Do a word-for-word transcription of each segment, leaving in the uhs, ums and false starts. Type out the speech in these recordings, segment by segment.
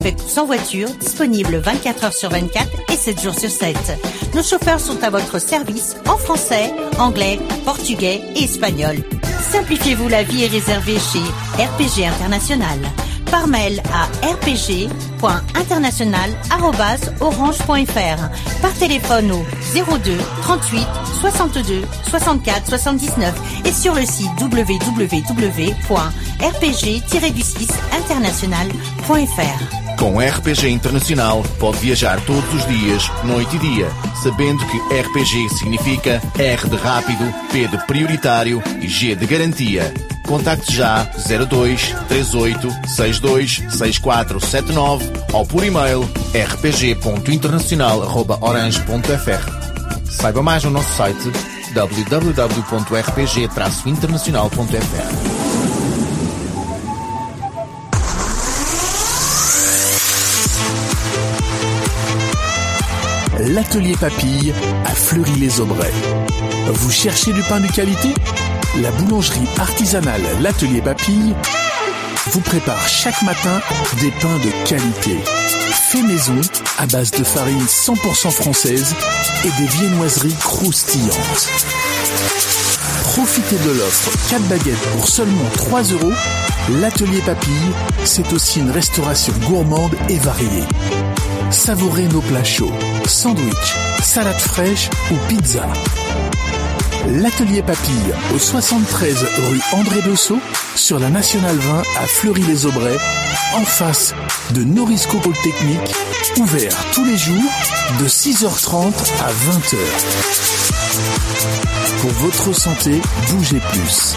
Avec sans voiture, disponible vingt-quatre heures sur vingt-quatre et sept jours sur sept. Nos chauffeurs sont à votre service en français, anglais, portugais et espagnol. Simplifiez-vous la vie et réservez chez R P G International. Par mail à r p g point international arobase orange point f r. Par téléphone au zéro deux trente-huit soixante-deux soixante-quatre soixante-dix-neuf et sur le site w w w point r p g tiret du six international point f r. Com R P G Internacional pode viajar todos os dias, noite e dia, sabendo que R P G significa R de rápido, P de prioritário e G de garantia. Contacte já zero dois três oito seis dois seis quatro sete nove ou por e-mail r p g ponto internacional arroba orange ponto f r. Saiba mais no nosso site w w w ponto r p g traço internacional ponto f r. L'atelier Papille à Fleury-les-Aubrais. Vous cherchez du pain de qualité ? La boulangerie artisanale L'atelier Papille vous prépare chaque matin des pains de qualité. Fait maison à base de farine cent pour cent française et des viennoiseries croustillantes. Profitez de l'offre quatre baguettes pour seulement trois euros. L'atelier Papille, c'est aussi une restauration gourmande et variée. Savourez nos plats chauds, sandwich, salade fraîche ou pizza. L'atelier Papille au soixante-treize rue André Bessot sur la Nationale vingt à Fleury-les-Aubrais, en face de Norisco Polytechnique, ouvert tous les jours de six heures trente à vingt heures. Pour votre santé, bougez plus.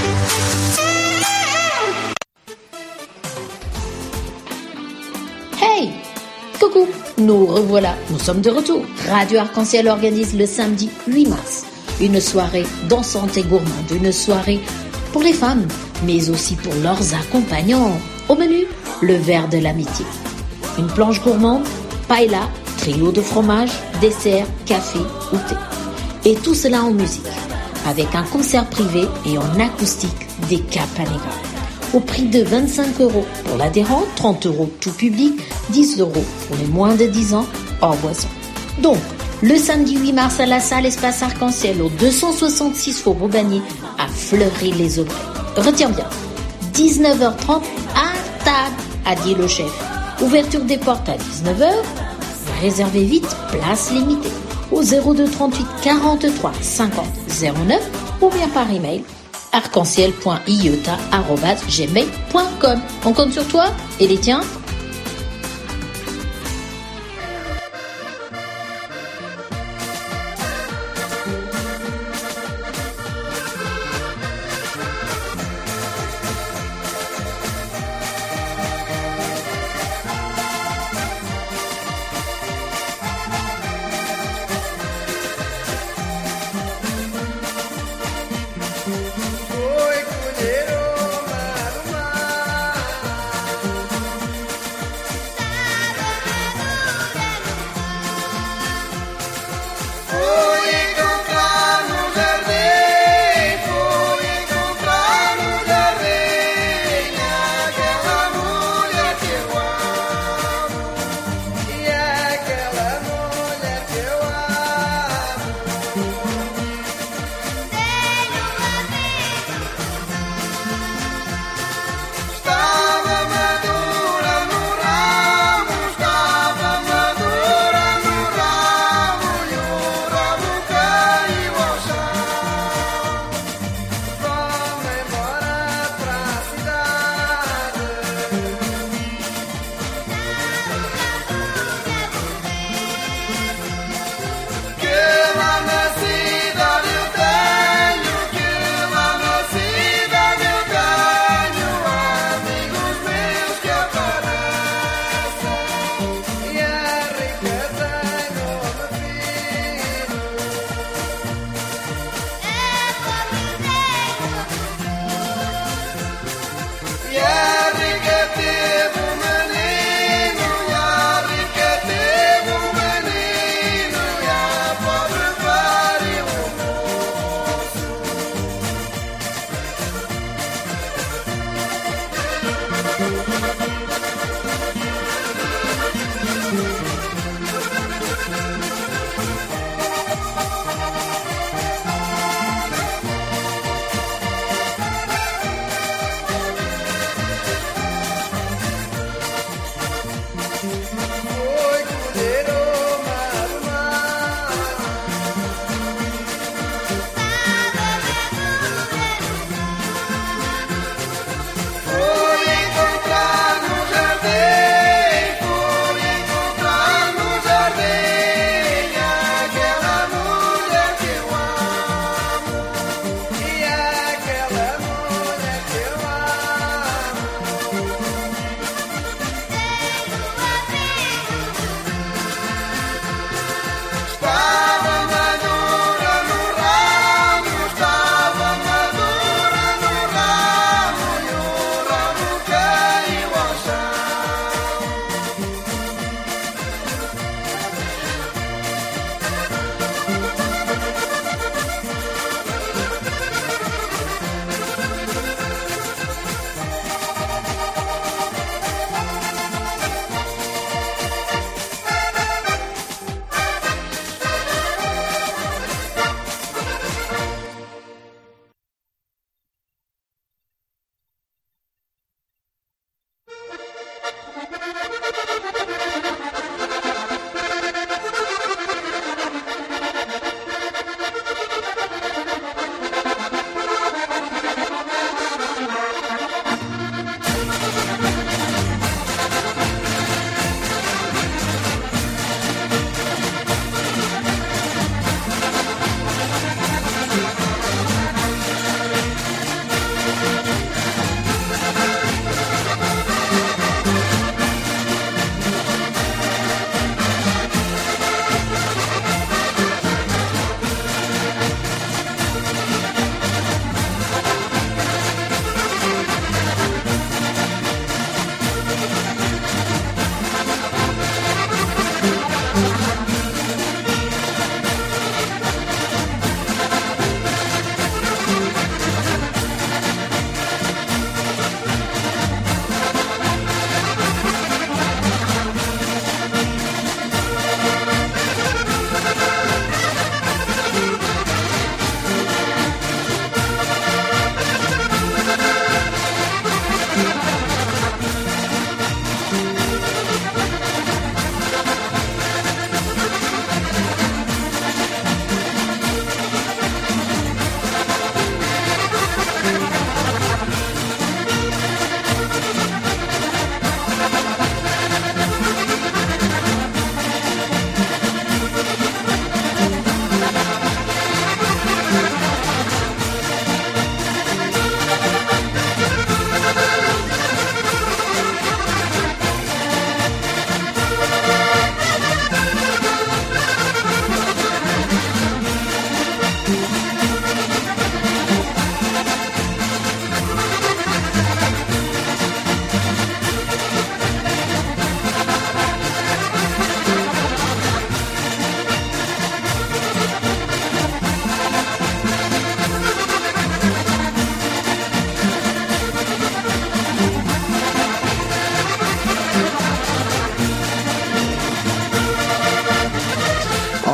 Hey! Coucou, nous revoilà, nous sommes de retour. Radio Arc-en-Ciel organise le samedi huit mars une soirée dansante et gourmande, une soirée pour les femmes, mais aussi pour leurs accompagnants. Au menu, le verre de l'amitié. Une planche gourmande, paella, trio de fromage, dessert, café ou thé. Et tout cela en musique, avec un concert privé et en acoustique des Capanega. Au prix de vingt-cinq euros pour l'adhérent, trente euros tout public, dix euros pour les moins de dix ans hors boisson. Donc, le samedi huit mars à la salle Espace Arc-en-Ciel au deux cent soixante-six Faubourg Bannier à Fleury-les-Aubrais. Retiens bien, dix-neuf heures trente à table, a dit le chef. Ouverture des portes à dix-neuf heures. Réservez vite, place limitée. Au zéro deux trente-huit quarante-trois cinquante zéro neuf ou bien par email arc-en-ciel point iota arobase gmail point com. On compte sur toi et les tiens.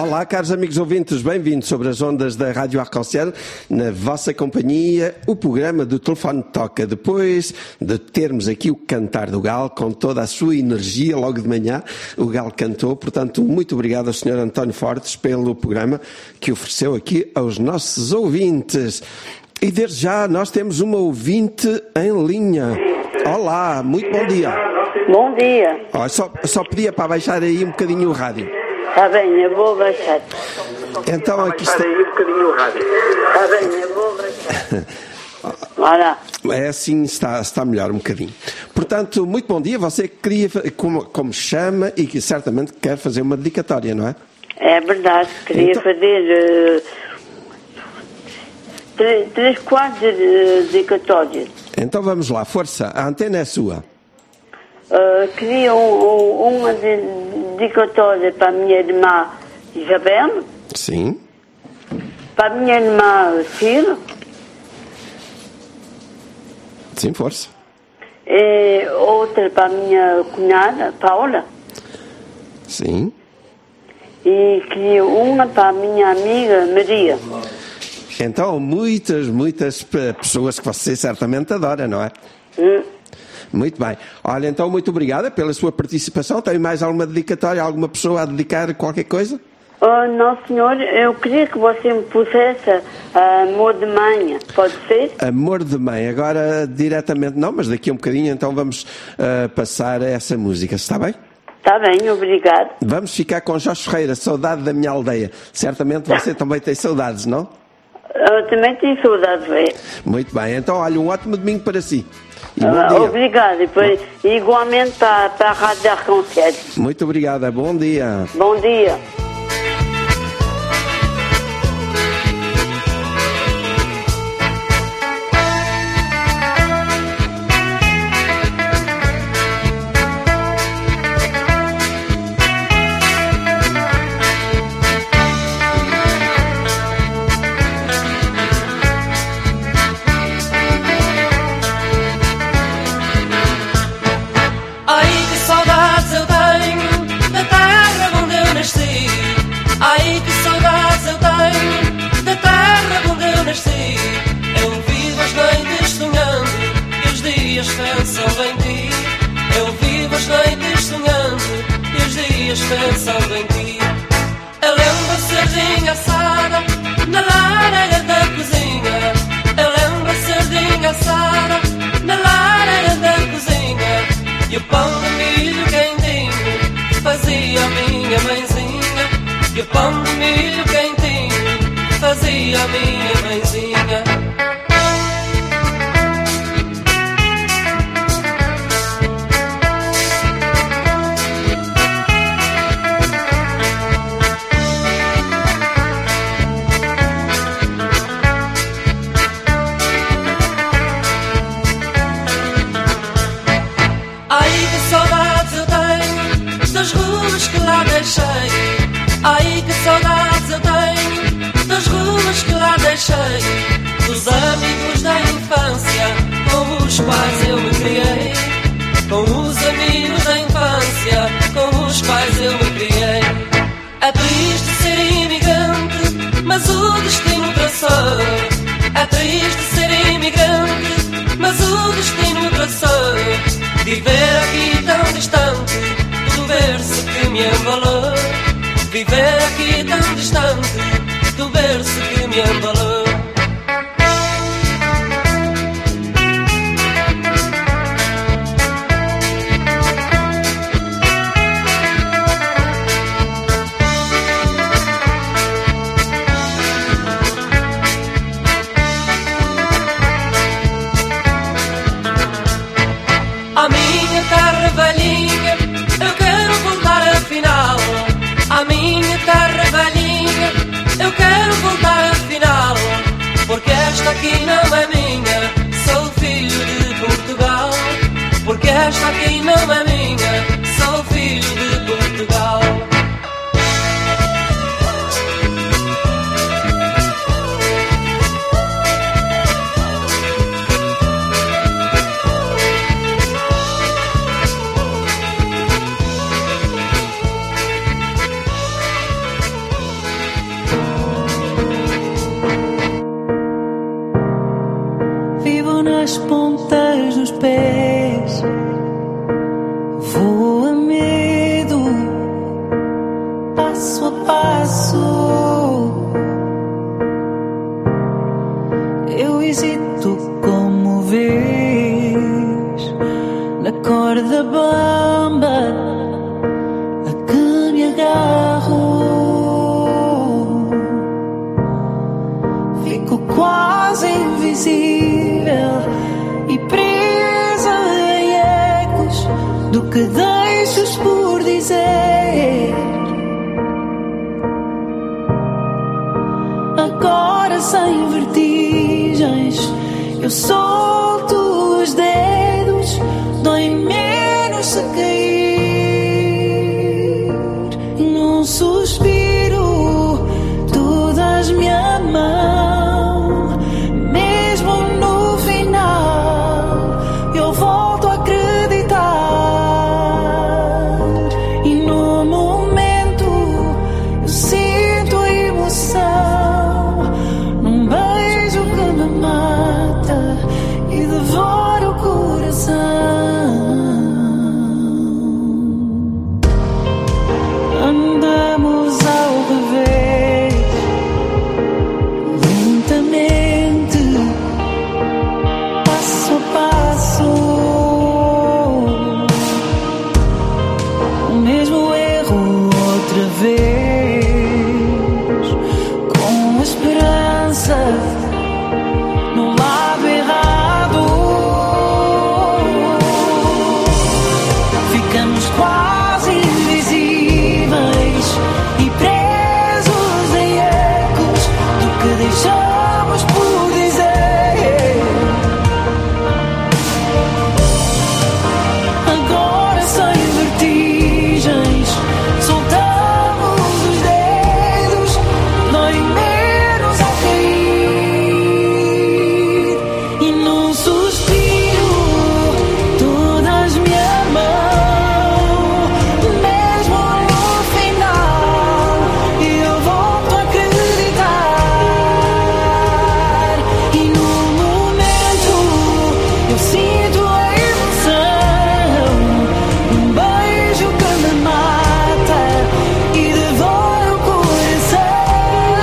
Olá, caros amigos ouvintes, bem-vindos sobre as ondas da Rádio Arconcel, na vossa companhia, o programa do Telefone Toca. Depois de termos aqui o cantar do Galo, com toda a sua energia, logo de manhã, o Galo cantou. Portanto, muito obrigado ao senhor António Fortes pelo programa que ofereceu aqui aos nossos ouvintes. E desde já nós temos uma ouvinte em linha. Olá, muito bom dia. Bom dia. Oh, só, só pedia para baixar aí um bocadinho o rádio. Está bem, eu vou baixar. Então aqui está. aí um bocadinho o rádio. Está bem, eu vou baixar. Olá. É assim, está, está melhor um bocadinho. Portanto, muito bom dia. Você queria, como, como chama, e que certamente quer fazer uma dedicatória, não é? É verdade, queria então... fazer uh, três, três quadros de dedicatórias. Então vamos lá, força, a antena é sua. Uh, queria um, um, uma dedicatória para a minha irmã Isabel. Sim. Para a minha irmã Ciro. Sim, força. E outra para a minha cunhada Paula. Sim. E queria uma para a minha amiga Maria. Então, muitas, muitas pessoas que você certamente adora, não é? Hum. Muito bem. Olha, então, muito obrigada pela sua participação. Tem mais alguma dedicatória? Alguma pessoa a dedicar qualquer coisa? Oh, não, senhor. Eu queria que você me pusesse uh, Amor de Mãe. Pode ser? Amor de Mãe. Agora, diretamente não, mas daqui a um bocadinho, então, vamos uh, passar a essa música. Está bem? Está bem, obrigado. Vamos ficar com Jorge Ferreira, Saudade da Minha Aldeia. Certamente você também tem saudades, não? Eu também tenho saudades, velho. Muito bem. Então, olha, um ótimo domingo para si. E bom Uh, dia. obrigado. E depois, igualmente para, para a Rádio Arconcel. Muito obrigada. Bom dia. Bom dia. Pensando em ti, eu vivo as noites sonhando e os dias pensando em ti. Eu lembro a sardinha assada na lareira da cozinha. Eu lembro a sardinha assada na lareira da cozinha. E o pão de milho quentinho fazia a minha mãezinha. E o pão de milho quentinho fazia a minha mãezinha. Ai, que saudades eu tenho das ruas que lá deixei, dos amigos da infância com os quais eu me criei, com os amigos da infância com os quais eu me criei. É triste ser imigrante, mas o destino traçou. É triste ser imigrante, mas o destino traçou. Viver aqui tão distante do berço que me embalou. Viver aqui tão distante do berço que me embalou. A minha terra velhinha, eu quero voltar afinal. A minha terra velhinha, eu quero voltar afinal. eu solto os dedos, dói menos se cair. Num suspiro, tu dás-me a mão, mesmo no final, eu volto a acreditar. E no momento, eu sinto a emoção, num beijo que me mata e devora o coração. Andamos ao revés, lentamente, passo a passo, o mesmo erro outra vez, com a esperança no lado errado. Ficamos quase invisíveis e presos em ecos do que deixamos por dizer. Agora sem vertigens, soltamos os dedos, dói menos ao cair. E num suspiro, tu dás-me a mão, mesmo no final, e eu volto a acreditar. E no momento, eu sinto a emoção, um beijo que me mata e devora o coração.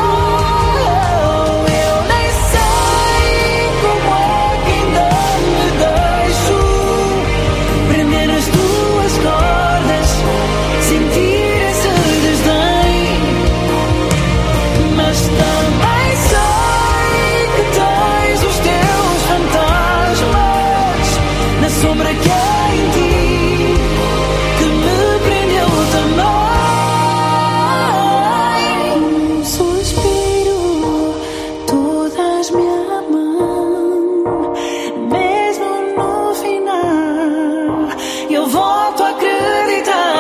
Eu nem sei como é que ainda me deixo prender as tuas cordas, sentir esse desdém. Mas também sei que tens os teus fantasmas na sombra que há em ti, que me prendeu também. Um suspiro, tu dás-me a mão, mesmo no final, eu volto a acreditar.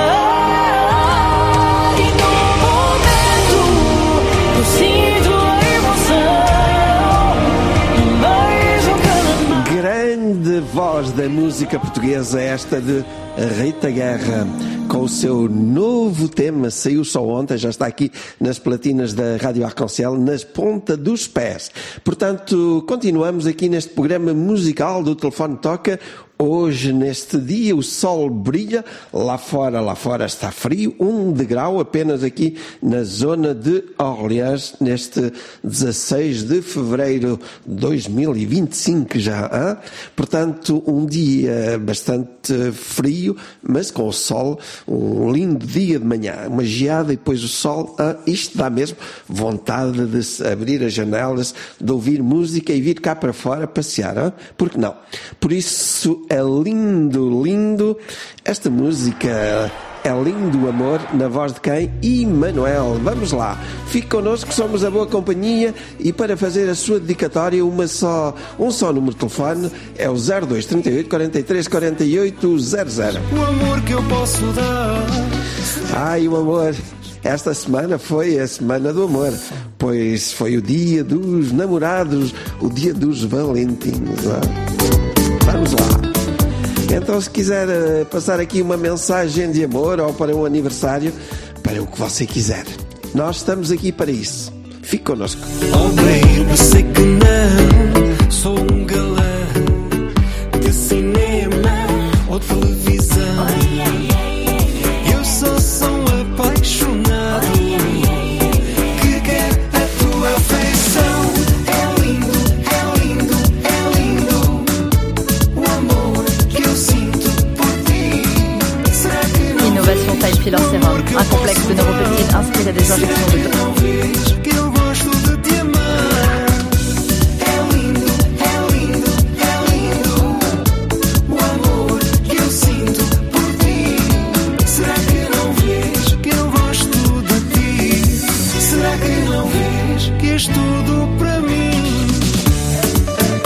E no momento, eu sinto a emoção, um beijo que me mata. Grande voz da música portuguesa, esta de Rita Guerra, com o seu novo tema, saiu só ontem, já está aqui nas platinas da Rádio Arconcel, nas pontas dos pés. Portanto, continuamos aqui neste programa musical do Telefone Toca. Hoje, neste dia, o sol brilha, lá fora, lá fora está frio, um degrau apenas aqui na zona de Orleans, neste dezasseis de fevereiro de dois mil e vinte e cinco já. Hein? Portanto, um dia bastante frio, mas com o sol, um lindo dia de manhã, uma geada e depois o sol. Hein? Isto dá mesmo vontade de abrir as janelas, de ouvir música e vir cá para fora passear. Hein? Porque não? Por isso, é lindo, lindo. Esta música é lindo, amor, na voz de quem? Emanuel. Vamos lá. Fique connosco, somos a boa companhia, e para fazer a sua dedicatória, uma só, um só número de telefone, é o zero dois, trinta e oito, quarenta e três, quarenta e oito, zero zero. O amor que eu posso dar. Ai, o amor. Esta semana foi a semana do amor, pois foi o dia dos namorados, o dia dos valentins. Vamos lá. Então, se quiser uh, passar aqui uma mensagem de amor ou para um aniversário, para o que você quiser, nós estamos aqui para isso. Fique connosco. Oh baby, eu sei que não sou um galã de cinema ou televisão. Eu só sou apaixonado que quer a tua afeição. É lindo, é lindo, é lindo o amor que eu sinto por ti. Será que não Innovation Time Filler Serum, un complexe de neuropeptides inspiré des injections de que eu gosto de te amar? É lindo, é lindo, é lindo o amor que eu sinto por ti. Será que não vês que eu gosto de ti? Será que não vês que és tudo para mim?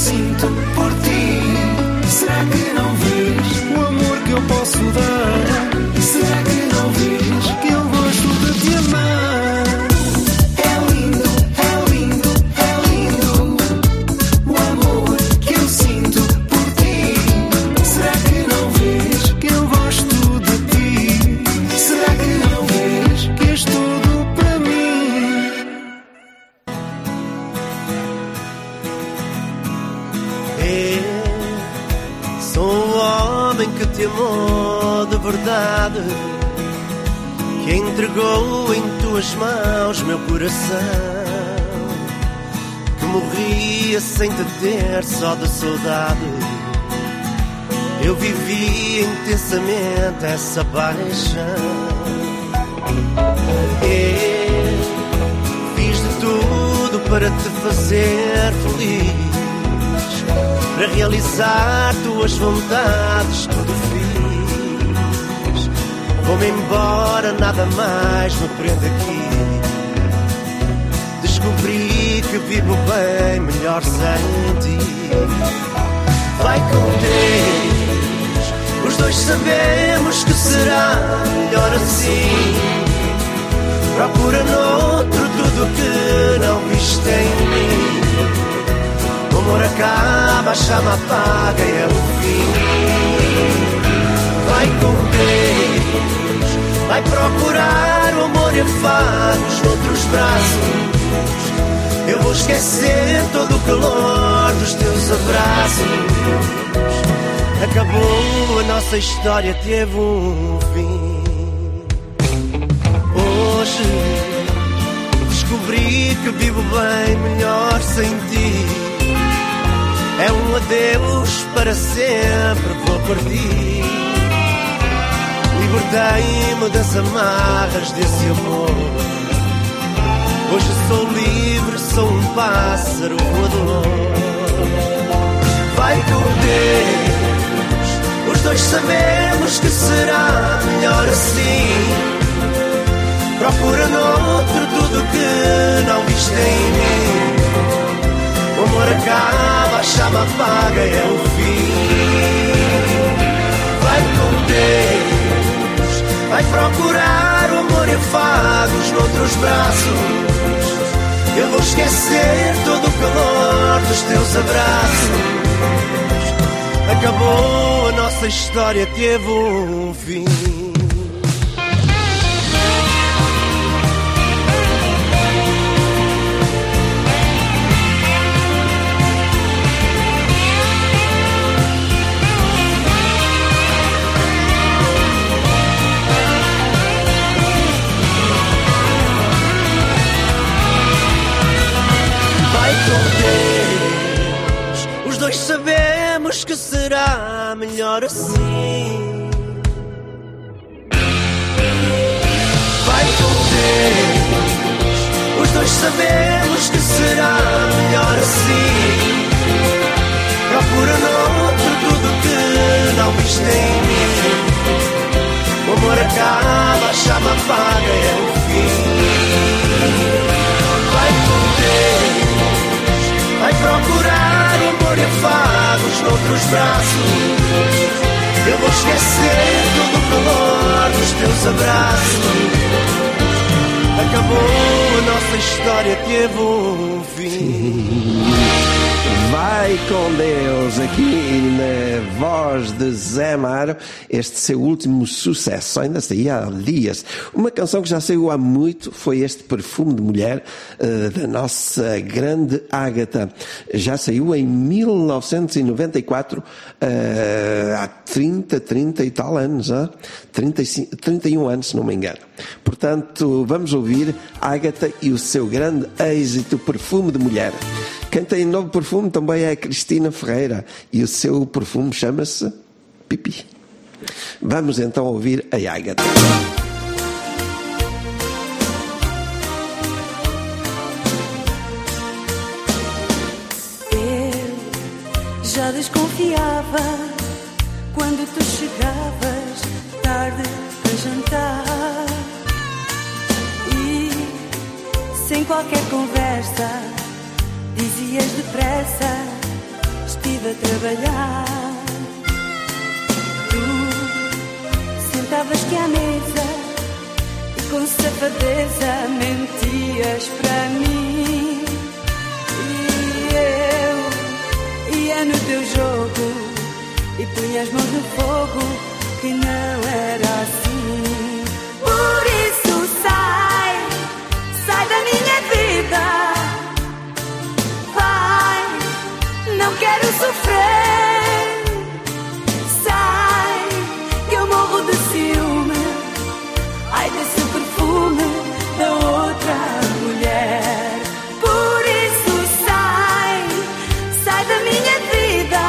sinto por ti. Será que não vês o amor que eu posso dar? Será que não vês que eu gosto de te amar? É lindo, é lindo, é lindo o amor que eu sinto por ti. Será que não vês que eu gosto de ti? Será que não vês que és tudo para mim? Eu sou o homem que te amou de verdade, que entregou em tuas mãos meu coração, que morria sem te ter só de saudade. Eu vivi intensamente essa paixão. Eu fiz de tudo para te fazer feliz, para realizar tuas vontades, tudo fiz. Vou-me embora, nada mais me prende aqui. Descobri que vivo bem melhor sem ti. Vai com Deus, os dois sabemos que será melhor assim. Procura noutro tudo que não viste em mim. O amor acaba, a chama apaga e é o fim. Vai com Deus, vai procurar o amor e afagos noutros braços. Eu vou esquecer todo o calor dos teus abraços. Acabou a nossa história, teve um fim. Hoje descobri que vivo bem melhor sem ti. É um adeus para sempre, vou partir. Libertei-me das amarras desse amor. Hoje sou livre, sou um pássaro voador. Vai com Deus, os dois sabemos que será melhor assim. Procura noutro tudo que não viste em mim. O amor acaba, a chama apaga, é o fim. Vai com Deus, vai procurar o amor e afagos noutros braços. Eu vou esquecer todo o calor dos teus abraços. Acabou a nossa história, teve um fim. Os dois sabemos que será melhor assim. Vai com Deus, os dois sabemos que será melhor assim. Procura noutro tudo que não viste em mim. O amor acaba, a chama apaga, é o fim. Vai com Deus, vai procurar o amor e afagos noutros braços. Eu vou esquecer todo o calor dos teus abraços. Acabou a nossa história, teve um fim. Vai com Deus, aqui na voz de Zé Amaro, este seu último sucesso, ainda saía há dias. Uma canção que já saiu há muito foi este Perfume de Mulher, uh, da nossa grande Ágata. Já saiu em mil novecentos e noventa e quatro, uh, há trinta, trinta e tal anos, hein? trinta e cinco, trinta e um anos, se não me engano. Portanto, vamos ouvir Ágata e o seu grande êxito Perfume de Mulher. Quem tem novo perfume também é a Cristina Ferreira e o seu perfume chama-se Pipi. Vamos então ouvir a Ágata. Eu já desconfiava quando tu chegavas tarde para jantar e sem qualquer conversa dizias depressa estive a trabalhar. Tu sentavas-te à mesa e com safadeza mentias para mim. E eu ia no teu jogo e punha as mãos no fogo, que não era assim. Por isso sai, sai da minha vida. Vai, não quero sofrer. Sai, que eu morro de ciúme. Ai, desse perfume da outra mulher. Por isso sai, sai da minha vida.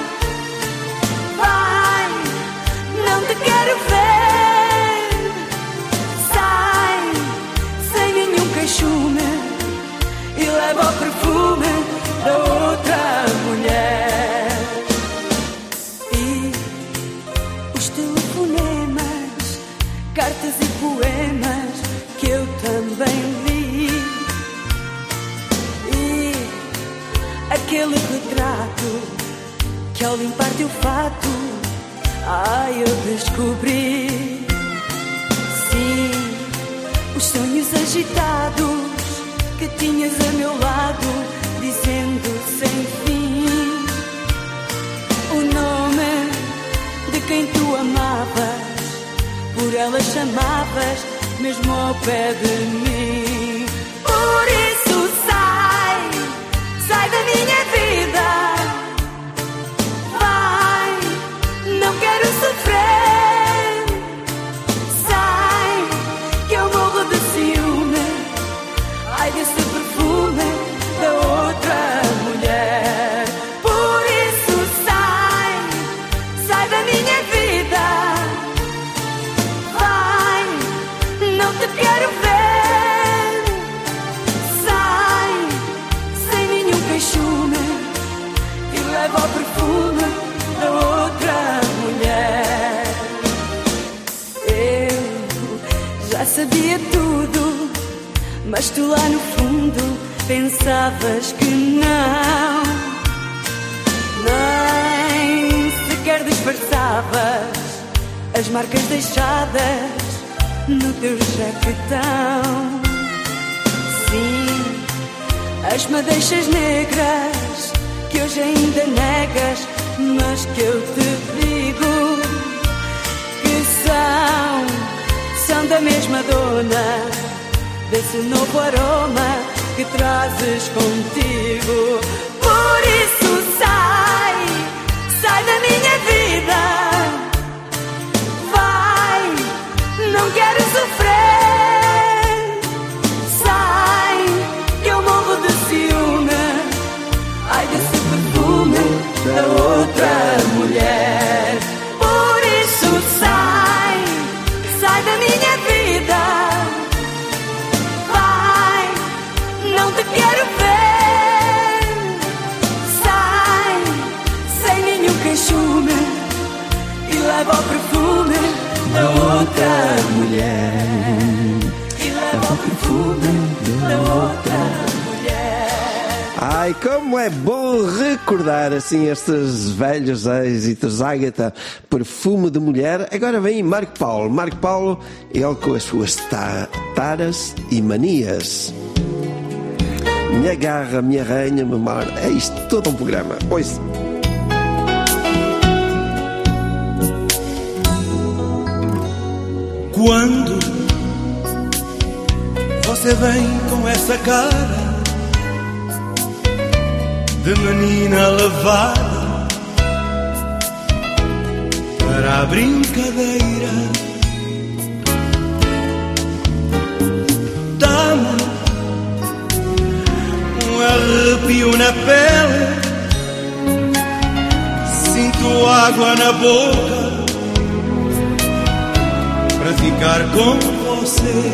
Vai, não te quero ver. Sai, sem nenhum queixume, e leva o perfume da outra mulher. E os telefonemas, cartas e poemas que eu também li. E aquele retrato que ao limpar teu fato, ai, eu descobri. Sim, os sonhos agitados que tinhas a meu lado, dizendo sem fim o nome de quem tu amavas, por ela chamavas, mesmo ao pé de mim. Por isso sai, sai da minha vida. Vai, não quero sofrer. Sai, que eu morro de ciúme. Ai, desse perfume da outra mulher. Por isso sai, sai da minha vida. Vai, não te quero ver. Sai, sem nenhum queixume, e leva o perfume da outra mulher. Eu já sabia tudo, mas tu lá no fundo pensavas que não. Nem sequer disfarçavas as marcas deixadas no teu jaquetão. Sim, as madeixas negras que hoje ainda negas, mas que eu te digo que são, são da mesma dona, desse novo aroma que trazes contigo. Por isso sai, sai da minha vida. Vai, não quero sofrer. Sai, que eu morro de ciúme. Ai, desse perfume da outra mulher. Por isso sai, sai da minha vida. Não te quero ver. Sai, sem nenhum queixume, e leva o perfume da outra mulher. E leva o perfume da outra mulher. Ai, como é bom recordar assim estes velhos êxitos. Ágata, perfume de mulher. Agora vem Marco Paulo. Marco Paulo, ele com as suas taras e manias. Me agarra, me arranha, me mar. É isto, todo um programa. Pois. Quando você vem com essa cara de menina levada para a brincadeira, dá-me arrepio na pele, sinto água na boca para ficar com você.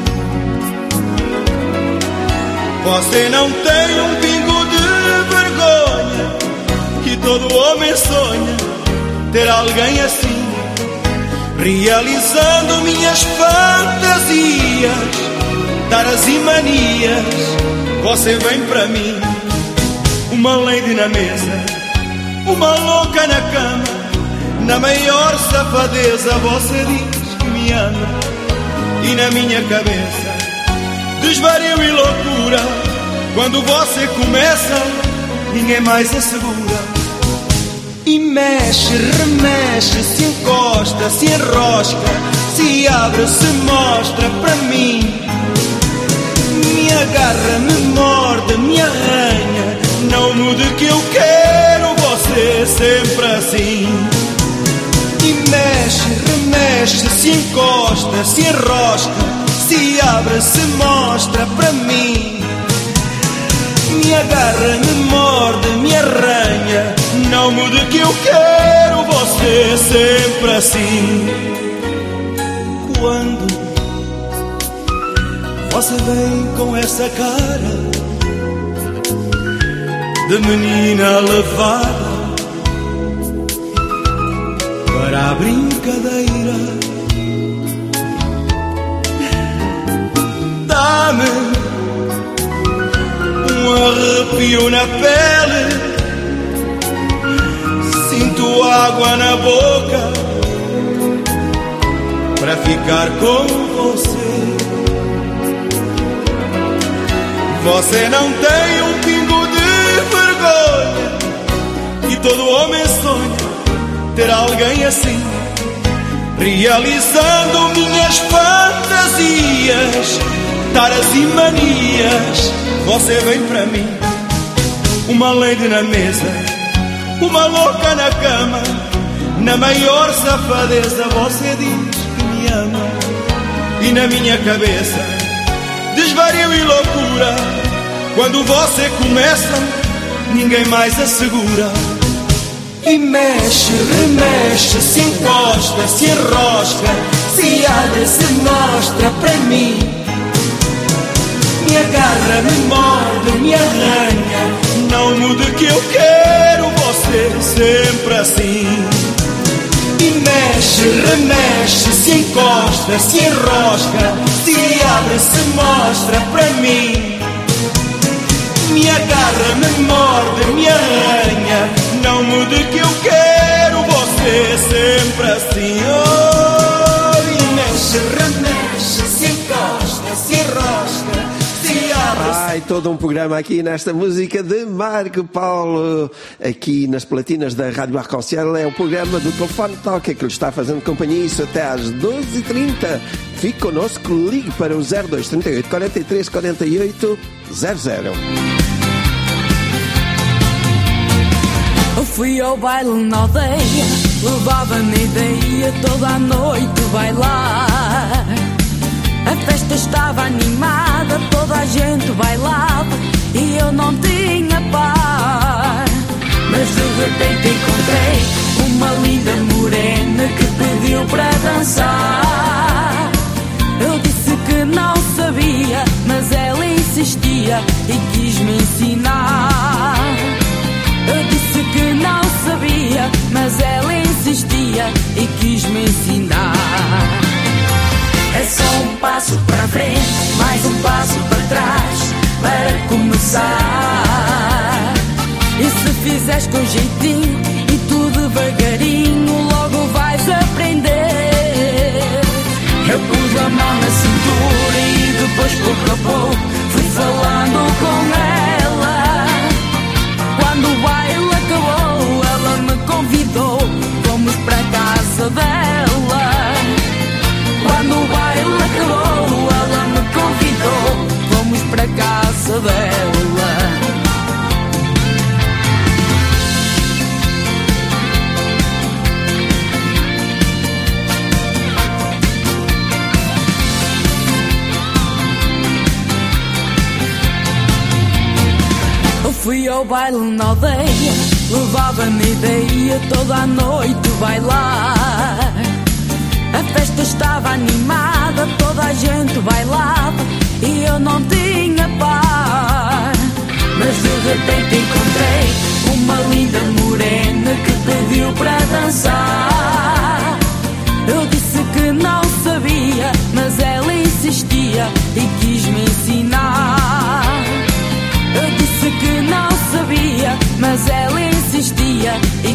Você não tem um pingo de vergonha, que todo homem sonha ter alguém assim, realizando minhas fantasias, taras e manias. Você vem pra mim, uma lady na mesa, uma louca na cama. Na maior safadeza você diz que me ama. E na minha cabeça desvario e loucura. Quando você começa, ninguém mais assegura. E mexe, remexe, se encosta, se enrosca, se abre, se mostra para mim. Me agarra, me morde, me arranha. Não mude que eu quero você sempre assim. E mexe, remexe, se encosta, se enrosca, se abre, se mostra para mim. Me agarra, me morde, me arranha. Não mude que eu quero você sempre assim. Quando você vem com essa cara de menina levada para a brincadeira, dá-me um arrepio na pele, sinto água na boca para ficar com você. Você não tem um pingo de vergonha, e todo homem sonha ter alguém assim, realizando minhas fantasias, taras e manias. Você vem pra mim, uma lady na mesa, uma louca na cama. Na maior safadeza você diz que me ama. E na minha cabeça desvario e loucura. Quando você começa, ninguém mais assegura. E mexe, remexe, se encosta, se enrosca, se abre, se mostra pra mim. Me agarra, me morde, me arranha. Não mude que eu quero você sempre assim. E mexe, remexe, se encosta, se enrosca, se abre, se mostra pra mim. Me agarra, me morde, me arranha. Não mude que eu quero você sempre assim. Oh, e mexe, remexe, se encosta, se enrosca, se abre. Ai, todo um programa aqui nesta música de Marco Paulo, aqui nas platinas da Rádio Arconcel. É o programa do Telefone Toca que lhe está fazendo companhia, isso até às doze e trinta. Fique connosco, ligue para o zero dois trinta e oito, quarenta e três, quarenta e oito, zero zero. Eu fui ao baile na aldeia, levava-me ideia toda a noite bailar. A festa estava animada, toda a gente bailava e eu não tinha par. Mas de repente encontrei uma linda morena que pediu para dançar. Eu disse que não sabia, mas ela insistia e quis me ensinar. Eu disse que não sabia, mas ela insistia e quis me ensinar. É só um passo para frente, mais um passo para trás, para começar. E se fizeres com jeitinho e tudo devagarinho, logo vais aprender. Eu pus a mão na cintura e depois pouco a pouco fui falando com ela. Quando o baile acabou, ela me convidou, fomos para a casa dela. Quando o baile acabou, ela me convidou, fomos para a casa dela. Fui ao baile na aldeia, levava-me ideia toda a noite bailar. A festa estava animada, toda a gente bailava e eu não tinha par. Mas de repente encontrei uma linda morena que pediu para dançar. Eu disse que não sabia, mas ela insistia e quis me ensinar. Eu disse que não sabia, mas ela insistia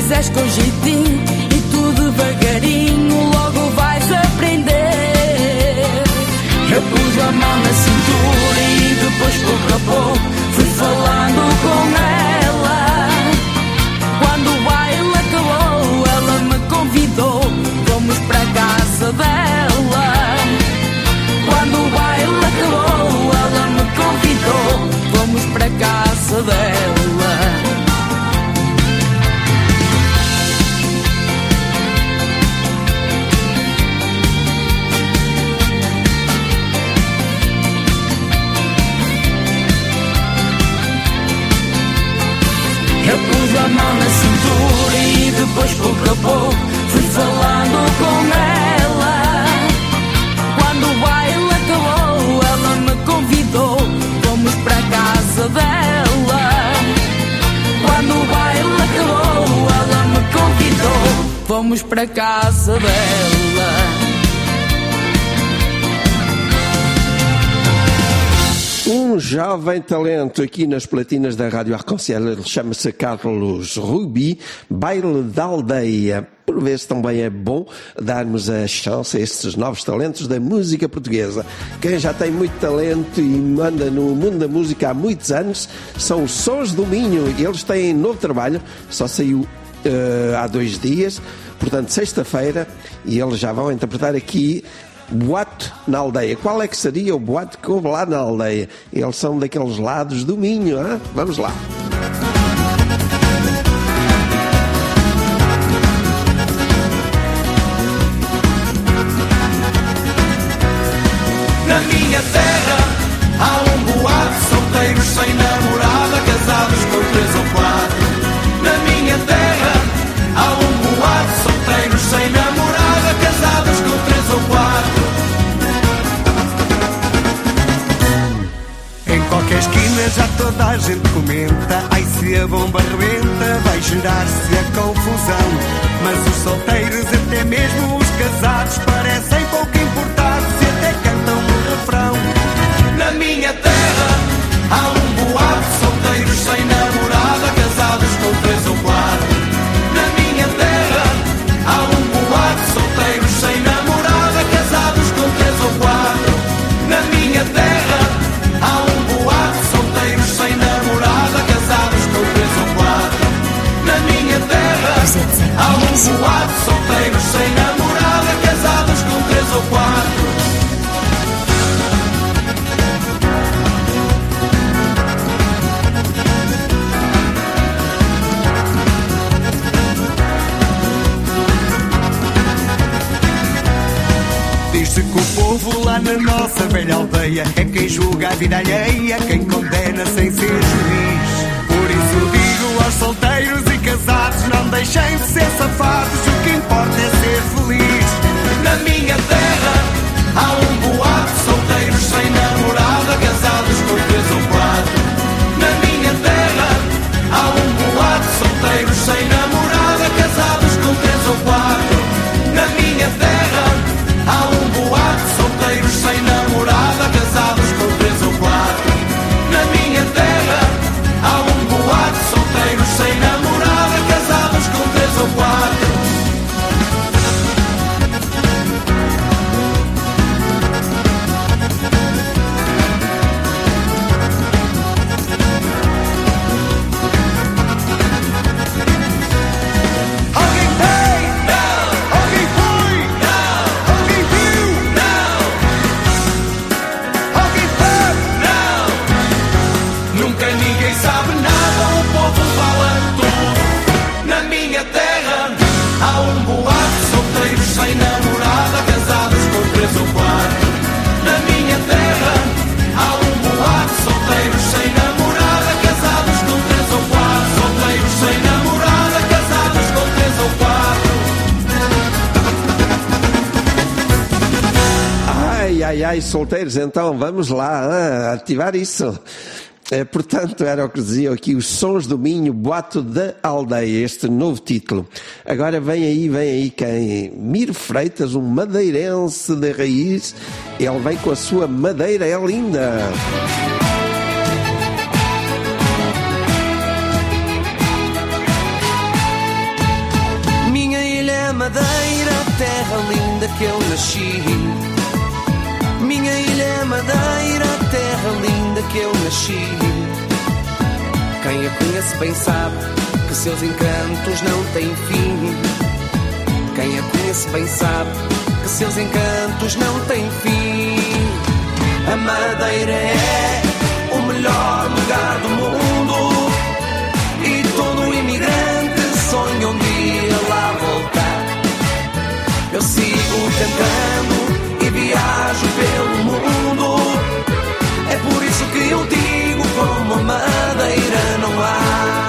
fizeres com jeitinho e tu devagarinho logo vais aprender. Eu pus a mão na cintura e depois pouco a pouco fui falando com ela. Quando o baile acabou, ela me convidou, fomos para a casa dela. Quando o baile acabou, ela me convidou, fomos para a casa dela. Eu pus a mão na cintura e depois pouco a pouco fui falando com ela. Quando o baile acabou, ela me convidou, fomos para a casa dela. Quando o baile acabou, ela me convidou, fomos para a casa dela. Um jovem talento aqui nas platinas da Rádio Arconciel, ele chama-se Carlos Rubi, baile da aldeia. Por vezes também é bom darmos a chance a estes novos talentos da música portuguesa. Quem já tem muito talento e manda no mundo da música há muitos anos são os Sons do Minho. Eles têm novo trabalho, só saiu uh, há dois dias, portanto sexta-feira, e eles já vão interpretar aqui Boate na Aldeia. Qual é que seria o boate que houve lá na aldeia? Eles são daqueles lados do Minho, hein? Vamos lá. Na minha terra há um boate, solteiros sem namorada, casados com três ou quatro. Na minha terra há um boate, solteiros sem namorada, casados com três ou quatro. Em qualquer esquina já toda a gente comenta, ai se a bomba rebenta vai gerar-se a confusão. Mas os solteiros, até mesmo os casados, parecem pouco importados e até cantam um refrão. Na minha terra há um boate, solteiros sem namorada, casados com três ou quatro. Na minha terra há um boate, solteiros sem namorada, casados com três ou quatro. Na minha terra há um boate, solteiros sem namorada, casados com três ou quatro. Na minha terra há um boate, solteiros sem namorada, casados com três ou quatro. Diz-se que o povo lá na nossa velha aldeia é quem julga a vida alheia, quem condena sem ser juiz. Por isso digo aos solteiros e casados, não deixem de ser safados, o que importa é ser feliz. Na minha terra há um boate, solteiros sem namorada, casados com três ou quatro. Na minha terra há um boate, solteiros sem namorada, casados com três ou quatro. Na minha terra há um boate, solteiros sem namorada, casados com três ou quatro. Na minha terra há um boate, solteiros sem namorada, casados com três ou quatro. Alguém tem? Não. Alguém foi? Não. Alguém viu? Não. Alguém sabe? Não. Nunca ninguém sabe nada, o povo fala tudo. Na minha terra há um boate, solteiros sem namorada, casados com três ou quatro. Na minha terra há um boate, solteiros sem namorada, casados com três ou quatro. Solteiros sem namorada, casados com três ou quatro. Ai, ai, ai, solteiros, então vamos lá, ah, ativar isso. É, portanto, era o que diziam aqui os Sons do Minho, Boate da Aldeia, este novo título. Agora vem aí, vem aí quem? Miro Freitas, um madeirense de raiz, ele vem com a sua Madeira é Linda. que eu nasci. Minha ilha Madeira, terra linda que eu nasci. Quem a conhece bem sabe que seus encantos não têm fim. Quem a conhece bem sabe que seus encantos não têm fim. A Madeira é o melhor lugar do mundo e todo imigrante sonha um dia lá voltar. Eu sigo cantando e viajo pelo mundo. É por isso que eu digo, como a Madeira não há.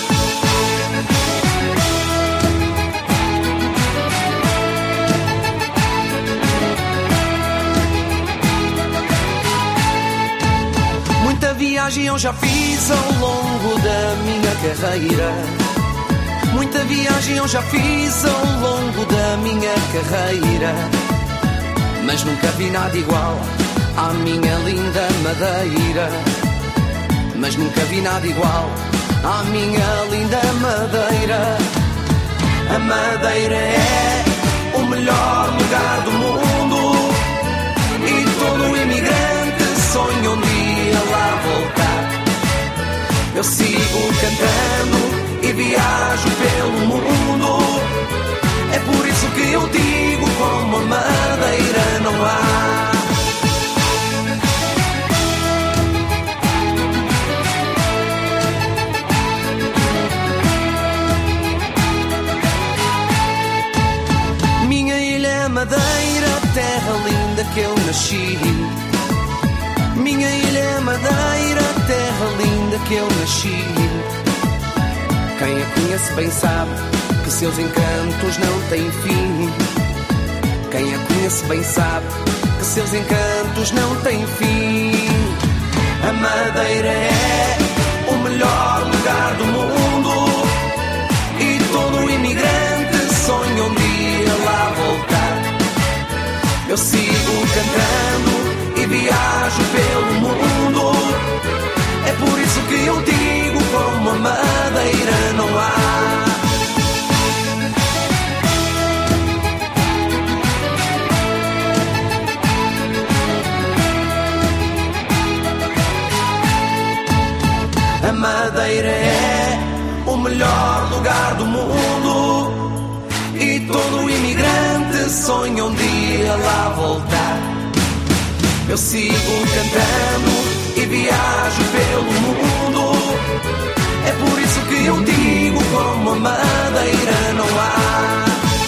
Muita viagem eu já fiz ao longo da minha carreira. Muita viagem eu já fiz ao longo da minha carreira. Mas nunca vi nada igual à minha linda Madeira. Mas nunca vi nada igual à minha linda Madeira. A Madeira é o melhor lugar do mundo e todo imigrante sonha um dia lá voltar. Eu sigo cantando e viajo pelo mundo. É por isso que eu digo, como a Madeira não há. Minha ilha Madeira, terra linda que eu nasci. Minha ilha Madeira, terra linda que eu nasci. Quem a conhece bem sabe que seus encantos não têm fim. Quem a conhece bem sabe que seus encantos não têm fim. A Madeira é o melhor lugar do mundo e todo imigrante sonha um dia lá voltar. Eu sigo cantando e viajo pelo mundo. É por isso que eu digo, como a Madeira não há. A Madeira é o melhor lugar do mundo e todo imigrante sonha um dia lá voltar. Eu sigo cantando e viajo pelo mundo. É por isso que eu digo, como a Madeira não há.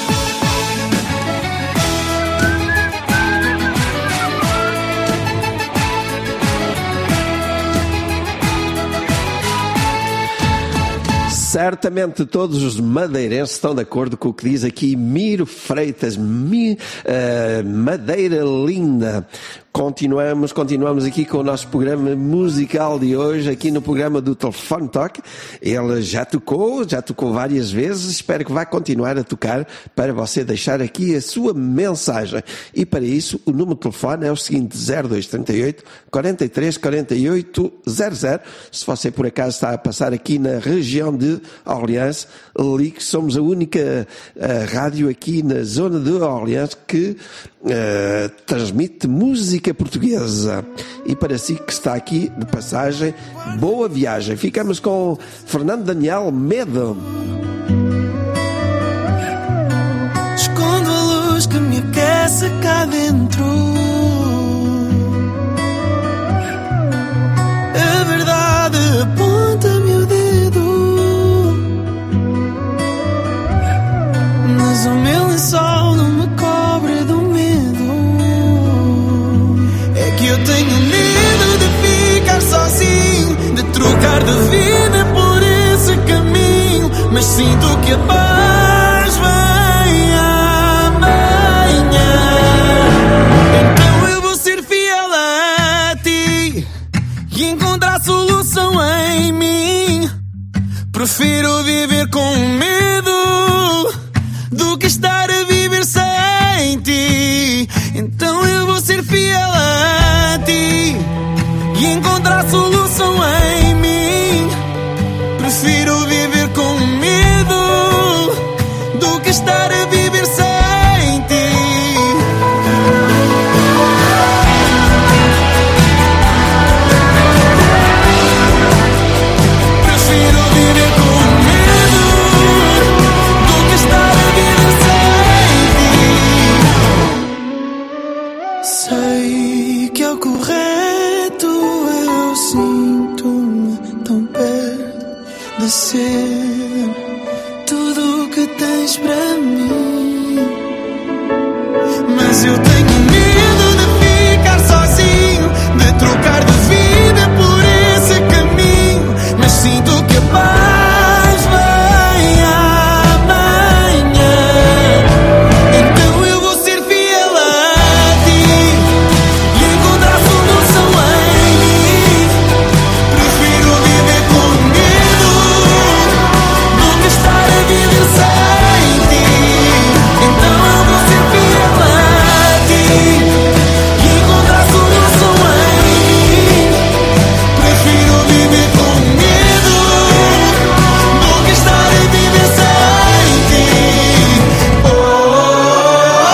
Certamente todos os madeirenses estão de acordo com o que diz aqui Miro Freitas. Mi, uh, Madeira linda. Continuamos, continuamos aqui com o nosso programa musical de hoje, aqui no programa do Telefone Toque. Ele já tocou, já tocou várias vezes, espero que vá continuar a tocar para você deixar aqui a sua mensagem. E para isso, o número de telefone é o seguinte, zero dois três oito, quatro três quatro oito zero zero. Se você por acaso está a passar aqui na região de Orleans, ligue, somos a única uh, rádio aqui na zona de Orleans que uh, transmite música portuguesa. E para si que está aqui de passagem, boa viagem. Ficamos com Fernando Daniel, Medo. Escondo a luz que me aquece cá dentro. A verdade aponta-me o dedo, mas o meu lençol não me cobre do medo. Eu tenho medo de ficar sozinho, de trocar de vida por esse caminho, mas sinto que a paz vem amanhã. Então eu vou ser fiel a ti e encontrar solução em mim. Prefiro viver com medo do que estar a viver sem ti. Então eu vou ser fiel a ti e encontrar solução em mim. Prefiro viver com medo do que estar a viver sem ti. Mas eu tenho medo de ficar sozinho, de trocar de vida por esse caminho. Mas sinto que a paz vem amanhã. Então eu vou ser fiel a ti e encontrar solução em mim. Prefiro viver com medo do que estar a viver sem ti. Então eu vou ser fiel a ti e encontrar solução em mim. Prefiro viver com medo do que estar a viver sem ti. Oh, oh,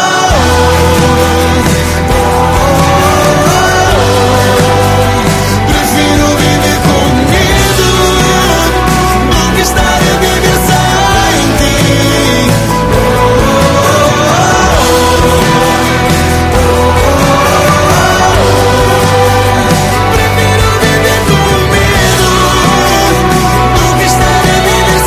oh. Prefiro viver com medo do que estar a viver sem ti. Prefiro viver com medo do que estar a viver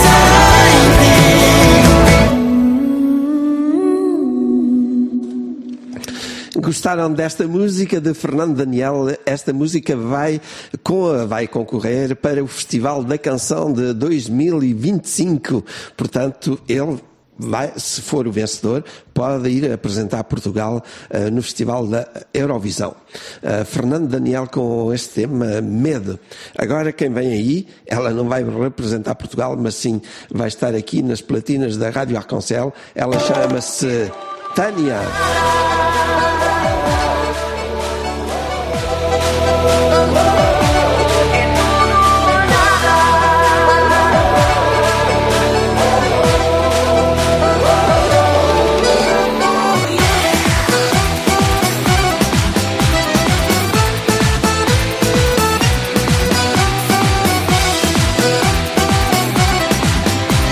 sem ti. Gostaram desta música de Fernando Daniel? Esta música vai, com, vai concorrer para o Festival da Canção de dois mil e vinte e cinco. Portanto, ele vai, se for o vencedor, pode ir apresentar Portugal uh, no Festival da Eurovisão. Uh, Fernando Daniel com este tema, Medo. Agora quem vem aí, ela não vai representar Portugal, mas sim vai estar aqui nas platinas da Rádio Arconcel. Ela chama-se Tânia.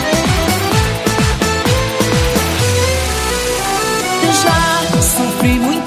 Já sofri muito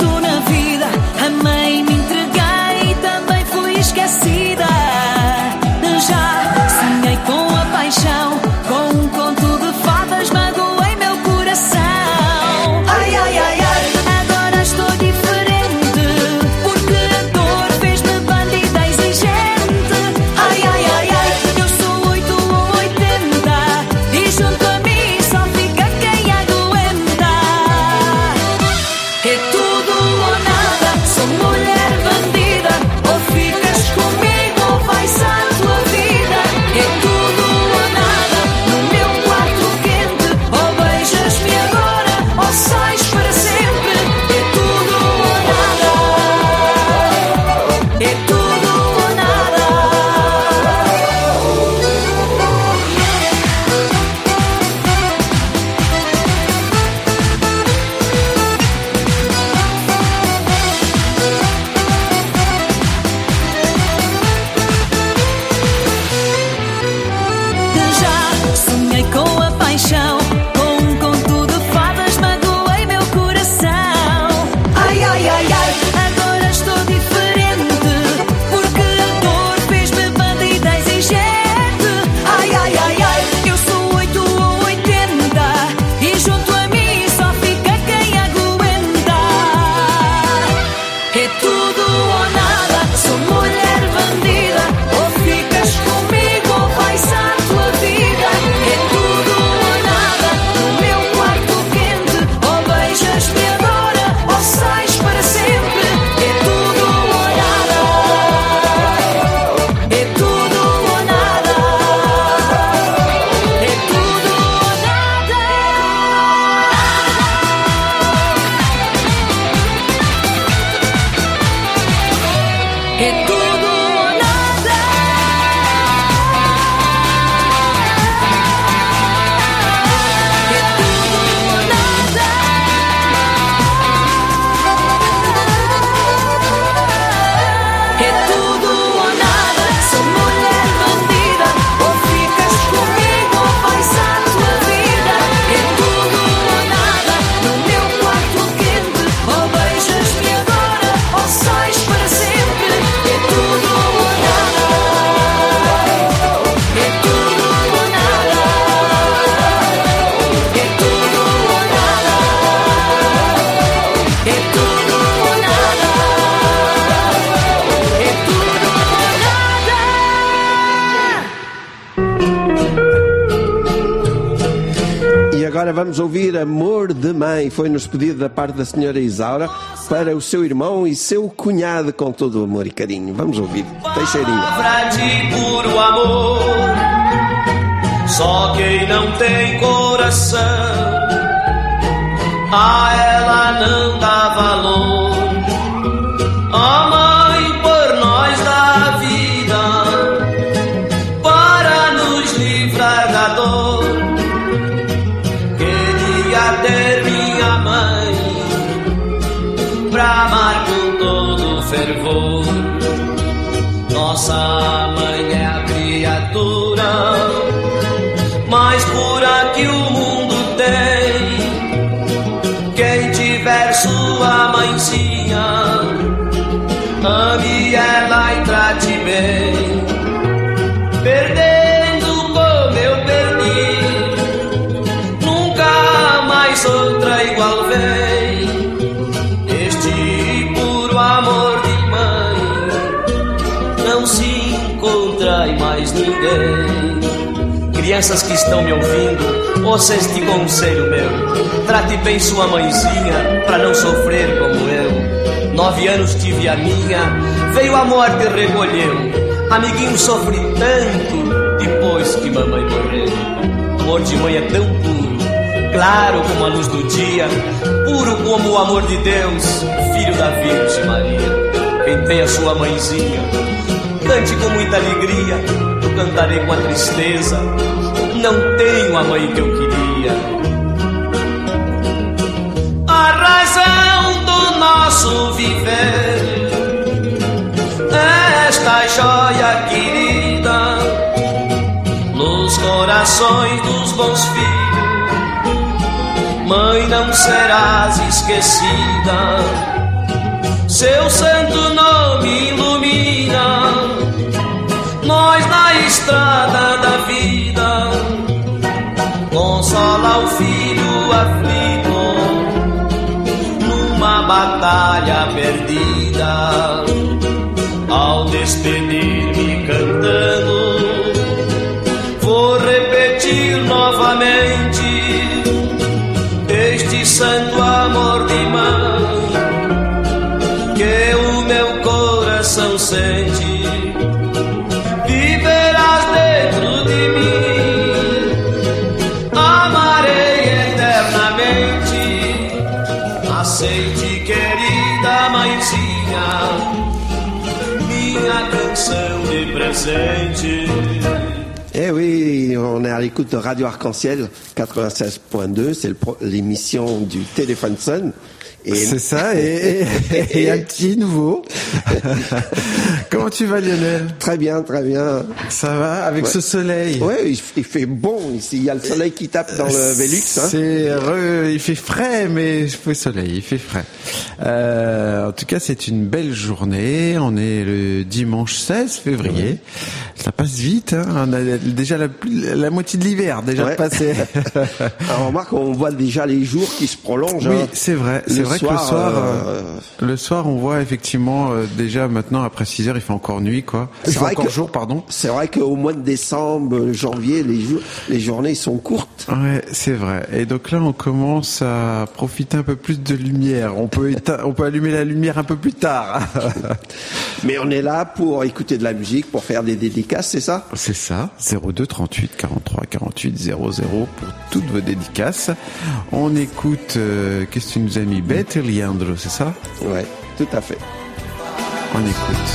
agora vamos ouvir Amor de Mãe. Foi-nos pedido da parte da senhora Isaura para o seu irmão e seu cunhado com todo o amor e carinho. Vamos ouvir. Teixeirinho. Palavra de puro amor, só quem não tem coração a ela não dá valor. A mãe por nós dá vida para nos livrar da dor. Queria ter minha mãe pra amar com todo fervor. Nossa mãe é a criatura mais pura que o mundo tem. Quem tiver sua mãezinha, ame ela e trate bem. Perdendo como eu perdi, nunca mais outra igual vem. Este puro amor de mãe não se encontra em mais ninguém. Crianças que estão me ouvindo, ouça este conselho meu: trate bem sua mãezinha pra não sofrer como eu. Nove anos tive a minha, veio a morte e recolheu. Amiguinho sofre tanto depois que mamãe morreu. Amor de mãe é tão puro, claro como a luz do dia, puro como o amor de Deus, filho da Virgem Maria. Quem tem a sua mãezinha, cante com muita alegria. Eu cantarei com a tristeza, não tenho a mãe que eu queria. A razão do nosso viver, esta joia querida nos corações dos bons filhos. Mãe, não serás esquecida, seu santo nome ilumina nós na estrada da vida. Consola o filho aflito numa batalha perdida. Ao despedir-me cantando, vou repetir novamente este santo amor de mãe que o meu coração sente. Viverás dentro de mim, amarei eternamente. Aceite, querida mãezinha, minha canção de presente. Eh oui, on est à l'écoute de Radio Arc-en-Ciel quatre-vingt-seize point deux, c'est le pro- l'émission du téléphone sonne. Et... C'est ça, et, et, et un petit nouveau. Comment tu vas, Lionel? Très bien, très bien. Ça va, avec ouais. ce soleil? Oui, il, il fait bon ici. Il y a le soleil qui tape dans le Velux. Hein. C'est re... Il fait frais, mais il fait soleil, il fait frais. Euh, en tout cas, c'est une belle journée. On est le dimanche seize février. Ouais. Ça passe vite. Hein. On a déjà la, la moitié de l'hiver déjà ouais. passé. Alors, remarque, on voit déjà les jours qui se prolongent. Oui, hein. c'est vrai. C'est le vrai soir, que le soir, euh... le soir, on voit effectivement euh, déjà maintenant après six heures, il fait encore nuit, quoi. Il fait encore que, jour, pardon. C'est vrai qu'au mois de décembre, janvier, les jours, les journées sont courtes. Ouais, c'est vrai. Et donc là, on commence à profiter un peu plus de lumière. On peut éteindre, on peut allumer la lumière un peu plus tard. Mais on est là pour écouter de la musique, pour faire des dédicaces, c'est ça? C'est ça. zéro deux trente-huit quarante-trois quarante-huit zéro zéro pour toutes vos dédicaces. On écoute, euh, qu'est-ce que tu nous as mis? Beth et Leandro, c'est ça? Ouais, tout à fait. On écoute.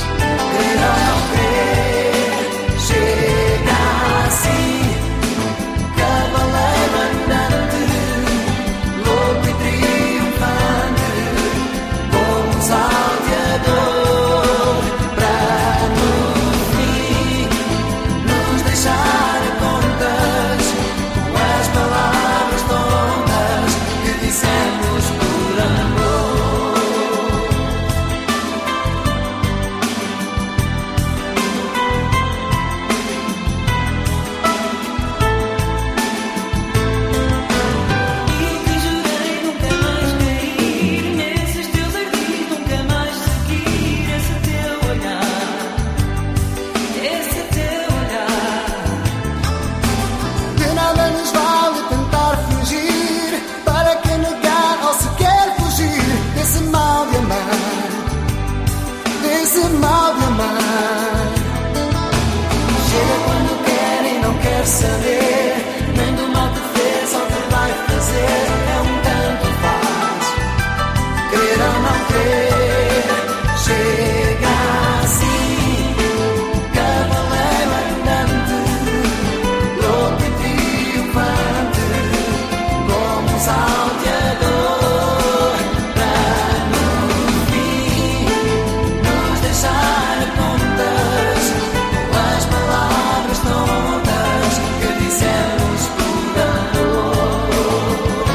Chega quando quer e não quer saber nem do mal que fez ou que vai fazer. É um tanto faz, querer ou não querer. Chega assim, cavaleiro andante, louco e triunfante, como um salteador, para no fim nos deixar contas com as palavras tontas que dissemos por amor.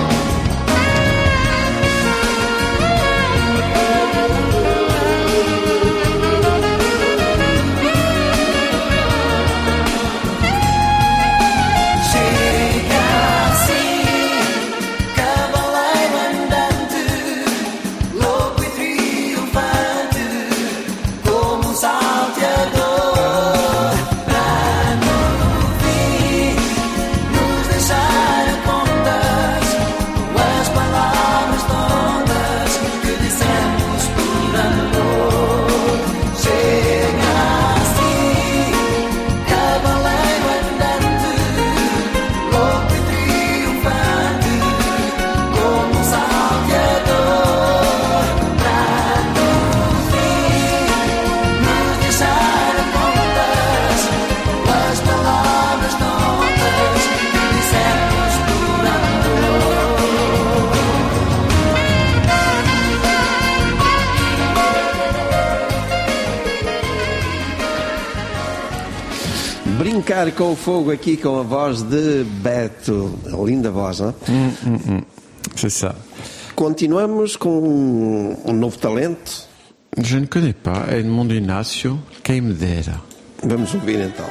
Chega assim, cavaleiro andante, louco e triunfante, como um salteador, para no fim nos deixar contas com as palavras tontas que dissemos por amor. Chega assim, cavaleiro andante, louco e triunfante, como um salteador, para no fim nos deixar contas com as palavras tontas que dissemos por amor. Brincar com o fogo aqui com a voz de Beto. Linda voz, não é? Hum, hum, hum. C'est ça. Continuamos com um novo talento. Je ne connais pas Edmundo Inácio, quem me dera. Vamos ouvir então.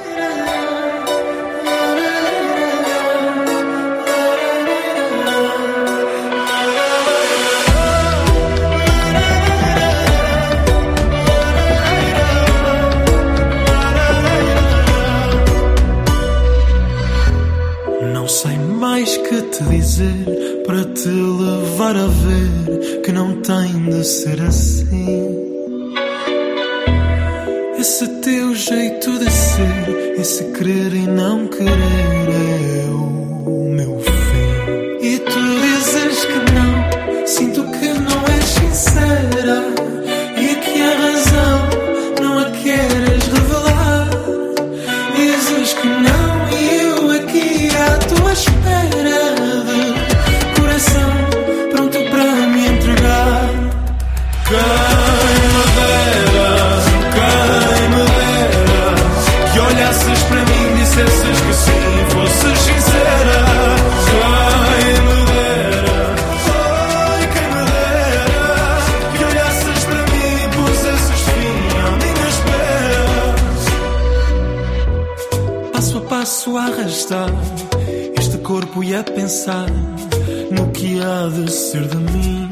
Não sei mais que te dizer para te levar a ver que não tem de ser assim. Esse teu jeito de ser, esse querer e não querer é o meu fim. E tu dizes que não, sinto que não és sincera e que a razão não a queres revelar. Dizes que não e eu aqui à tua espera de coração pronto para me entregar. Quem me dera, quem me dera que olhasses para mim e dissesses que sim, fosses sincera. Quem me dera, ai quem me dera que olhasses para mim e pusesses fim à minha espera. Passo a passo a arrastar este corpo e a pensar no que há de ser de mim.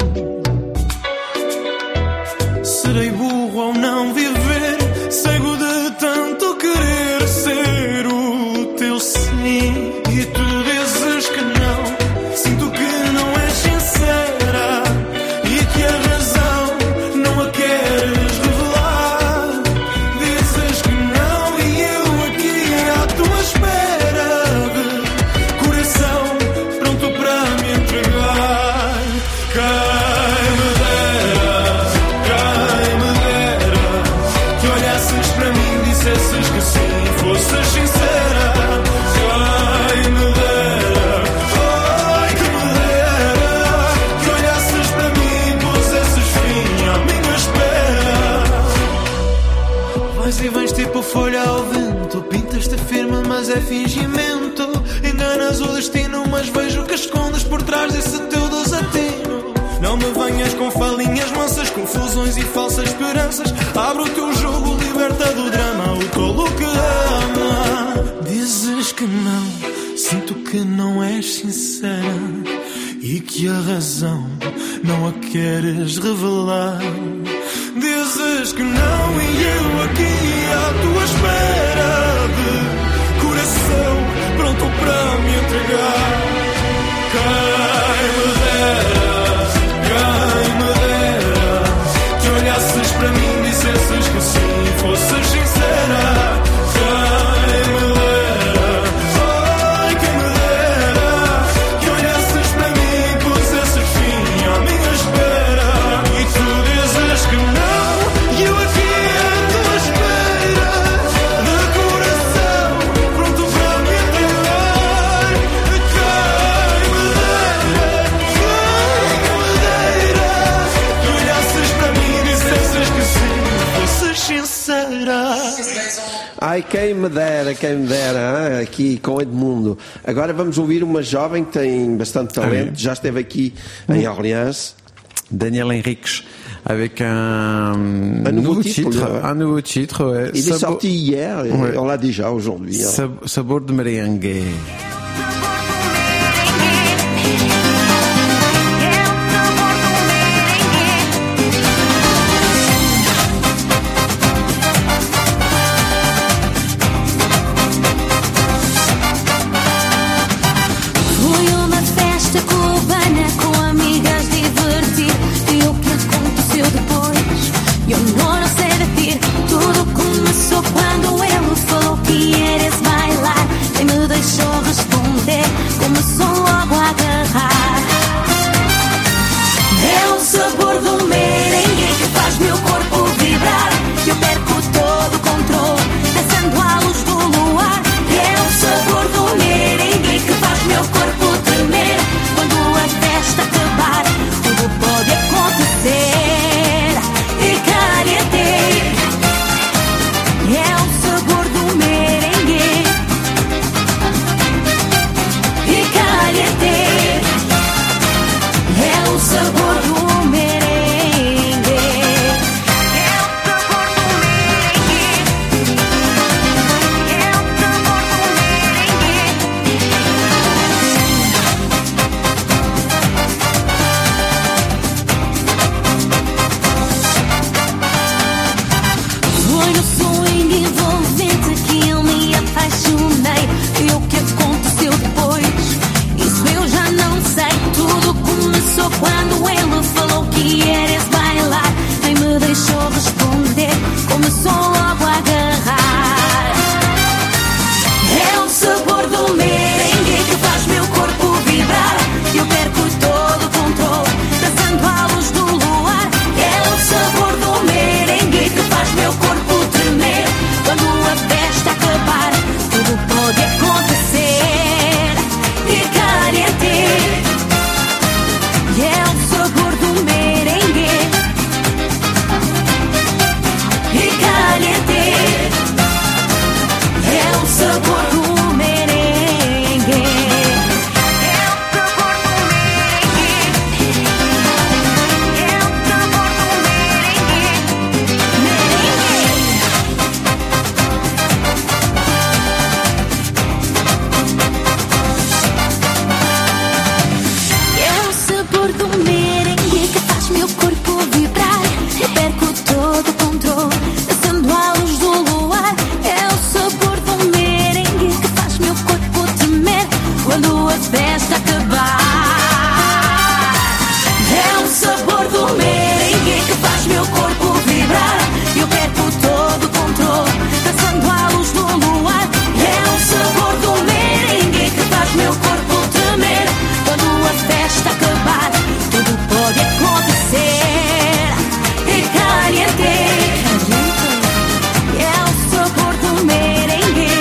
Serei burro ao não viver, cego de tanto querer ser o teu sim. E tu dizes que não, sinto que não és sincera e que a razão não a queres revelar. Dizes que não e eu aqui à tua espera de coração pronto para me entregar. Quem me dera, quem me dera que olhasses para mim e dissesses que sim, fosses sincera. Quem me dera, ai que me dera que olhasses para mim e pusesses fim à minha espera. Vais e vens tipo folha ao vento, pintas-te firme mas é fingimento. Enganas o destino mas vejo que escondes por trás desse teu desatino. Não me venhas com falinhas mansas, confusões e falsas esperanças. Abre o teu jogo, liberta do drama o tolo que ama. Dizes que não, sinto que não és sincera e que a razão não a queres revelar. Dizes que não e eu aqui à tua espera de coração pronto para me entregar. Quem me dera, quem me dera que olhasses para mim e dissesses que sim, fosses sincero. Ai, quem me dera, quem me dera, hein? Aqui com Edmundo. Agora vamos ouvir uma jovem que tem bastante talento, Ah, oui. já esteve aqui em Orleans. Daniel Henriques, avec un, Un nouveau titre, ouais. un nouveau titre, ouais. Il est Sabo- sorti hier et Ouais. on l'a déjà aujourd'hui. hein. Sab- Sabor de merengue. Foi uma festa cubana com amigas divertir. E o que aconteceu depois? Eu não sei decir. Tudo começou quando ele falou que eres bailar. E me deixou responder. Começou logo a agarrar. É o sabor do merengue que faz meu corpo vibrar. Eu perco todo o controle, dançando à luz do luar. É o sabor do merengue que faz meu corpo tremer. Quando a festa acabar, tudo pode acontecer. E caliente é o sabor do merengue. E caliente é o sabor do merengue. Foi no swing envolvente que eu me apaixonei. E o que aconteceu depois? Isso eu já não sei. Tudo começou quando ele falou que eres bailar. Nem me deixou responder. Começou logo a agarrar. É o sabor do merengue que faz meu corpo vibrar. Eu perco todo o controle, dançando à luz do luar. É o sabor do merengue que faz meu corpo tremer. Quando a festa acabar, tudo pode acontecer. E caliente é o sabor do merengue. E caliente é o sabor do merengue. É o sabor do merengue que faz meu corpo vibrar. Eu perco todo o controle, dançando à luz do luar. É o sabor do merengue que faz meu corpo tremer. Quando a festa acabar, é o sabor do merengue que faz meu corpo vibrar. Eu perco todo o controle, dançando à luz do luar. É o sabor do merengue que faz meu corpo tremer. Quando a festa acabar, tudo pode acontecer. E caliente é o sabor do merengue.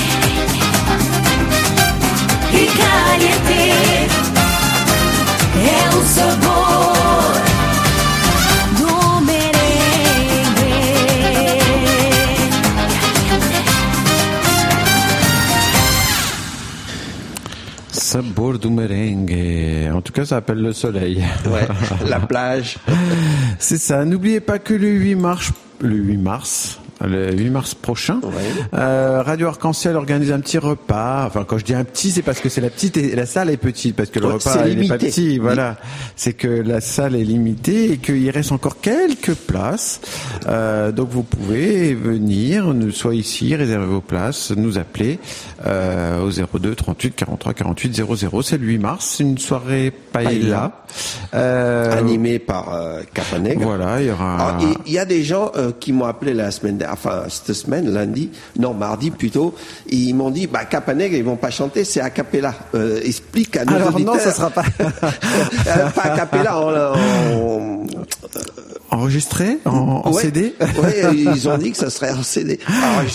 E caliente é o sabor do merengue. Sabor du merengue. En tout cas, ça appelle le soleil. Ouais, la plage. C'est ça. N'oubliez pas que le huit mars, le huit mars, le huit mars prochain, euh, Radio Arc-en-Ciel organise un petit repas. Enfin, quand je dis un petit, c'est parce que c'est la petite et la salle est petite, parce que le Ouais, repas c'est il n'est pas limité. petit. Voilà, c'est que la salle est limitée et qu'il reste encore quelques places. Euh, donc vous pouvez venir, nous- soit ici, réserver vos places, nous appeler euh, au zéro deux trente-huit quarante-trois quarante-huit zéro zéro. C'est le huit mars, c'est une soirée paella. Paella. Euh, Animé par euh, Capanègre. Voilà, il y aura. Alors, il il y a des gens euh, qui m'ont appelé la semaine, dernière, enfin cette semaine, lundi, non mardi plutôt, et ils m'ont dit, bah Capanègre ils vont pas chanter, c'est a cappella. Euh, explique à nos Alors auditeurs. non, ça sera pas. Euh, pas a cappella, en, en- Enregistré en, en Ouais. C D. Ouais, ils ont dit que ça serait en C D. Alors j'ai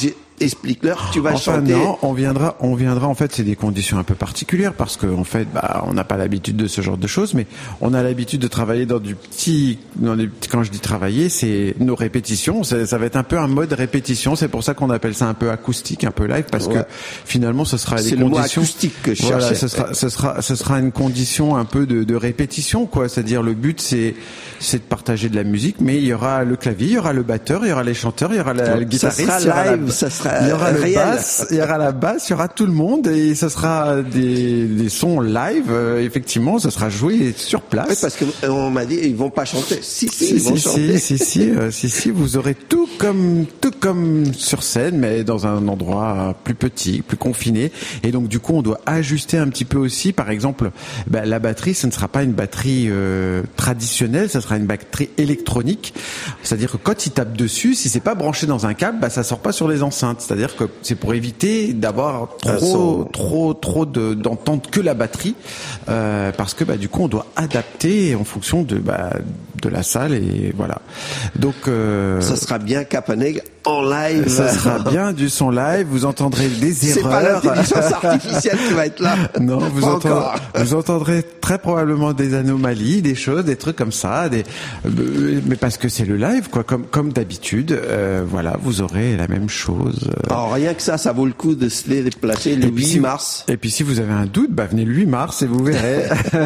explique-leur, tu vas enfin, chanter. Non, on viendra, on viendra. En fait, c'est des conditions un peu particulières parce que, en fait, bah, on n'a pas l'habitude de ce genre de choses, mais on a l'habitude de travailler dans du petit. Dans des, quand je dis travailler, c'est nos répétitions. Ça, ça va être un peu un mode répétition. C'est pour ça qu'on appelle ça un peu acoustique, un peu live, parce ouais. que finalement, ce sera des c'est conditions. Le mot acoustique que je voilà, cherchais. ce sera, ce sera, ce sera une condition un peu de, de répétition, quoi. C'est-à-dire, le but, c'est, c'est de partager de la musique, mais il y aura le clavier, il y aura le batteur, il y aura les chanteurs, il y aura la, le guitariste, ça sera live, ça sera il y aura réel. le basse, il y aura la basse, il y aura tout le monde et ce sera des, des sons live. Euh, effectivement, ça sera joué sur place. Oui, parce que on m'a dit ils vont pas chanter. Si si, si ils vont si, chanter. Si si si, euh, si si, vous aurez tout comme tout comme sur scène, mais dans un endroit plus petit, plus confiné. Et donc du coup, on doit ajuster un petit peu aussi. Par exemple, bah, la batterie, ce ne sera pas une batterie euh, traditionnelle, ça sera une batterie électronique. C'est-à-dire que quand ils tapent dessus, si c'est pas branché dans un câble, bah ça sort pas sur les enceintes. C'est-à-dire que c'est pour éviter d'avoir trop, trop, trop de, d'entendre que la batterie, euh, parce que bah du coup on doit adapter en fonction de bah de la salle et voilà. Donc euh, ça sera bien Capaneg en live. Ça sera bien du son live. Vous entendrez des erreurs. C'est pas l'intelligence artificielle qui va être là. Non, vous, pas entendrez, encore. vous entendrez très probablement des anomalies, des choses, des trucs comme ça, des, mais parce que c'est le live, quoi, comme comme d'habitude. Euh, voilà, vous aurez la même chose. Alors rien que ça, ça vaut le coup de se les déplacer le huit mars. Et puis si vous avez un doute, bah venez le huit mars et vous verrez.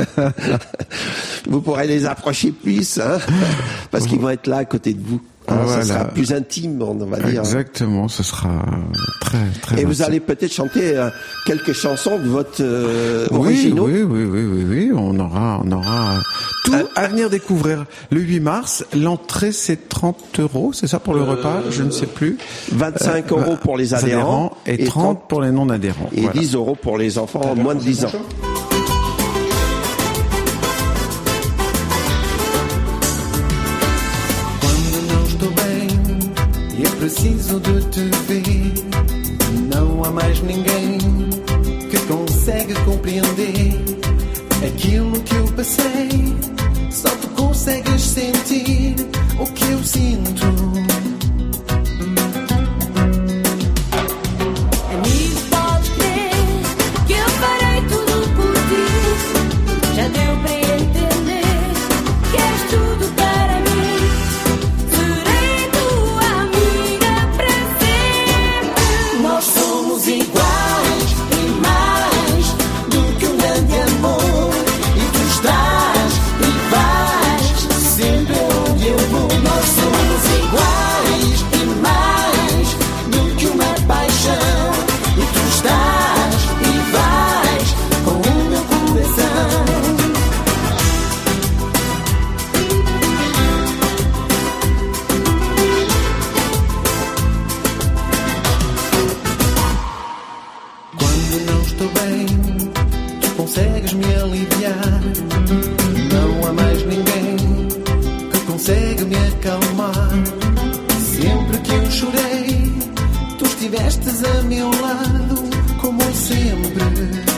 Vous pourrez les approcher plus, hein, parce qu'ils vont être là à côté de vous. Hein, voilà. Ça sera plus intime, on va dire. Exactement, ce sera très très. Et intime. vous allez peut-être chanter euh, quelques chansons de votre euh, oui, originaux. Oui, oui, oui, oui, oui, on aura, on aura tout euh, à venir découvrir. Le huit mars, l'entrée c'est trente euros, c'est ça pour le euh, repas, je ne sais plus. vingt-cinq euros euh, pour les adhérents, adhérents et, et trente pour les non adhérents. Et voilà. dix euros pour les enfants moins de dix ans. Preciso de te ver. Não há mais ninguém que consegue compreender aquilo que eu passei. Só tu consegues sentir o que eu sinto. Amigo, podes crer que eu farei tudo por ti. Já deu para entender que és tudo para mim. Iguais e mais do que um grande amor. E tu estás e vais sempre onde eu vou. Nós somos iguais e mais do que uma paixão. E tu estás e vais com o meu coração. Consegues me aliviar. Não há mais ninguém que consegue me acalmar. Sempre que eu chorei, tu estivestes a meu lado, como sempre.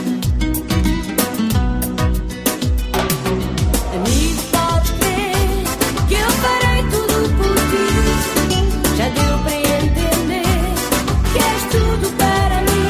Amigo, podes crer que eu farei tudo por ti. Já deu para entender que és tudo para mim.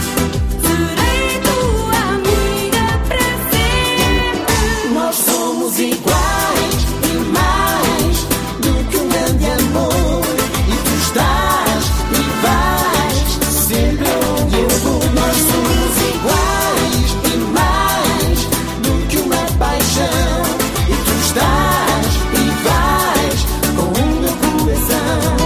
Iguais e mais do que um grande amor. E tu estás e vais sempre onde eu vou. Nós somos iguais e mais do que uma paixão. E tu estás e vais com o meu coração.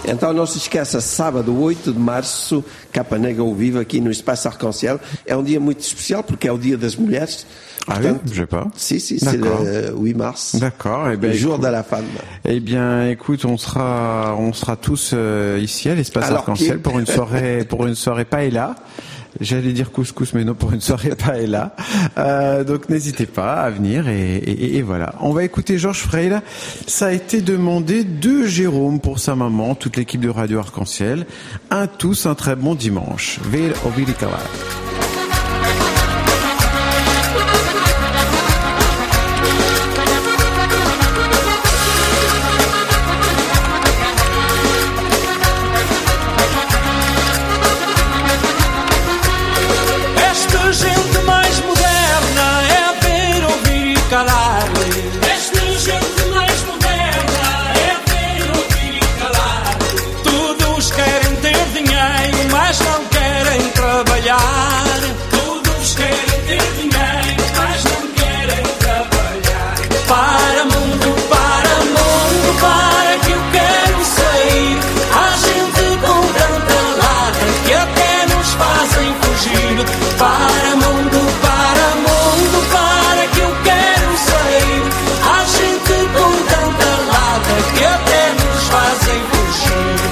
Então não se esqueça, sábado oito de março, Capa Negra ao vivo aqui no Espaço Arc-en-Ciel. É um dia muito especial porque é o Dia das Mulheres. Ah Portanto, oui, je sais pas. Si, si, c'est le huit mars. D'accord. Eh bien, le jour écoute, de la femme. Eh bien, écoute, on sera, on sera tous euh, ici à l'Espace Alors, Arc-en-Ciel qui- pour une soirée, pour une soirée paella. J'allais dire couscous, mais non, pour une soirée paella. Euh, donc n'hésitez pas à venir et, et, et voilà. On va écouter Georges Freil. Ça a été demandé de Jérôme pour sa maman, toute l'équipe de Radio Arc-en-Ciel. Un tous, un très bon dimanche. Vir ouvir calar. Esta gente mais moderna é ver, ouvir e calar. Esta gente mais moderna é ver, ouvir e calar. Todos querem ter dinheiro, mas não querem trabalhar. Todos querem ter dinheiro, mas não querem trabalhar. Para mundo, para mundo, para que eu quero sair. Há gente com tanta lata que até nos fazem fugir. Para mundo, para mundo, para que eu quero sair. Há gente com tanta lata que até nos fazem fugir.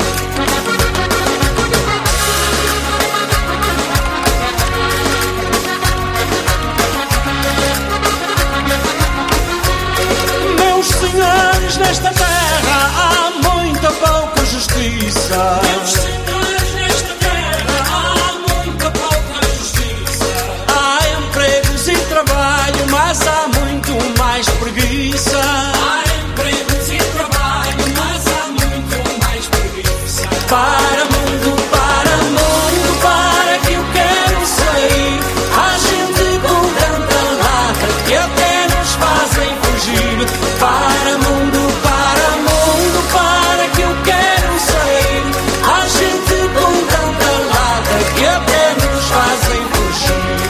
Meus senhores, nesta terra há muita pouca justiça. Meus senhores, nesta terra há muita pouca justiça. Há empregos e trabalho, mas há muito mais preguiça. Há empregos e trabalho, mas há muito mais preguiça. Para mundo, para mundo, para que eu quero sair. Há gente com tanta lata que até nos fazem fugir. Para mundo, para mundo, para que eu quero sair. Há gente com tanta lata que até nos fazem fugir.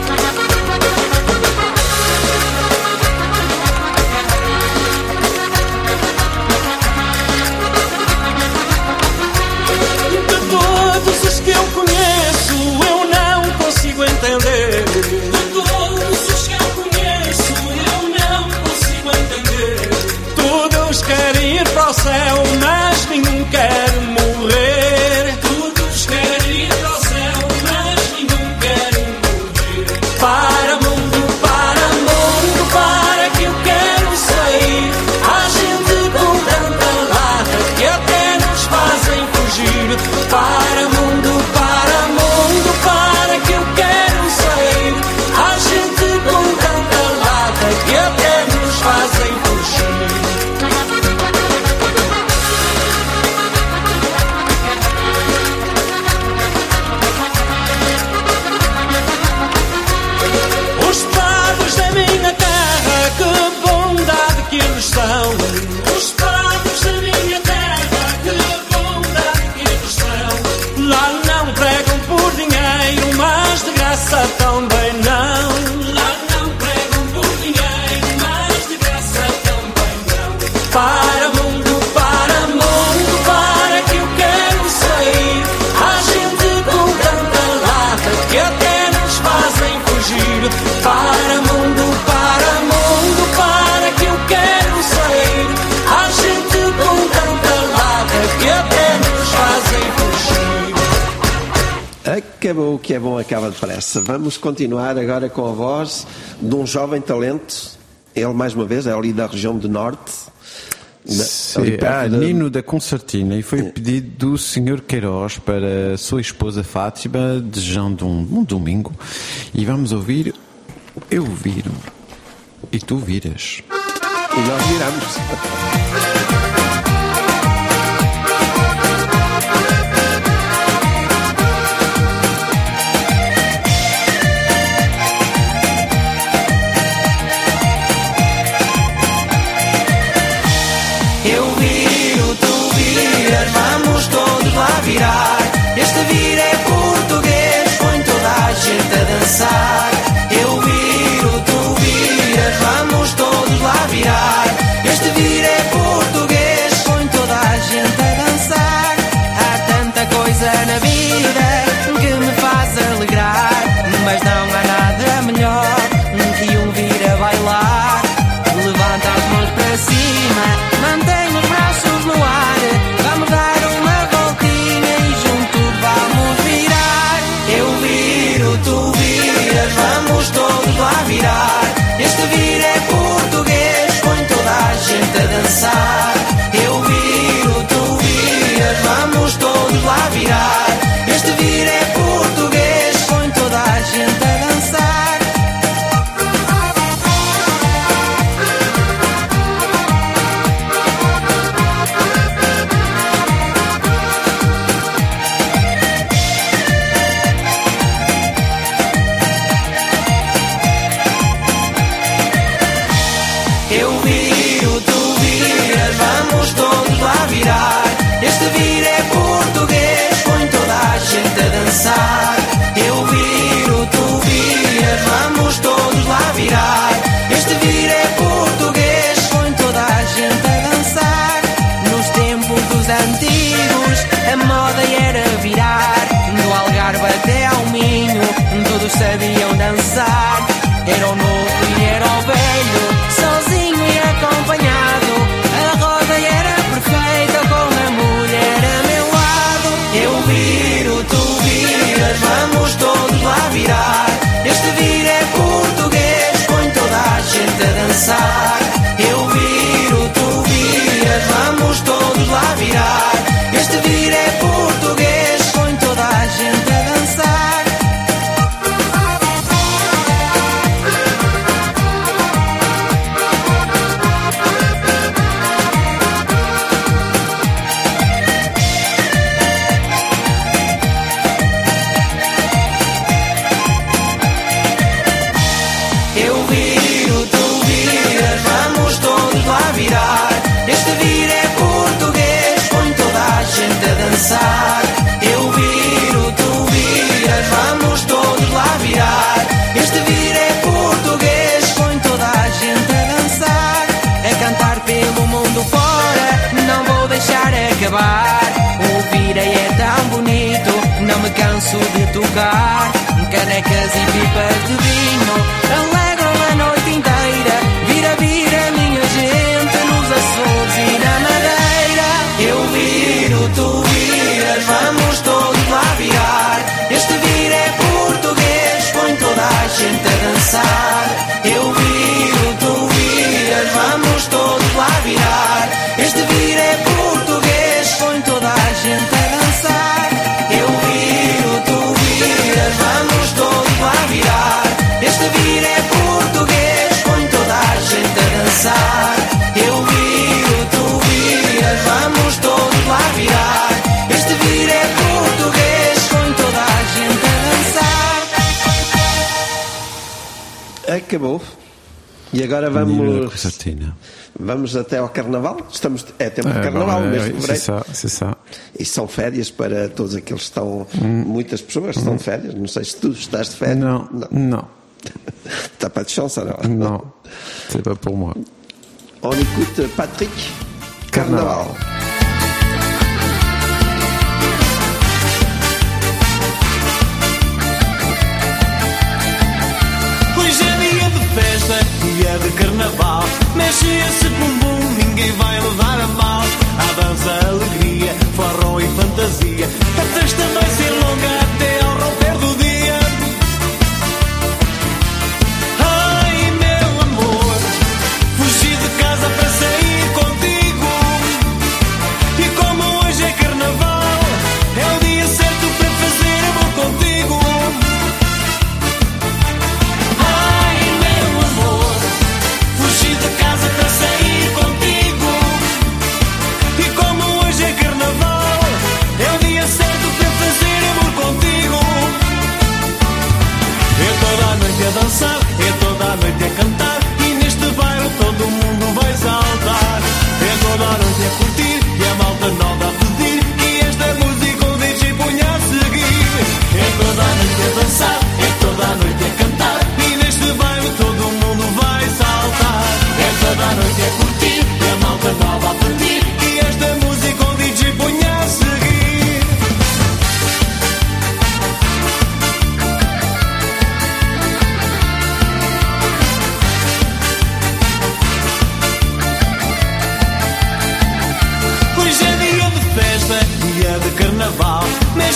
De todos os que eu conheço, eu não consigo entender. De todos os que eu conheço, eu não consigo entender. Todos querem ir para o céu, mas nenhum quer morrer. Todos querem ir para o céu, mas nenhum quer morrer. Para mundo, para mundo, para que eu quero sair. Há gente com tanta lata que até nos fazem fugir. Para mundo, para mundo, para que eu quero sair. Há gente com tanta lata que até nos fazem fugir. Os padres da minha terra, que bondade que eles são. Os padres da minha terra, que bondade que eles são. Lá não pregam por dinheiro, mas de graça também não. Lá não pregam por dinheiro, mas de graça também não. Para mundo, para mundo, para que eu quero sair. Há gente com tanta lata que até nos fazem fugir. Para mundo, para mundo, para que eu quero sair. Há gente com tanta lata que até nos fazem fugir. Acabou, que é bom, acaba depressa. Vamos continuar agora com a voz de um jovem talento. Ele, mais uma vez, é ali da região do Norte. Na- ali C'est perto ah, de- Nino da Concertina e foi pedido do senhor Queiroz para a sua esposa Fátima, desejando um, um domingo. E vamos ouvir Eu Viro e Tu Viras. E nós viramos. Eu viro, tu viras, vamos todos lá virar. Este vir é português, põe toda a gente a dançar. Eu viro, tu viras, vamos todos lá virar. Este vir é português. coisa na vida que me faz alegrar, mas não há nada melhor que um vir a bailar. Levanta as mãos para cima, mantém os braços no ar, vamos dar uma voltinha e juntos vamos virar. Eu viro, tu viras, vamos todos lá virar. Este vir é português, põe toda a gente a dançar. Eu viro, tu viras, vamos todos lá virar. Este vir é português, põe toda a gente a dançar. Eu viro, tu viras, vamos todos lá virar. Este vir é português, põe toda a gente a dançar. Eu viro, tu viras, vamos todos lá virar. Este vir é português, põe toda a gente a dançar. Nos tempos dos antigos, a moda era virar. Do Algarve até ao Minho, todos sabiam dançar. Era o novo e era o velho, sozinho e acompanhado. A roda era perfeita com a mulher a meu lado. Eu viro, tu viras, vamos todos lá virar. Este vir é português, põe toda a gente a dançar. Eu viro, tu viras, vamos todos lá virar. Este vir é português, põe toda a gente a dançar. Eu viro, tu viras, vamos todos lá virar. Este vir é português, põe toda a gente a dançar. Eu viro, tu viras, vamos todos lá virar. Este vir é português, põe toda a gente a dançar. A cantar pelo mundo fora, não vou deixar acabar. O vir é tão bonito, não me canso de tocar. Canecas e pipas de vinho alegram a noite inteira. Vira, vira, minha gente, nos Açores e na Madeira. Eu viro, tu viras, vamos todos lá virar. Este vir é português, põe toda a gente a dançar. Eu viro, tu viras, vamos todos lá virar. Este vir é português, põe toda a gente a dançar. Eu viro, tu viras, vamos todos lá virar. Este vir é português, põe toda a gente a dançar. Eu viro, tu viras, vamos todos lá virar. Este vir é português, põe toda a gente a dançar. Acabou. E agora vamos vamos até ao Carnaval. Estamos, é tempo de Carnaval, é, mês de é, fevereiro. c'est ça, c'est ça. E são férias para todos aqueles que estão. Hum. Muitas pessoas estão de férias. Não sei se tu estás de férias. Non, non. non. T'as pas de chance alors. Non, c'est pas pour moi. On écoute Patrick Carnaval. Carnaval. Hoje é dia de festa, dia de carnaval. Mexe esse bumbum, ninguém vai levar a mal. Há dança, alegria, forró e fantasia. A festa vai ser longa até ao romper do dia. Ai, meu amor, fugi de casa para sair contigo. E como hoje é carnaval, é o dia certo para fazer amor contigo. Ai, meu amor, fugi de casa para sair contigo. E como hoje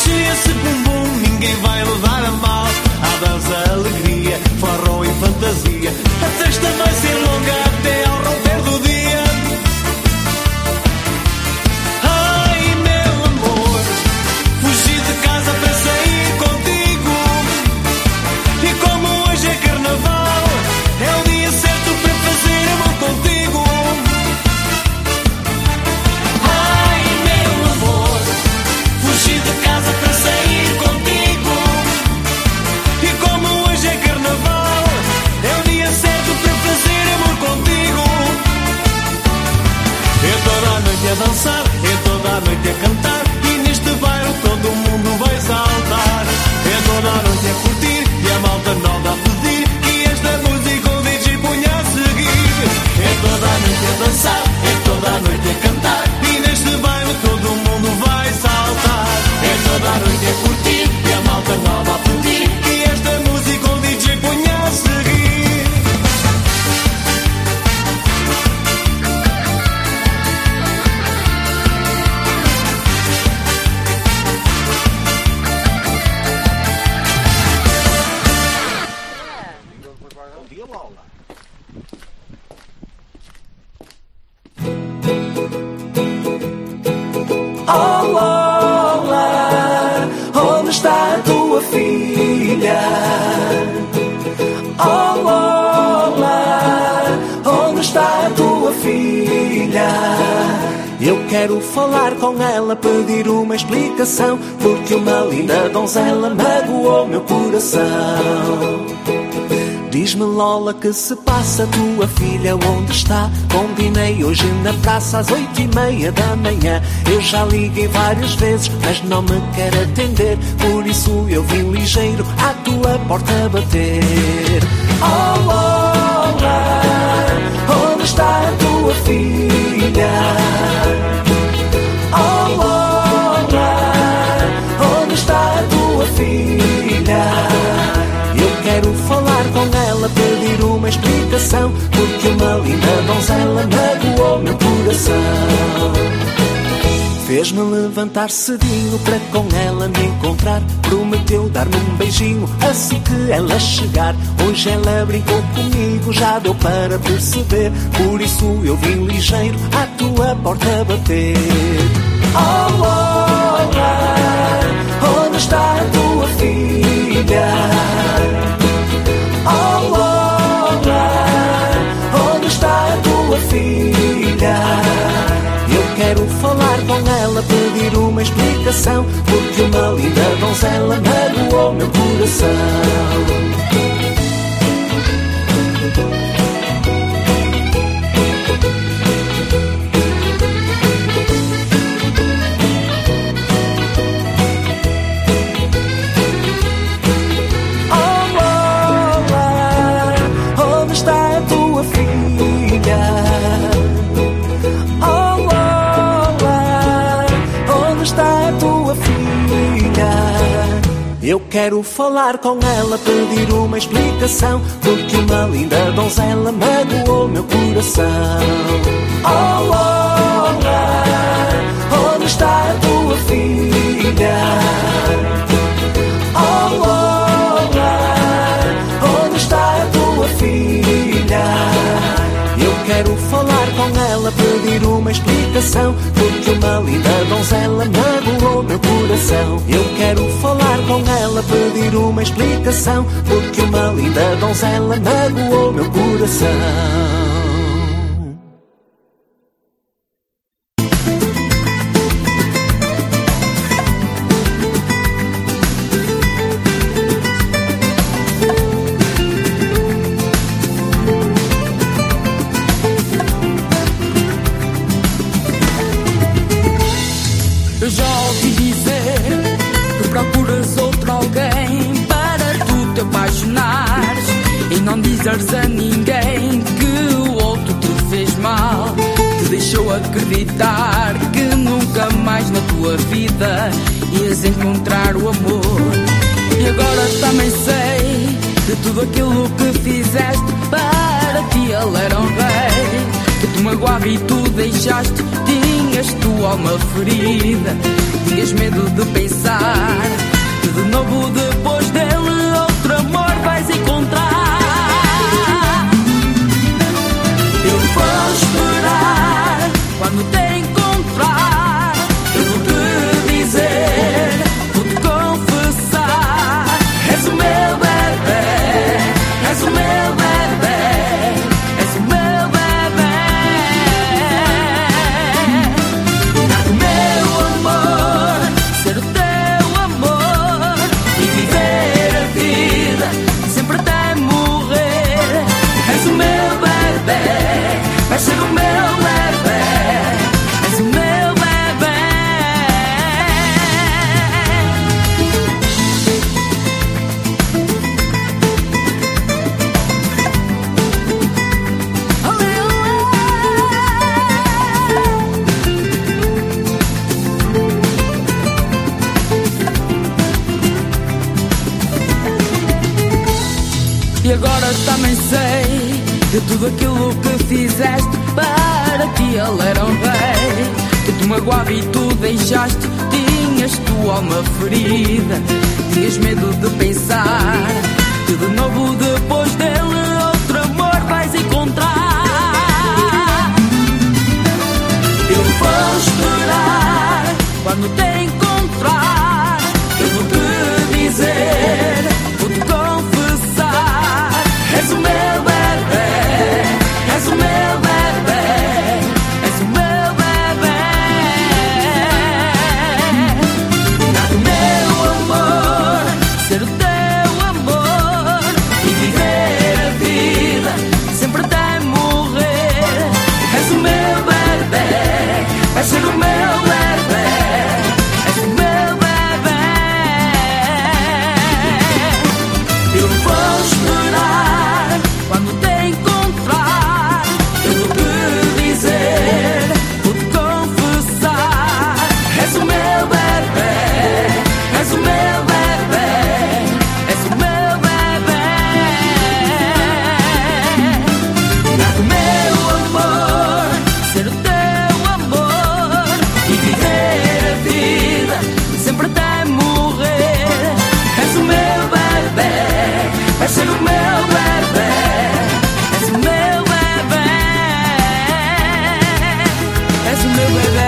esse bumbum, ninguém vai levar a mal. Há dança, alegria, forró e fantasia. A festa vai ser longa até ao romper do dia. Ai, meu amor, fugi de casa para sair contigo. E como hoje é carnaval, é o dia certo para fazer amor contigo. Ai, meu amor, fugi de casa para sair contigo. E como hoje é carnaval, é o dia certo para fazer amor contigo. É toda a noite a dançar, é toda a noite a cantar. E neste bairro todo mundo vai saltar. É toda a noite a curtir e a malta nova a pedir que esta música o D J punha a seguir. É toda a noite a dançar, é toda a noite a cantar. E neste bairro todo mundo vai saltar. É toda a noite a curtir e a malta nova a pedir que esta música o D J punha a seguir. Oh Lola, onde está a tua filha? Oh Lola, onde está a tua filha? Eu quero falar com ela, pedir uma explicação, porque uma linda donzela magoou meu coração. Diz-me Lola, que se passa, tua filha onde está? Combinei hoje na praça às oito e meia da manhã. Eu já liguei várias vezes, mas não me quer atender. Por isso eu vim ligeiro à tua porta bater. Oh Lola, onde está a tua filha? Oh Lola, onde está a tua filha? Eu quero falar com ela, pedir uma explicação, porque uma linda donzela magoou meu coração. Fez-me levantar cedinho para com ela me encontrar. Prometeu dar-me um beijinho assim que ela chegar. Hoje ela brincou comigo, já deu para perceber. Por isso eu vim ligeiro à tua porta bater. Oh Lola, onde está a tua filha? Oh Lola, onde está a tua filha? Eu quero falar com ela, pedir uma explicação, porque uma linda donzela magoou meu coração. Eu quero falar com ela, pedir uma explicação, porque uma linda donzela magoou meu coração. Oh Lola, onde está a tua filha? Oh Lola, onde está a tua filha? Eu quero falar com ela, pedir uma explicação, porque uma linda donzela magoou meu coração. Eu quero falar com ela, pedir uma explicação, porque uma linda donzela magoou meu coração. A ninguém que o outro te fez mal, te deixou acreditar que nunca mais na tua vida ias encontrar o amor. E agora também sei de tudo aquilo que fizeste, para ti ele era um rei, que tu magoava e tu deixaste, tinhas tua alma ferida, tinhas medo de pensar que de novo depois dele outro amor vais encontrar. Eu vou esperar quando te encontrar, eu vou te dizer, vou te confessar, és o meu bebê, és o meu bebê, és o meu bebê. Dar-te o meu amor, ser o teu amor e viver a vida sempre até morrer. És o meu bebê, vais ser o meu bebê, és o meu bebê. E agora também sei de tudo aquilo que fizeste para que ele era um rei, que te magoava e tu deixaste, tinhas tua alma ferida, tinhas medo de pensar que de novo depois dele outro amor vais encontrar. Eu vou esperar quando te encontrar, eu vou te dizer, vou te confessar, és o meu bebê, és o meu bebê, és o meu bebê. Dar-te o meu amor, ser o teu amor e viver a vida sempre até morrer. És o meu bebê, vais ser o meu bebê, és o meu bebê. Eu vou esperar quando te encontrar, eu vou te dizer, vou te confessar, és o meu bebê, és o meu bebê, és o meu bebê. Dar-te o meu amor, ser o teu amor e viver a vida sempre até morrer. És o meu bebê, vais ser o meu bebê, és o meu bebê, és o meu bebê.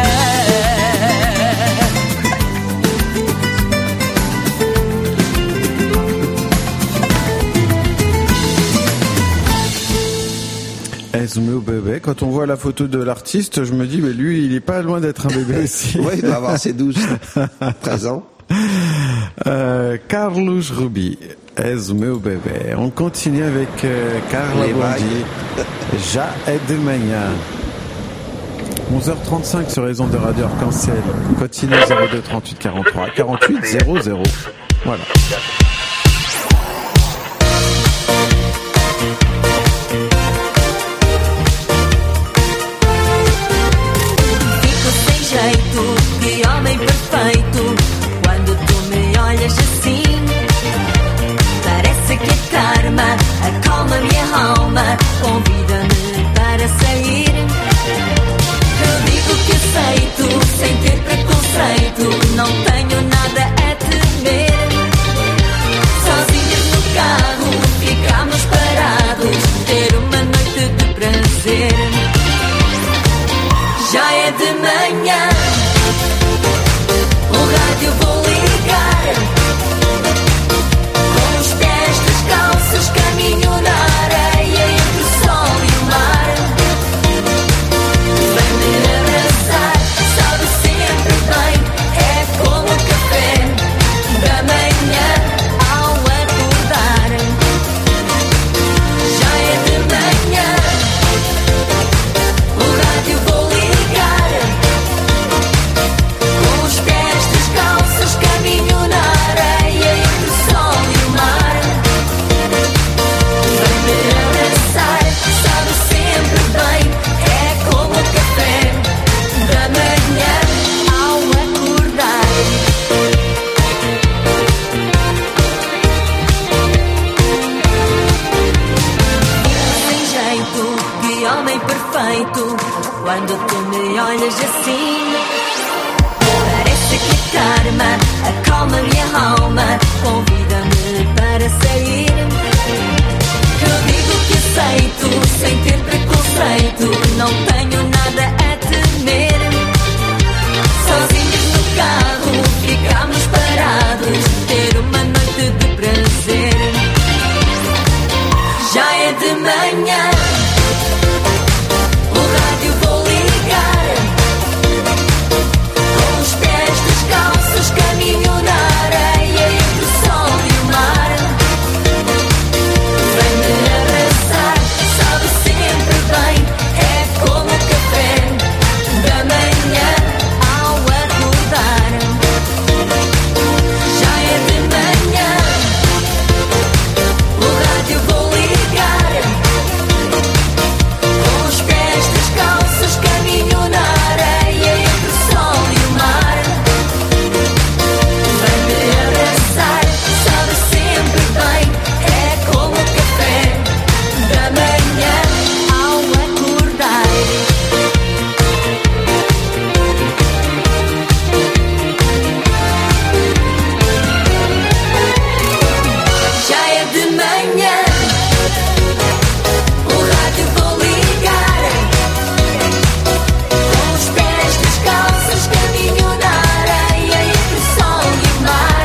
Est-ce meu bébé? Quand on voit la photo de l'artiste, je me dis, mais lui, il est pas loin d'être un bébé aussi. Oui, il doit avoir ses douze, treize ans. Euh, Carlos Ruby, És meu bébé. On continue avec euh, Carla Bondi, Já é de manhã. onze heures trente-cinq sur les ondes de Radio Arc-en-Ciel. Continue zéro deux trente-huit quarante-trois quarante-huit zéro zéro. Voilà. Fico sem jeito, que homem perfeito. Quando tu me olhas assim, parece que a karma acalma minha alma, convida-me para sair. Eu digo que aceito, sem ter preconceito, não tenho nada a temer. Sozinhos no carro, ficamos parados, ter uma noite de prazer. Já é de manhã, o rádio vou ligar, com os pés descalços caminho na areia entre o sol e o mar. Vem-me abraçar, sabe sempre bem, é como o café da manhã ao acordar. Já é de manhã, o rádio vou ligar, calma, acalma minha alma, convida-me para sair. Eu digo que aceito, sem ter preconceito, não tenho nada a temer. Sozinhos no carro, ficamos parados, ter uma noite de prazer. Já é de manhã, o rádio vou ligar, com os pés descalços caminho na areia entre o sol e o mar. Vem-me abraçar, sabe sempre bem, é como o café da manhã ao acordar. Já é de manhã, o rádio vou ligar, com os pés descalços caminho na areia entre o sol e o mar. Vem-me abraçar, sabe sempre bem, é como o café da manhã ao acordar. Já é de manhã, o rádio vou ligar, com os pés descalços caminho na areia entre o sol e o mar.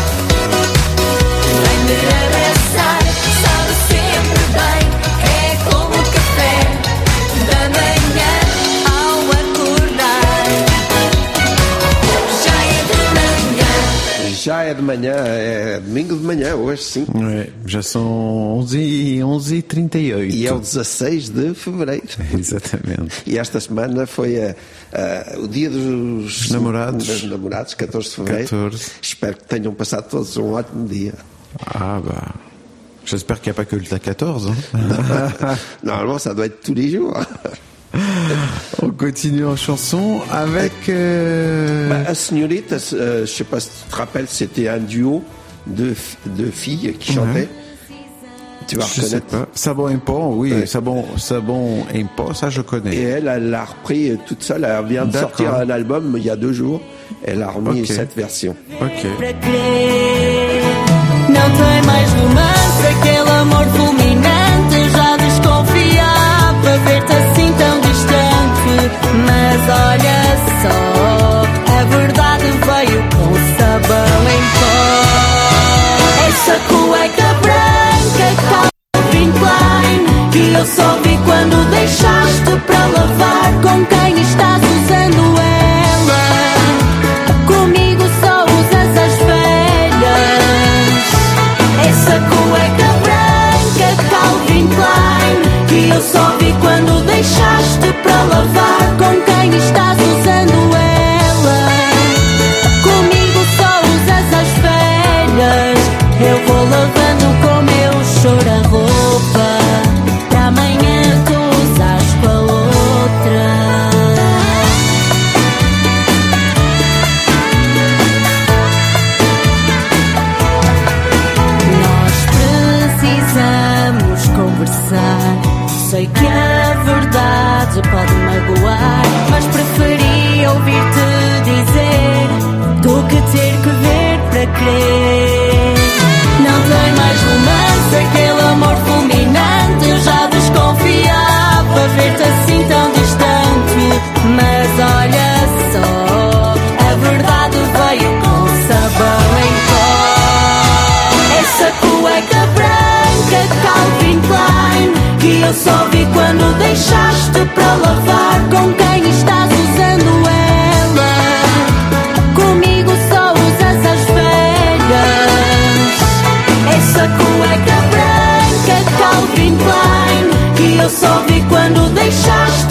Vem-me abraçar, sabe sempre bem, é como o café da manhã ao acordar. Já é de manhã. Já é de manhã, é domingo de manhã, hoje sim. Ouais, já são onze e trinta e oito. E é o dezasseis de fevereiro. Exatamente. E esta semana foi a, a- o dia dos namorados. dos namorados, catorze de fevereiro. catorze. Espero que tenham passado todos um ótimo dia. Ah bah, j'espère qu'il n'y a pas que le quatorze. Hein. Normalement, ça doit être tous les jours. On continue en chanson avec... euh, Bah, a senhorita, euh, je sais pas si tu te rappelles, c'était un duo de, f- de filles qui chantaient. Tu vas je sais reconnaître. pas. Sabon et Pont, oui. Ouais. Sabon, Sabon et Pont, ça je connais. Et elle, elle l'a repris toute seule. Elle vient de D'accord. sortir un album il y a deux jours. Elle a remis Ok. cette version. Ok. Para crer, não tem mais romance, aquele amor fulminante. Já desconfiava ver-te assim tão distante. Mas olha só, a verdade veio com sabão em pó. Essa cueca branca Calvin Klein, que eu só vi quando deixaste para lavar. Com quem estás usando ela? Comigo só usas as velhas. Essa cueca branca Calvin Klein, que eu só vi quando deixaste para lavar. Com quem estás usando ela? Comigo só usas as velhas. Eu vou lavando com meu choro a roupa, para amanhã tu usas com a outra. Nós precisamos conversar. Sei que a verdade pode magoar, mas preferia ouvir-te dizer do que ter que ver para crer. Não tem mais romance, aquele amor fulminante. Eu já desconfiava ver-te assim tão distante. Mas olha só, a verdade veio com sabão em pó. Essa cueca branca Calvin Klein, que eu só vi quando deixaste para lavar. Com quem estás usando ela? Comigo só usas as velhas. Essa cueca branca Calvin Klein, que eu só vi quando deixaste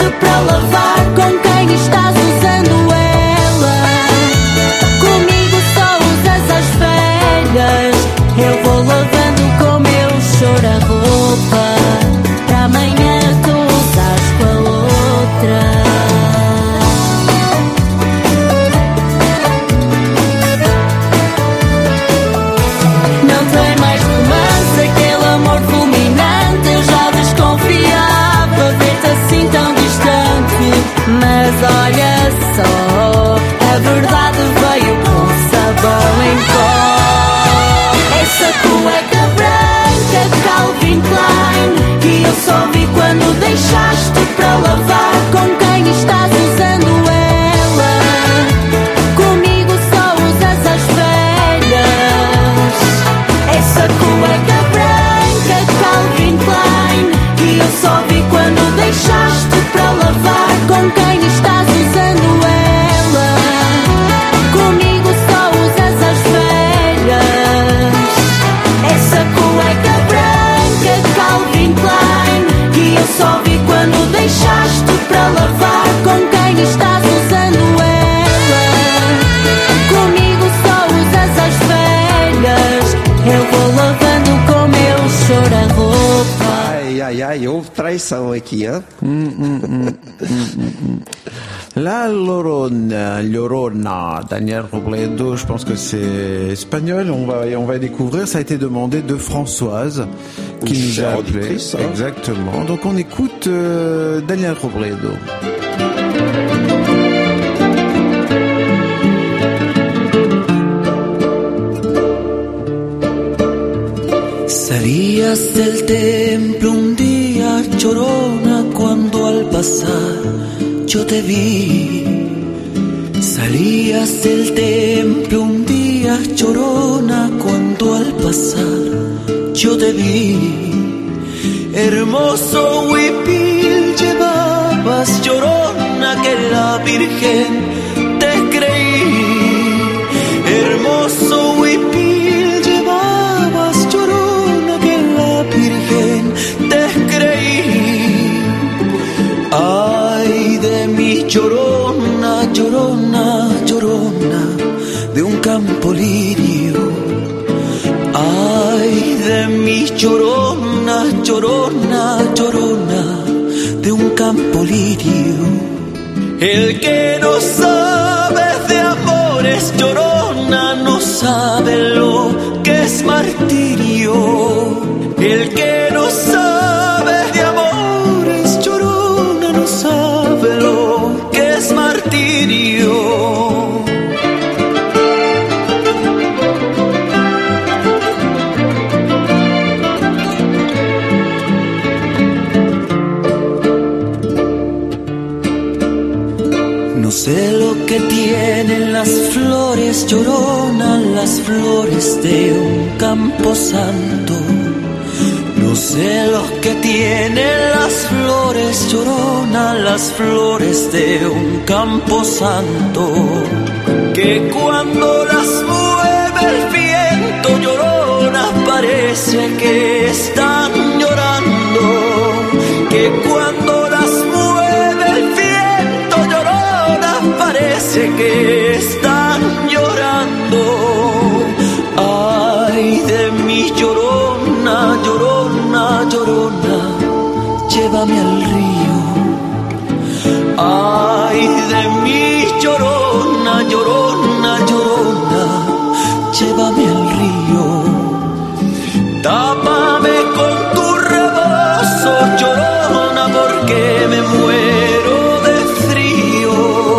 houve traição aqui, hein? Hum, hum, hum, hum, hum. La Llorona, Llorona, Daniel Robledo, je pense que c'est espagnol, on va, on va découvrir, ça a été demandé de Françoise, qui Une nous a chère appelé. auditrice, hein. Exactement, donc on écoute euh, Daniel Robledo. Salías del templo un día, Llorona, cuando al pasar yo te vi. Salías del templo un día, Llorona, cuando al pasar yo te vi. Hermoso huipil llevabas, Llorona, que la Virgen te creí. Hermoso huipil llevabas, Llorona, que la Virgen te creí. Ay de mi Llorona, Llorona, Llorona, de un campo lirio. Ay de mi Llorona, Llorona, Llorona, de un campo lirio. El que no sabe de amores, Llorona, no sabe lo que es martirio. El que no sabe de amores, Llorona, no sabe lo que es martirio. No sé lo que tienen las flores, Llorona, las flores de un campo santo. No sé lo que tienen las flores, Llorona, las flores de un campo santo. Que cuando las mueve el viento, Llorona, parece que están llorando. Que cuando las mueve el viento, Llorona, parece que están llorando. Ay de mi Llorona, Llorona, Llorona, llévame al río. Ay de mi Llorona, Llorona, Llorona, llévame al río. Tápame con tu rebozo, Llorona, porque me muero de frío.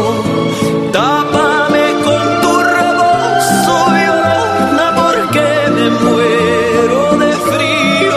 Tápame con tu rebozo, Llorona, porque me muero de frío.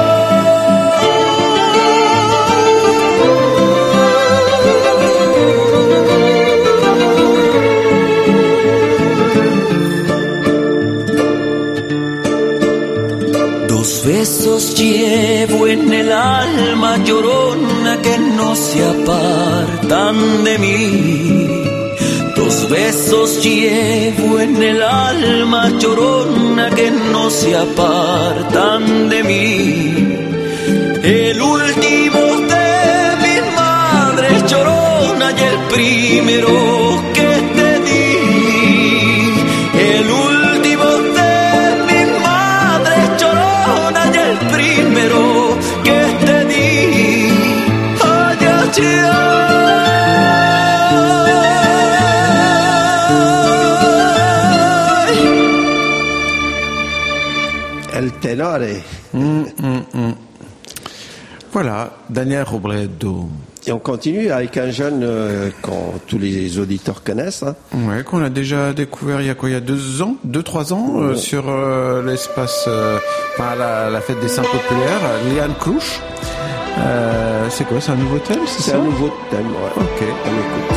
Dos besos llevo en el alma, Llorona, que no se apartan de mí. Dos besos llevo en el alma, Llorona, que no se apartan de mí. El último de mi madre, Llorona, y el primero que te di. El último de mi madre, Llorona, y el primero que te di. Ay, ay, ay. El tenore. Hum, hum, hum. Voilà, Daniel Robledo. Et on continue avec un jeune euh, que tous les auditeurs connaissent. Hein. Ouais, qu'on a déjà découvert il y a quoi, il y a deux ans, deux, trois ans, euh, sur euh, l'espace, euh, enfin la, la fête des Saints populaires, Liane Clouche. Euh, c'est quoi, c'est un nouveau thème, c'est ça? C'est un nouveau thème, ouais. Ok, on écoute.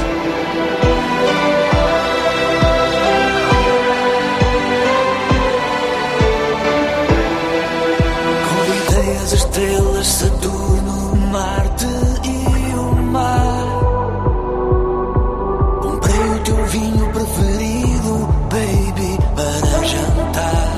Convidei as estrelas, Saturno, Marte e o mar. Comprei o teu vinho preferido, baby, para jantar.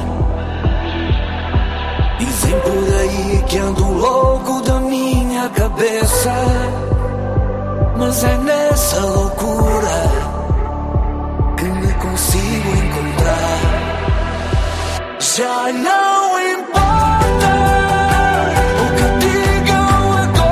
E vem por aí que ando louco da minha cabeça. Mas é nessa loucura que me consigo encontrar. Já não importa o que digam agora.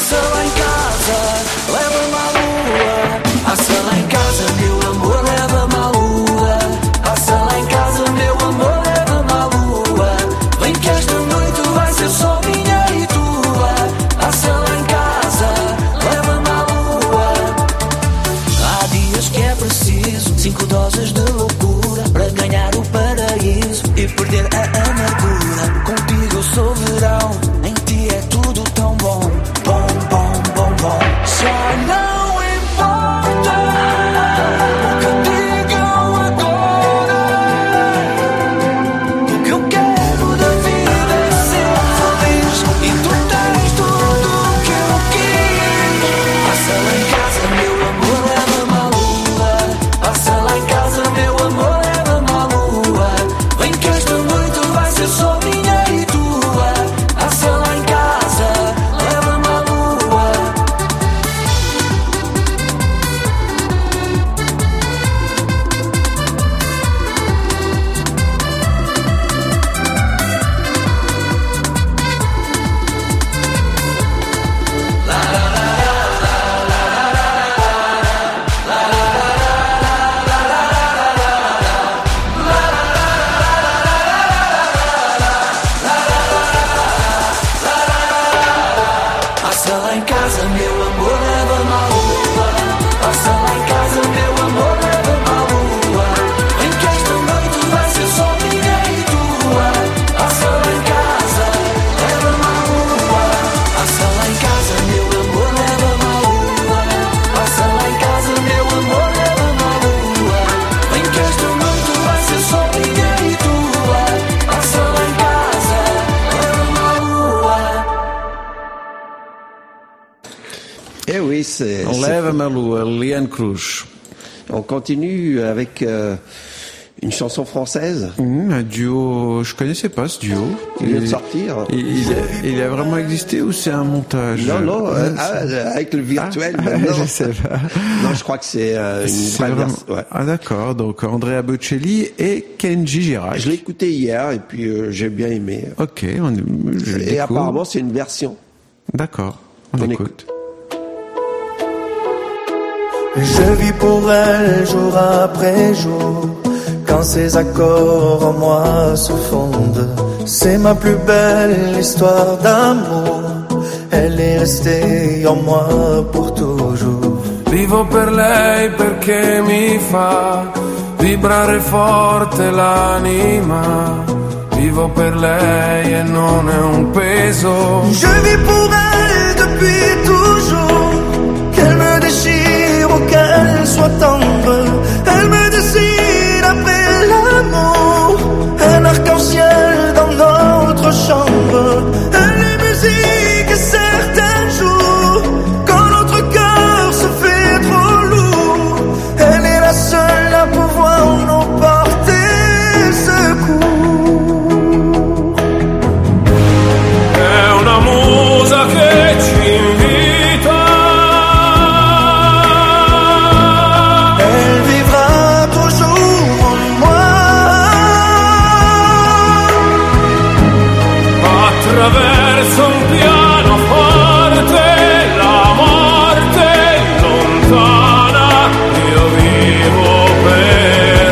Passa lá em casa, leva-me à lua. Passa lá em casa, meu amor, leva-me à lua. Passa lá em casa, meu amor, leva-me à lua. Vem que esta noite vai ser só minha e tua. Passa lá em casa, leva-me à lua. Há dias que é preciso cinco doses de loucura para ganhar o paraíso e perder a amargura. Contigo eu sou verão, em ti é tudo tão bom. Bom, bom, bom, bom. Já não importa o que digam agora. O que eu quero da vida é ser feliz e tu tens tudo o que eu quis. Passa lá em casa, meu amor, leva-me à lua. Passa lá em casa, meu amor, leva-me à lua. Vem que esta noite vai ser só minha e tua. Passa lá em casa, leva-me à lua. Passa lá em casa, meu amor, leva-me à lua. Passa lá em casa, meu amor, leva-me à lua. Vem que esta noite vai ser só minha e tua. Passa lá em casa, leva-me à lua. Passa lá em casa, meu amor, leva-me à lua. Passa lá em casa, meu amor, leva-me à lua. Vem que esta noite vai ser só minha e tua. Passa lá em casa, leva-me à lua. Eh oui, c'est... On c'est- lève ma lua, Liane Cruz. On continue avec euh, une chanson française. Mmh, un duo, je connaissais pas ce duo. Il vient de sortir. Il, il a, il a vraiment existé ou c'est un montage? Non, non, Ouais, euh, c'est- ah, avec le virtuel. Ah, maintenant. je sais pas. Non, je crois que c'est euh, une C'est vraie vraiment- version, ouais. Ah d'accord, donc Andrea Bocelli et Kenji Girac. Je l'ai écouté hier et puis euh, j'ai bien aimé. Ok, on, je le Et découvre. apparemment, c'est une version. D'accord, on, On écoute. Je vis pour elle jour après jour. Quand ces accords en moi se fondent, c'est ma plus belle histoire d'amour. Elle est restée en moi pour toujours. Vivo per lei perché mi fa vibrare forte l'anima. Vivo per lei e non è un peso. Je vis pour elle depuis toujours. Qu'elle me déchire ou qu'elle soit tendre, elle me décide après l'amour. Un arc-en-ciel dans notre chambre. Elle est musique certains jours. Quand notre cœur se fait trop lourd, elle est la seule à pouvoir nous porter secours. È una musa che ci invita. Elle vivra toujours en moi. Attraverso un pianoforte la morte lontana, io vivo per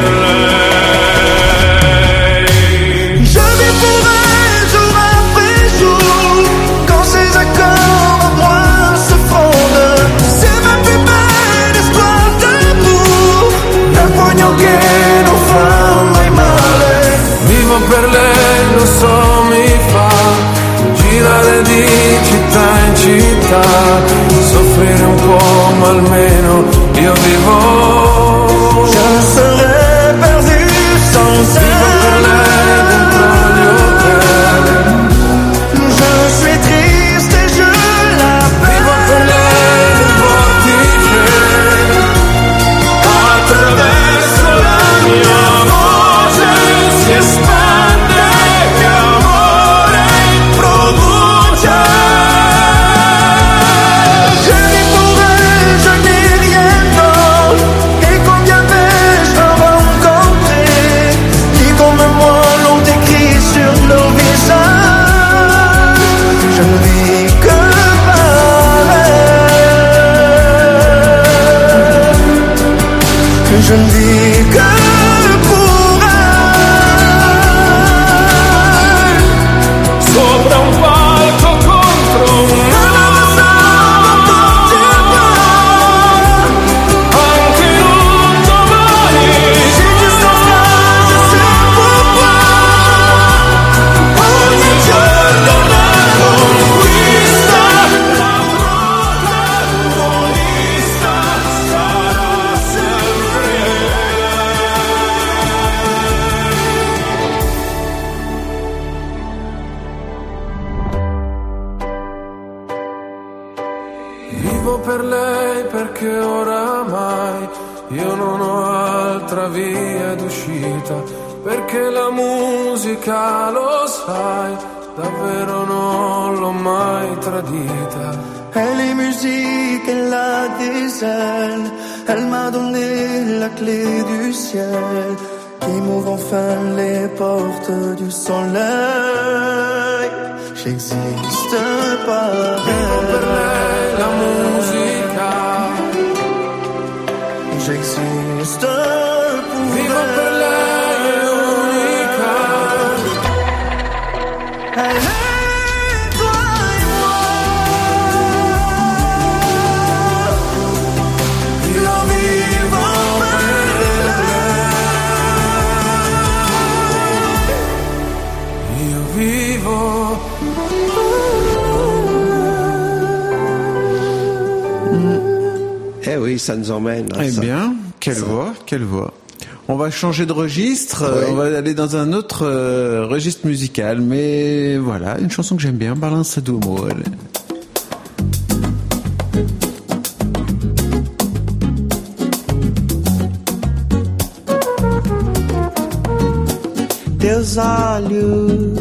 lei. Je vis pour elle jour après jour. Quand ces accords en moi se fondent, c'est ma plus belle histoire d'amour. Un poignard che non fa mai male. Vivo per lei, lo so, mi fa girare di città in città, soffrire un po', ma almeno io vivo. Je serais perdu sans Vivo per elle. lei dentro gli hotel. Je suis triste et je Vivo per l'appelle. lei nel vortice. Attraverso la mia voce si espande che amore produce. Je vis pour elle, je n'ai que je ne vis que pour elle. Sopra un palco contro una anche un domani. J'ai du sang, je sais pourquoi. Ogni giorno una conquista. La protagonista sarà sempre Vivo per lei perché oramai io non ho altra via d'uscita, perché la musica, lo sai, davvero non l'ho mai tradita. Elle est musique, elle a des ailes. Elle m'a donné la clé du ciel, qui m'ouvre enfin les portes du soleil. J'existe par Vivo per lei la musica, j'existe pour vivo per lei è unica. Elle est toi et moi. Io vivo per lei. Io vivo. Eh oui, ça nous emmène. Eh ça. bien, quelle Ça. voix, quelle voix. On va changer de registre, Oui. euh, on va aller dans un autre euh, registre musical, mais voilà, une chanson que j'aime bien, Balança do Amor. Teus olhos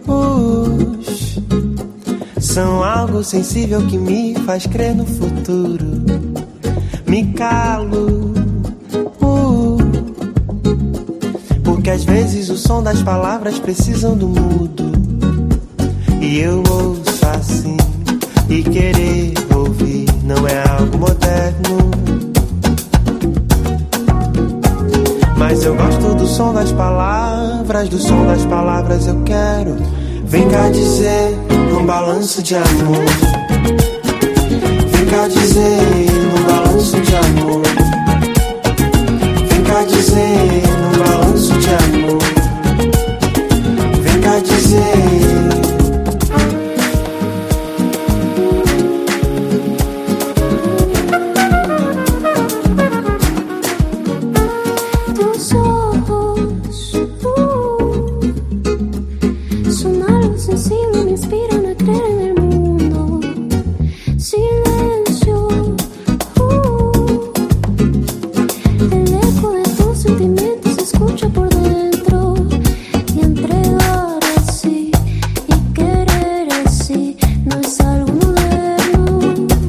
são algo sensível que me faz crer no futuro. Me calo, uh, porque às vezes o som das palavras precisam do mudo. E eu ouço assim, e querer ouvir não é algo moderno. Mas eu gosto do som das palavras, do som das palavras eu quero. Vem cá dizer num balanço de amor. Vem cá dizer num balanço de amor. Vem cá dizer num balanço de amor. Vem cá dizer. Tus ojos, uh, son algo sensible, me inspiran a creer en el mundo. Silencio, uh, el eco de tus sentimientos se escucha por dentro. Y entregar así y querer así no es algo moderno.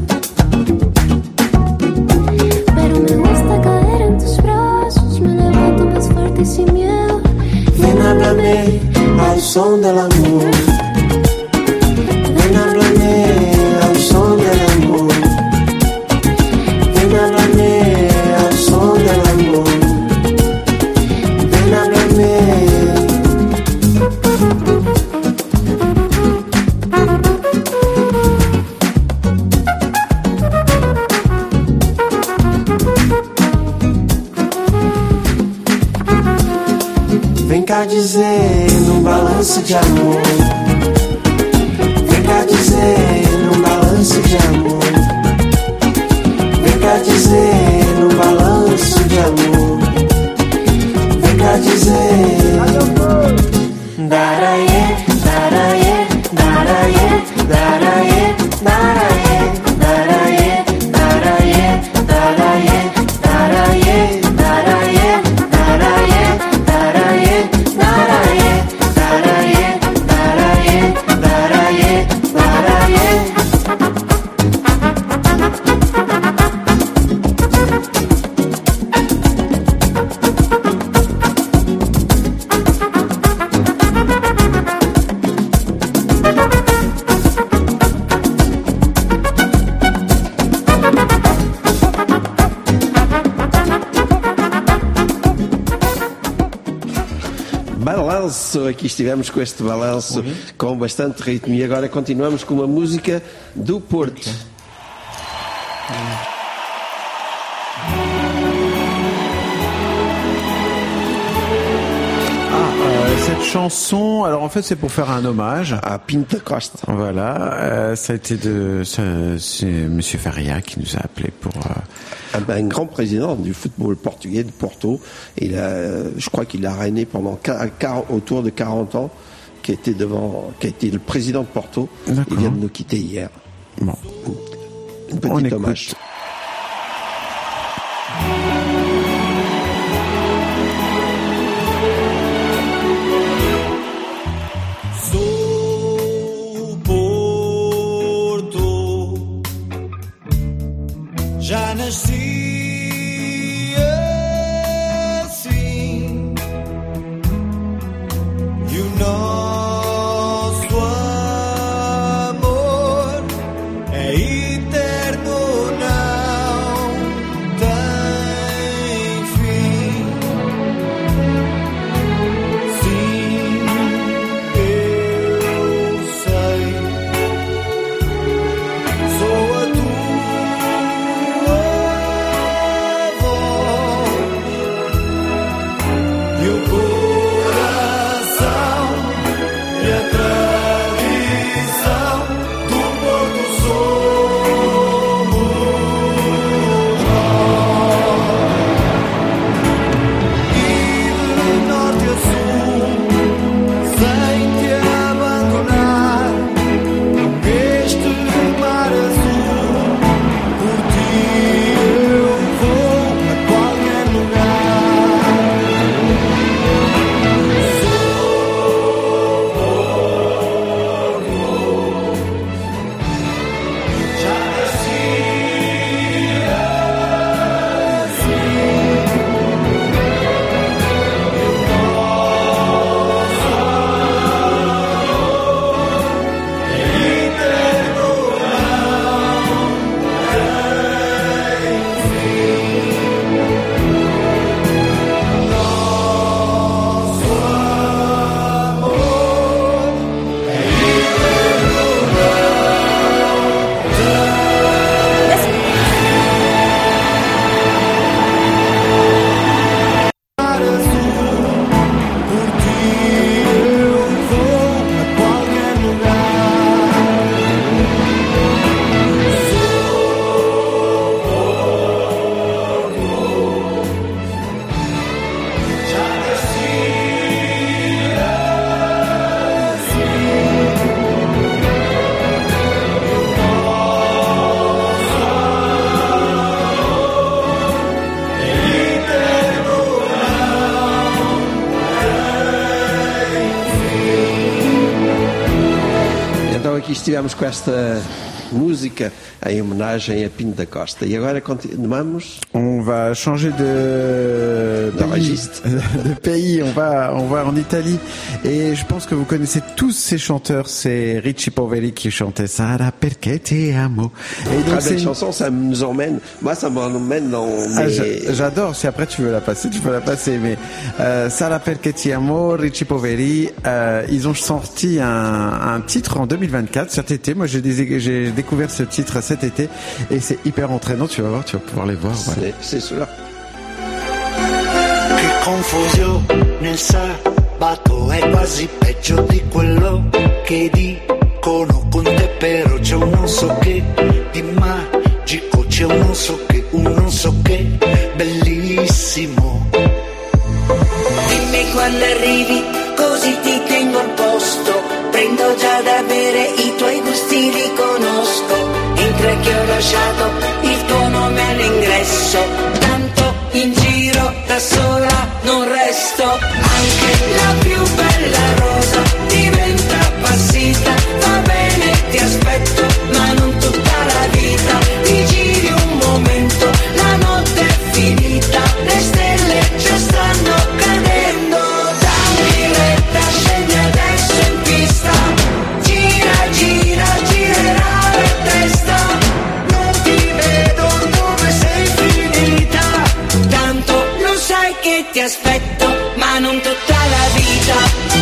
Pero me gusta caer en tus brazos, me levanto más fuerte y sin miedo. Ven, háblame al son del amor. Ven, háblame al son del amor. Ven, háblame al son del amor. Ven, háblame. Vem cá dizer num balanço de amor. Vem cá dizer num balanço de amor. Vem cá dizer num balanço de amor. Vem cá dizer. Daraie, daraie, daraie, daraie, daraie, daraie, daraie, daraie, daraie, daraie, daraie, daraie, daraie, daraie, daraie, daraie, daraie. balanço, aqui estivemos com este balanço uhum. com bastante ritmo e agora continuamos com uma música do Porto. Uhum. Cette chanson, alors en fait c'est pour faire un hommage à Pinto Costa. Voilà, euh, ça a été de, ça, c'est Monsieur Faria qui nous a appelé pour. Euh... Un, un grand président du football portugais de Porto. Il a, je crois qu'il a régné pendant quarante, autour de quarante ans, qui était devant, qui a été le président de Porto. D'accord. Il vient de nous quitter hier. Bon, un petit hommage. Écoute. Já nasci assim e o nosso amor é eterno, não tem fim. Sim, eu sei, sou a tua. Estivemos com esta música em homenagem a Pinto da Costa. Et agora continuamos. On va changer de, de registre, de pays. On va, on va en Italie. Et je pense que vous connaissez tous ces chanteurs. C'est Richie Poveri qui chantait Sara perché ti amo. Et donc cette chanson, ça nous emmène. Moi, ça m'emmène dans. Ah, j'adore. Si après tu veux la passer, tu peux la passer. Mais euh, Sara perché ti amo, Richie Poveri, euh, ils ont sorti un, un titre en deux mille vingt-quatre cet été. Moi, j'ai, des, j'ai découvert ce titre cet été et c'est hyper entraînant. Tu vas voir, tu vas pouvoir les voir. Voilà. C'est, c'est cela. Che confusione, sabato è quasi peggio di quello che dicono con te, però c'è un non so che di magico, c'è un non so che, un non so che bellissimo. Dimmi quando arrivi, così ti tengo al posto. Prendo già da bere, i tuoi gusti li conosco. Entra che ho lasciato il tuo nome all'ingresso. Tanto in giro da sola non resto. Anche la più bella rosa diventa appassita. Va bene, ti aspetto, ma non tutta la vita. Ti giri un momento, la notte è finita. Le stelle già stanno cadendo. Dammi retta, scendi adesso in pista. Gira, gira, girerà la testa. Non ti vedo dove sei finita. Tanto lo sai che ti aspetto, ma non tutta la vita.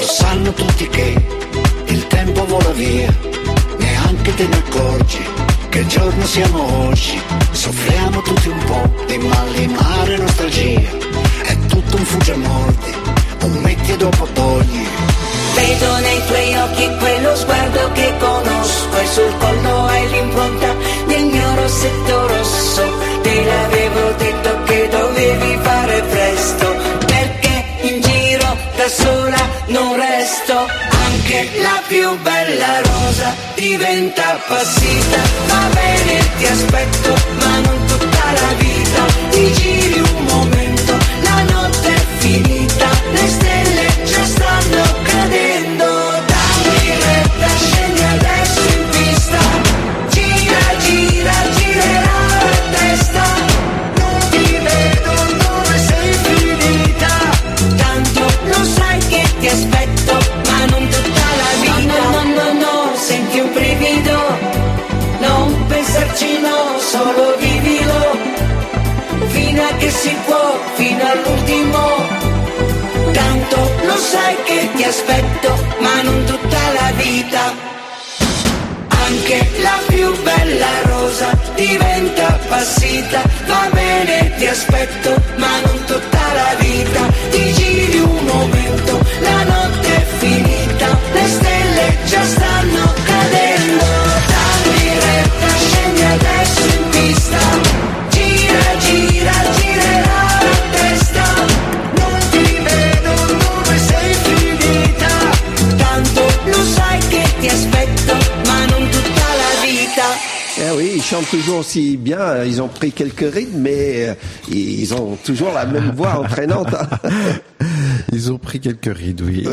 Lo sanno tutti che il tempo vola via, neanche te ne accorgi che giorno siamo oggi. Soffriamo tutti un po' di malinare nostalgia, è tutto un fuggiamordi, un metti e dopo togli. Vedo nei tuoi occhi quello sguardo che conosco e sul collo hai l'impronta del mio rossetto rosso. Te l'avevo detto che dovevi fare presto, perché in giro da sola non resto. Anche la più bella rosa diventa appassita. Va bene, ti aspetto, ma non tutta la vita. Ti giri un momento, la notte è finita, le stelle già stanno cadendo. Dammi retta, scendi adesso in pista. Gira, gira, girerà la testa. Non ti vedo dove sei finita. Tanto lo sai che ti aspetto, ma non tutta la vita. No, no, no, no, senti un brivido. Non pensarci, no, solo vivilo. Fino a che si può, fino all'ultimo. Tanto lo sai che ti aspetto, ma non tutta la vita. Anche la più bella rosa diventa appassita. Va bene, ti aspetto, ma non tutta la vita. Ti giri un momento, la notte è finita, le stelle già stanno cadendo. Dammi retta, scendi adesso in pista. Gira, gira, girerà la testa. Non ti vedo dove sei finita. Tanto lo sai che ti aspetto, ma non tutta la vita. Eh oui, ils chantent toujours aussi bien. Ils ont pris quelques rythmes, mais euh, ils ont toujours la même voix entraînante. Ils ont pris quelques rides, oui.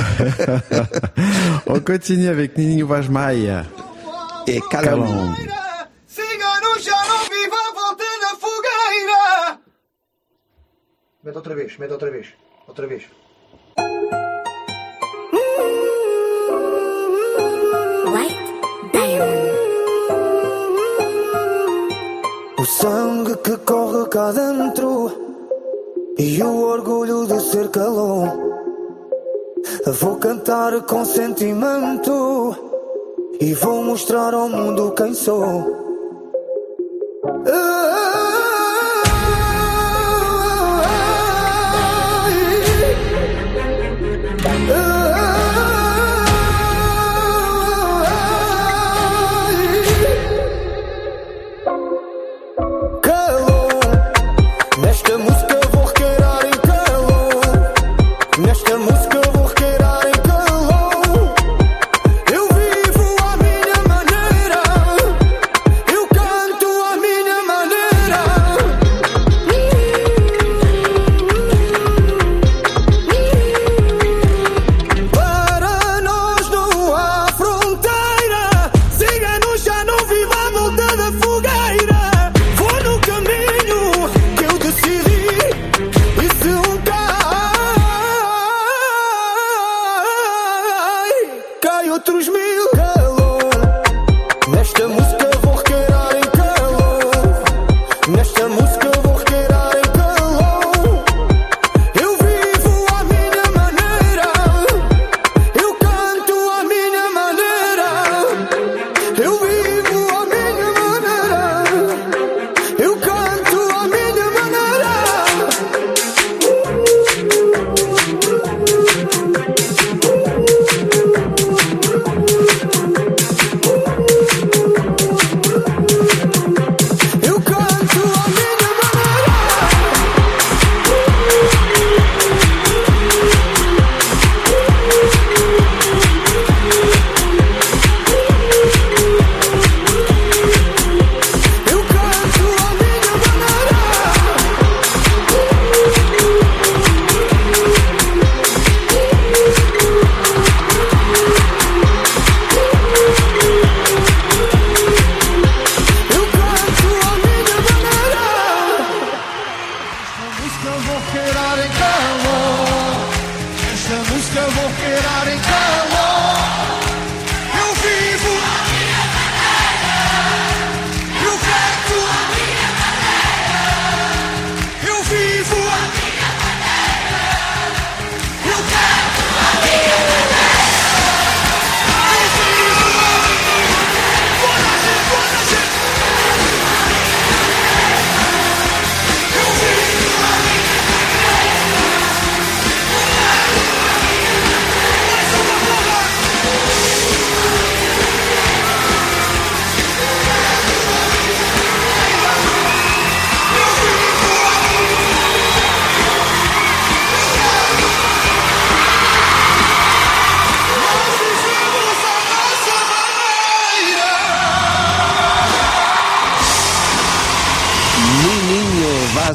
On continue avec Nini Wajmai et Calon. Mete outra vez, mete outra vez, outra vez. O sangue que corre cá dentro e o orgulho de ser calão. Vou cantar com sentimento e vou mostrar ao mundo quem sou.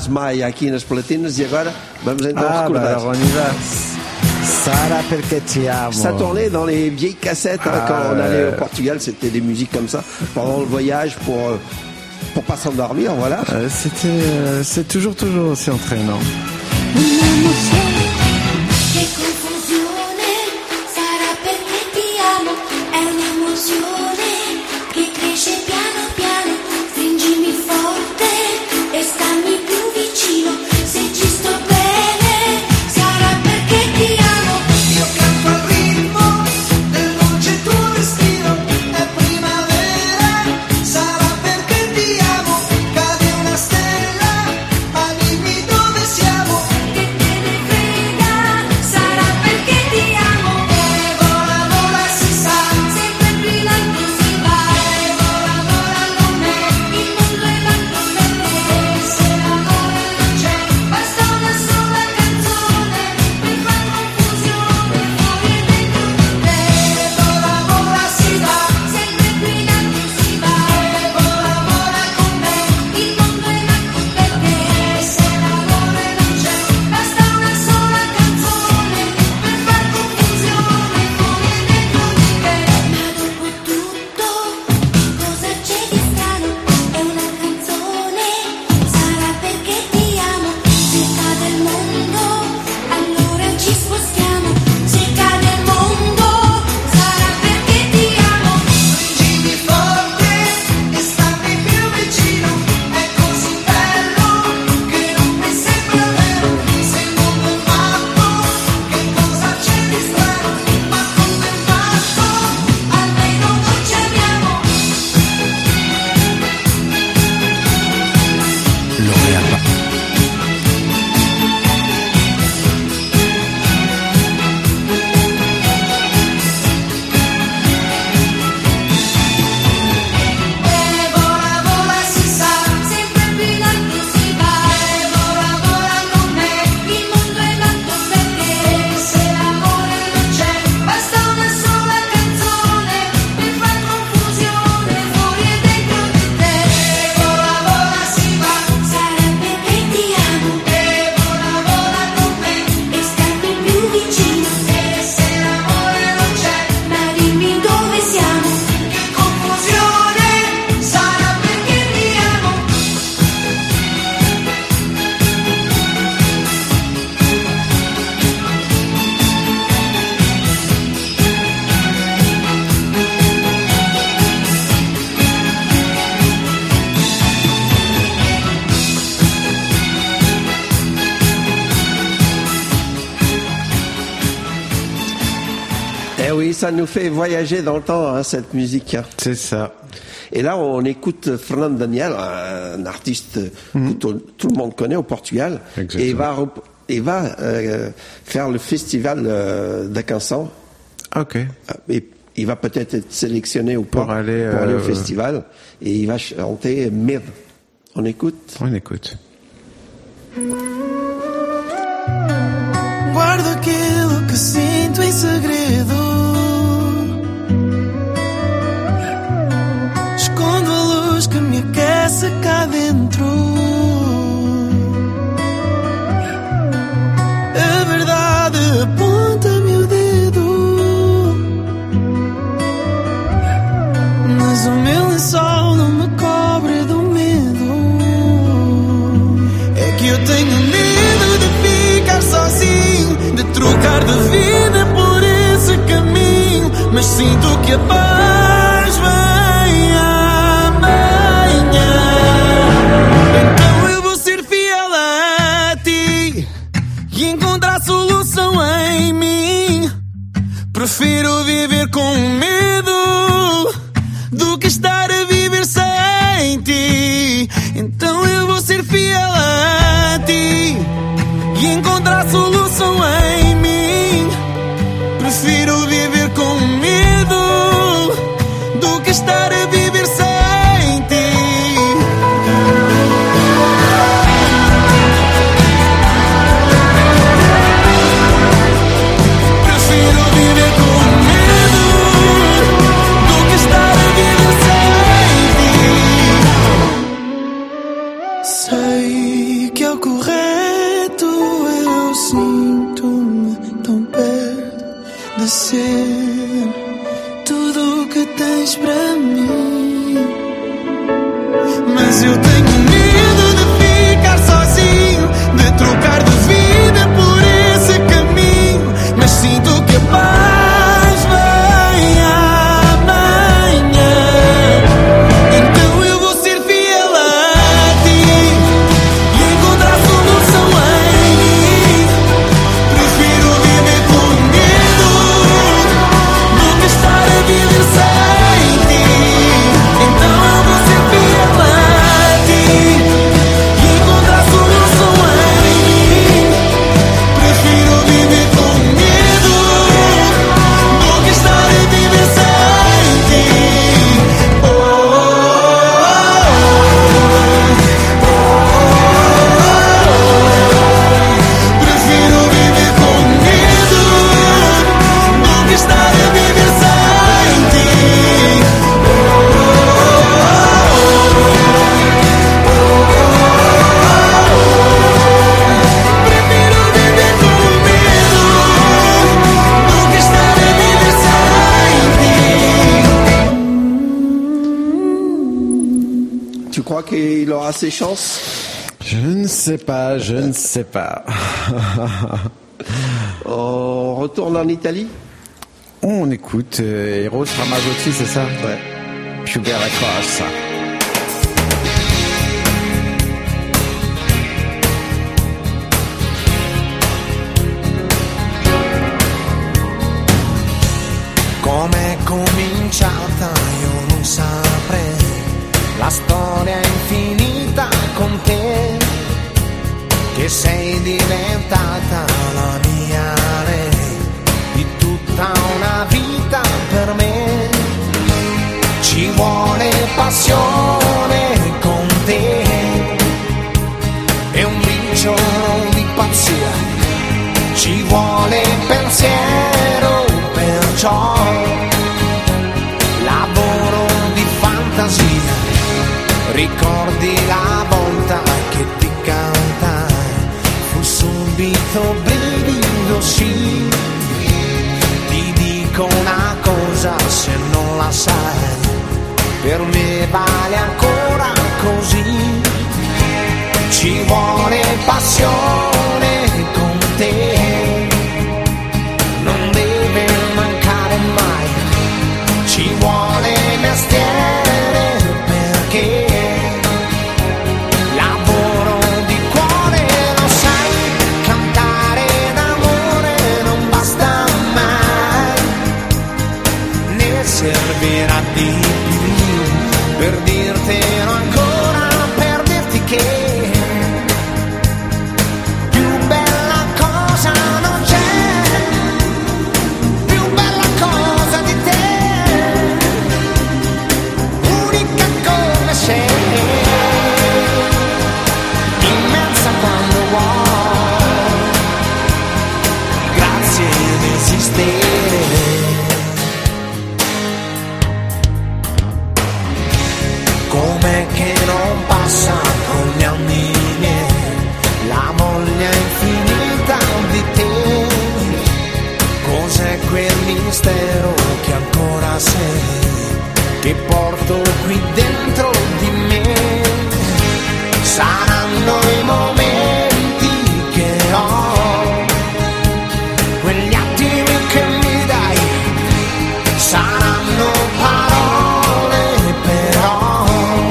Maia aqui nas platinas e agora vamos então Ah, recordar. bah, alors on y va. Sara perché ti amo. Ça tournait dans les vieilles cassettes hein, Ah, quand on ouais. allait au Portugal, c'était des musiques comme ça pendant le voyage pour euh, pour pas s'endormir, voilà. Euh, C'était, euh, c'est toujours toujours aussi entraînant. Che confusione, sarà perché ti amo, è un'emozione che cresce piano piano, stringimi forte e stammi più vicino, se ci sto bene, sarà perché ti amo. Io canto al ritmo del dolce tuo destino, è primavera, sarà perché ti amo, cade una stella, ma dimmi dove siamo. Che te ne frega, sarà perché ti amo. E vola, vola, si sa, Sempre brillante si va, e vola, vola con me, il mondo è fatto per te. se l'amore non c'è, Basta una sola canzone per far confusione fuori e dentro di te. e vola, vola, si va, Sempre brillante si va, e vola, vola con me, il mondo è nato per te. se l'amore non c'è, Basta una sola canzone per far confusione fuori e dentro di te. Ma dopo tutto, cosa c'è di strano? È una canzone, sarà perché ti amo. Se cade il mondo, allora ci spostiamo. Se cade il mondo, sarà perché ti amo. stringimi forte e stammi più vicino, è così bello che non mi sembra vero, se il mondo è fatto, che cosa c'è di strano, ma come è fatto, Almeno noi ci amiamo. e vola, vola, si sa, Sempre brillante si va, e vola, vola con me, il mondo è nato per te. se l'amore non c'è, Basta una sola canzone per far confusione fuori e dentro di te. e vola, vola, si va, Sarà perché ti amo e vola, vola con me, e stammi più vicino. e se l'amore non c'è, Ma dimmi dove siamo. che confusione, sarà perché ti amo. Eh oui, ça nous fait voyager dans le temps, hein, cette musique. hein. C'est ça. Et là, on écoute Fernando Daniel, un artiste que tout, tout le monde connaît au Portugal. Exactement. Et il va, rep- il va euh, faire le festival euh, de Canção. Ok. Et il va peut-être être sélectionné ou pas Pour aller, pour aller au euh, festival. Et il va chanter Mir. On écoute? On écoute. Guardo aquilo que sinto em segredo, escondo a luz que me aquece cá dentro. A verdade aponta-me o dedo, mas o meu lençol não me cobre do medo. É que eu tenho medo de ficar sozinho, de trocar de vida por esse caminho, mas sinto que a paz vem amanhã. Então eu vou ser fiel a ti e encontrar solução em mim. Prefiro viver com medo do que estar a viver sem ti. Então eu vou ser fiel a ti e encontrar solução em mim. Prefiro viver com medo do que estar a viver sem ti. Prefiro viver com medo do que estar a viver sem ti. Sei tudo o que tens para mim. Mas eu tenho medo de ficar sozinho, de trocar de vida por esse caminho. Mas sinto que a paz vem amanhã. Então eu vou ser fiel a ti e encontrar solução em mim. Prefiro viver com medo do que estar a viver sem ti. Então eu vou ser fiel a ti e encontrar solução em mim. Prefiro viver com medo do que estar a viver sem ti. Oh, oh, oh, oh. Prefiro viver com medo do que estar a viver sem ti. Oh, prefiro viver com medo do que estar a viver sem ti. Tu crois qu'il aura ses chances? Je ne sais pas, je ne sais pas. On retourne en Italie? On écoute euh, Eros Ramazzotti, c'est ça? Ouais. Più bella cosa. Com'è cominciata io non saprei, la storia è infinita con te, che sei diventata la mia lei, di tutta una vita per me. Ci vuole passione con te e un briciolo di pazzia, ci vuole pensiero, perciò lavoro di fantasia. Ricordi la volta che ti cantai, fu subito brivido, sì. Ti dico una cosa, se non la sai, per me vale ancora così. Ci vuole passione con te, non deve mancare mai. Ci vuole mestiere perché lavoro di cuore, lo sai, cantare d'amore non basta mai, ne servirà di più per dirtelo ancora, per dirti che più bella cosa non c'è, più bella cosa di te, unica come sei, immensa quando vuoi, grazie di esistere. Com'è che non passa con gli anni miei la voglia infinita di te? Cos'è quel mistero che ancora sei, che porto qui dentro di me? Saranno i momenti che ho, quegli attimi che mi dai, saranno parole però,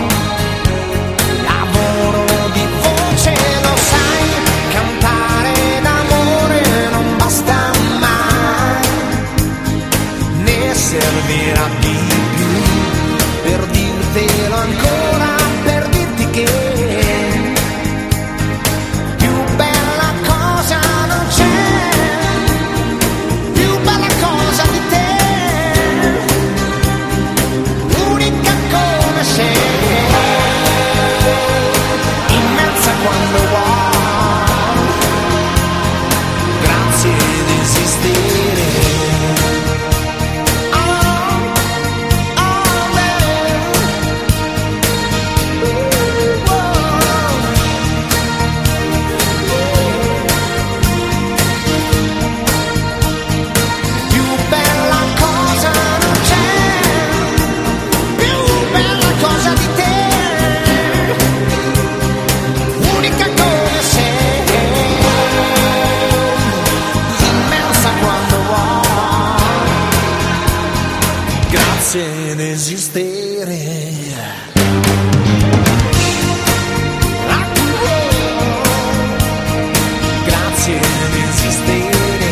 lavoro di voce, lo sai, cantare d'amore non basta mai, ne servirà di più per dirtelo ancora, per dirti che più bella cosa non c'è, più bella cosa di te, unica come sei, immensa quando vuoi, grazie di esistere. Oh, oh, Grazie di esistere. Grazie di esistere.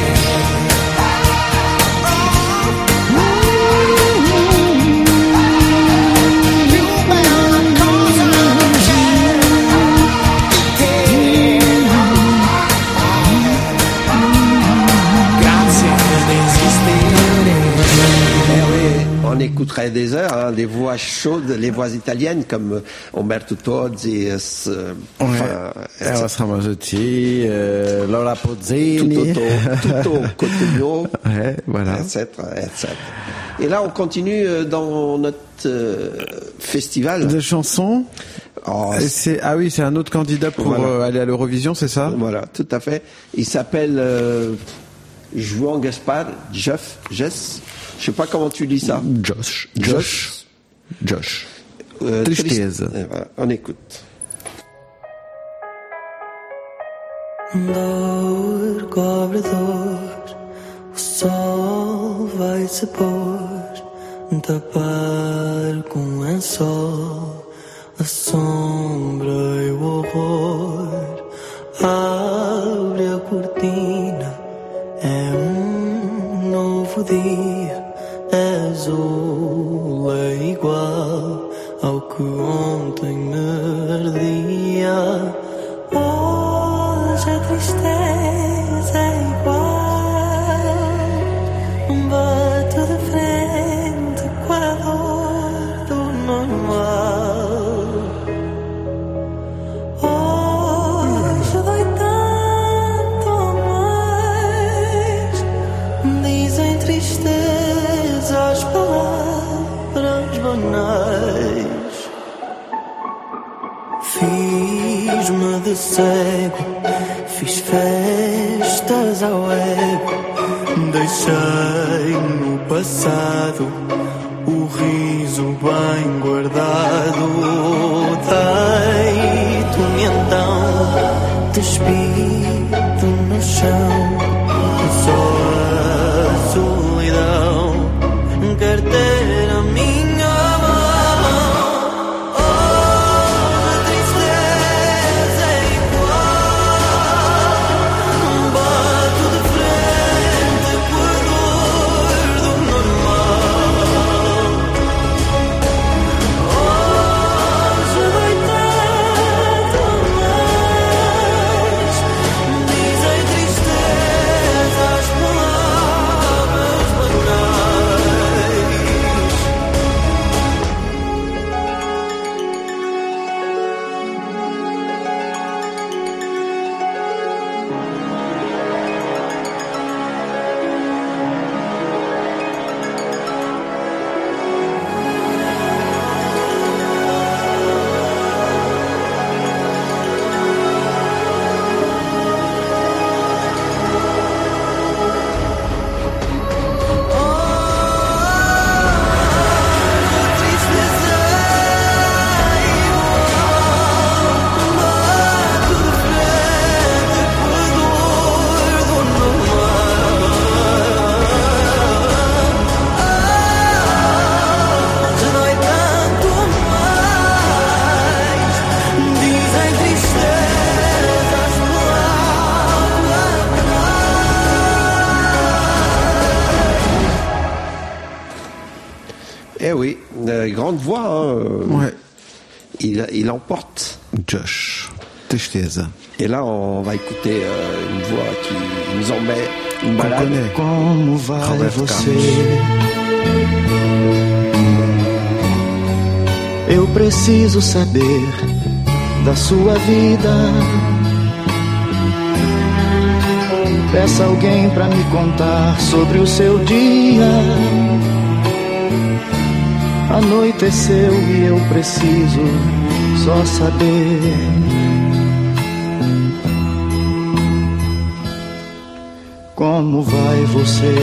On écouterait des heures, hein, des voix chaudes, les voix italiennes comme Umberto Tozzi, euh, ouais. Eros Ramazzotti, euh, Laura Pozzini, Tutto, Tutto Cotugno, ouais, voilà. et cetera, et cetera. Et là, on continue dans notre euh, festival de chansons. Oh, c'est, ah oui, c'est un autre candidat pour voilà. euh, aller à l'Eurovision, c'est ça? Voilà, tout à fait. Il s'appelle euh, João Gaspar, Jeff, Jess. Je sais pas comment tu dis ça. Josh. Josh. Josh. Euh, Tristeza. Voilà, on écoute. Dor cobre dor, o sol vai se pôr, tapar com lençol a sombra e o horror. Abre a cortina, é um novo dia. Azul é igual ao que ontem me ardia. Hoje a tristeza é igual, um bato de frente com a dor do normal. Hoje dói tanto mais, dizem tristeza as palavras banais. Fiz-me de cego, fiz festas ao ego, deixei no passado o riso bem guardado. Deito-me então, despido no chão, só a solidão quer ter a minha mão. Oh, a tristeza é igual, um bato de frente com a dor do normal. Hoje dói tanto mais, dizem tristeza as palavras banais. Eh oui, euh, grande voix. Hein, euh, ouais. Il, il emporte. Josh. Tristeza. Et là, on va écouter euh, une voix qui nous en met une balade. Como vai você? Eu preciso saber da sua vida. Peça alguém pra me contar sobre o seu dia. Anoiteceu e eu preciso só saber. Como vai você?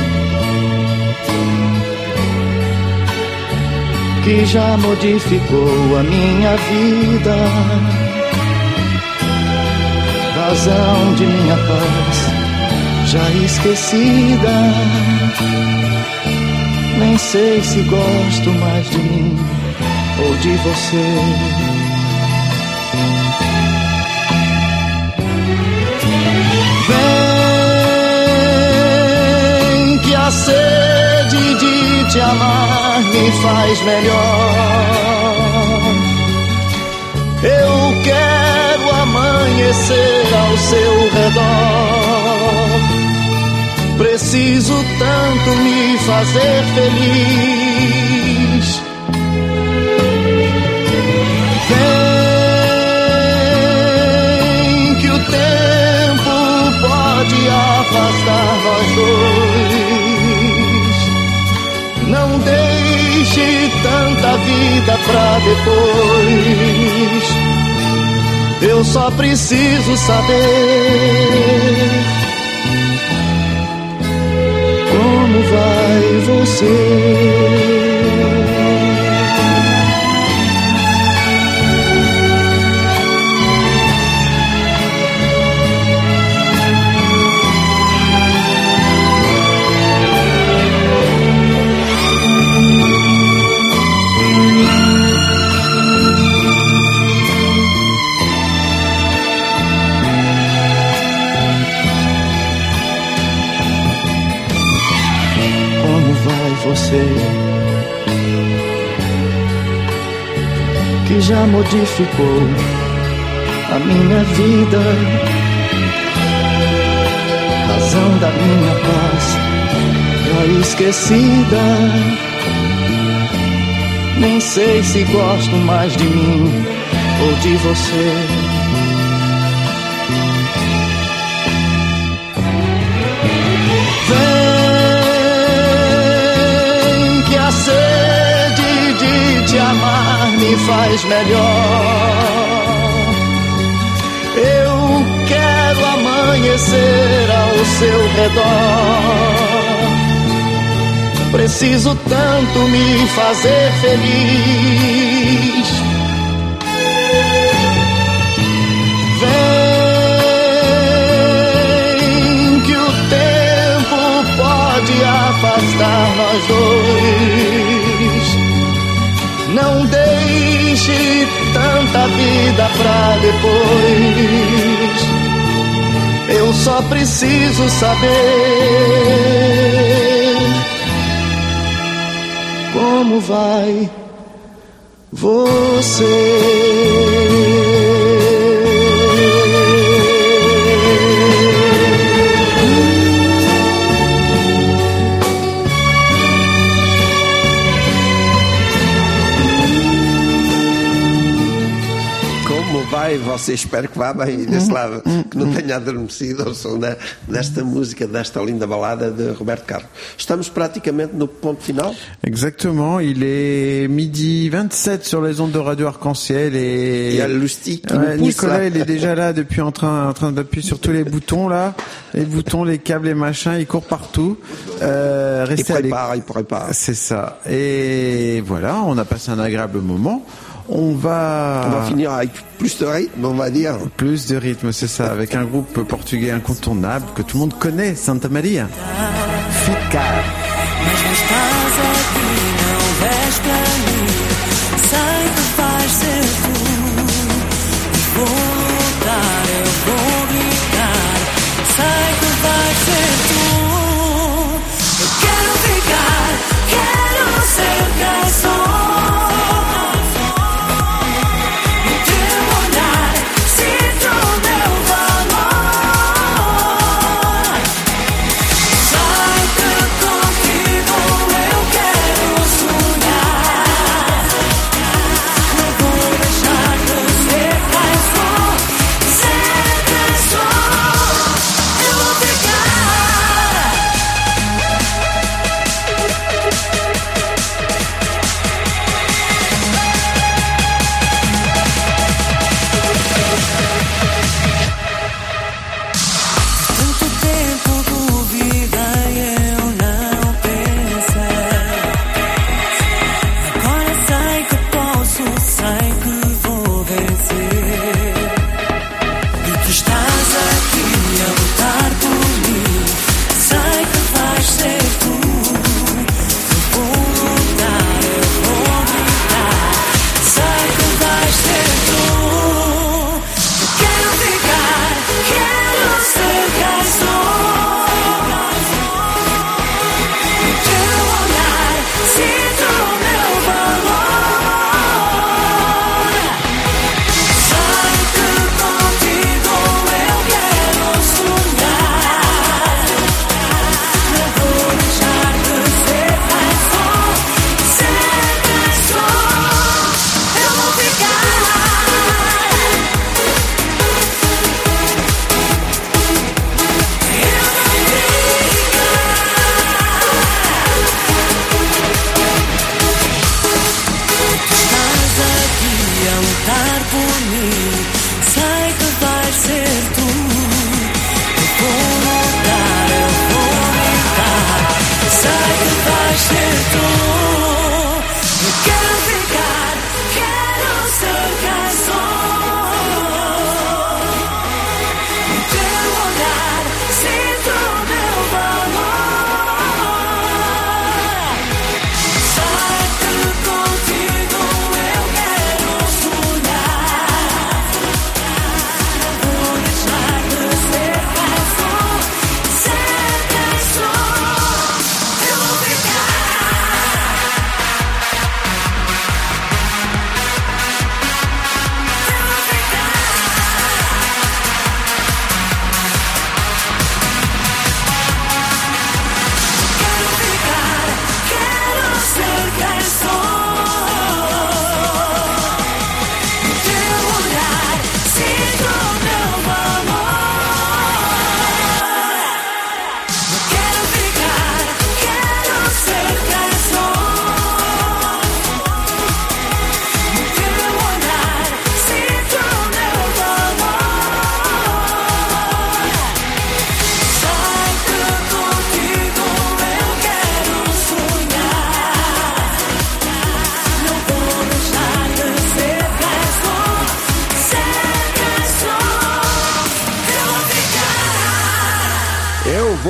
Que já modificou a minha vida, razão de minha paz já esquecida. Nem sei se gosto mais de mim ou de você. Vem que a sede de te amar me faz melhor. Eu quero amanhecer ao seu redor. Preciso tanto me fazer feliz. Vem que o tempo pode afastar nós dois. Não deixe tanta vida pra depois. Eu só preciso saber como vai você. Você que já modificou a minha vida, razão da minha paz já esquecida. Nem sei se gosto mais de mim ou de você. A sede de te amar me faz melhor. Eu quero amanhecer ao seu redor. Preciso tanto me fazer feliz. Vem que o tempo pode afastar nós dois. Não deixe tanta vida pra depois. Eu só preciso saber como vai você. Vai, você espero que vá bem desse lado, que não tenha adormecido ao som da, desta música, desta linda balada de Roberto Carlos. Estamos praticamente no ponto final. Exactement, il est midi vingt-sept sur les ondes de Radio Arc-en-Ciel et il y a le loustiq qui ouais, nous pousse Nicolas, là. il est déjà là depuis en train, en train d'appuyer sur tous les boutons là, les boutons, les câbles, les machins, il court partout. Euh, restez il prépare, il prépare. C'est ça. Et voilà, on a passé un agréable moment. On va... on va finir avec plus de rythme, on va dire. Plus de rythme, c'est ça, avec un groupe portugais incontournable que tout le monde connaît, Santa Maria. Ficar. Mas não estás aqui, não vês para mim. Sei que vais ser tu. Vou lutar, eu vou gritar. Sei que vais ser tu. Eu quero ficar, quero ser quem sou. Contigo eu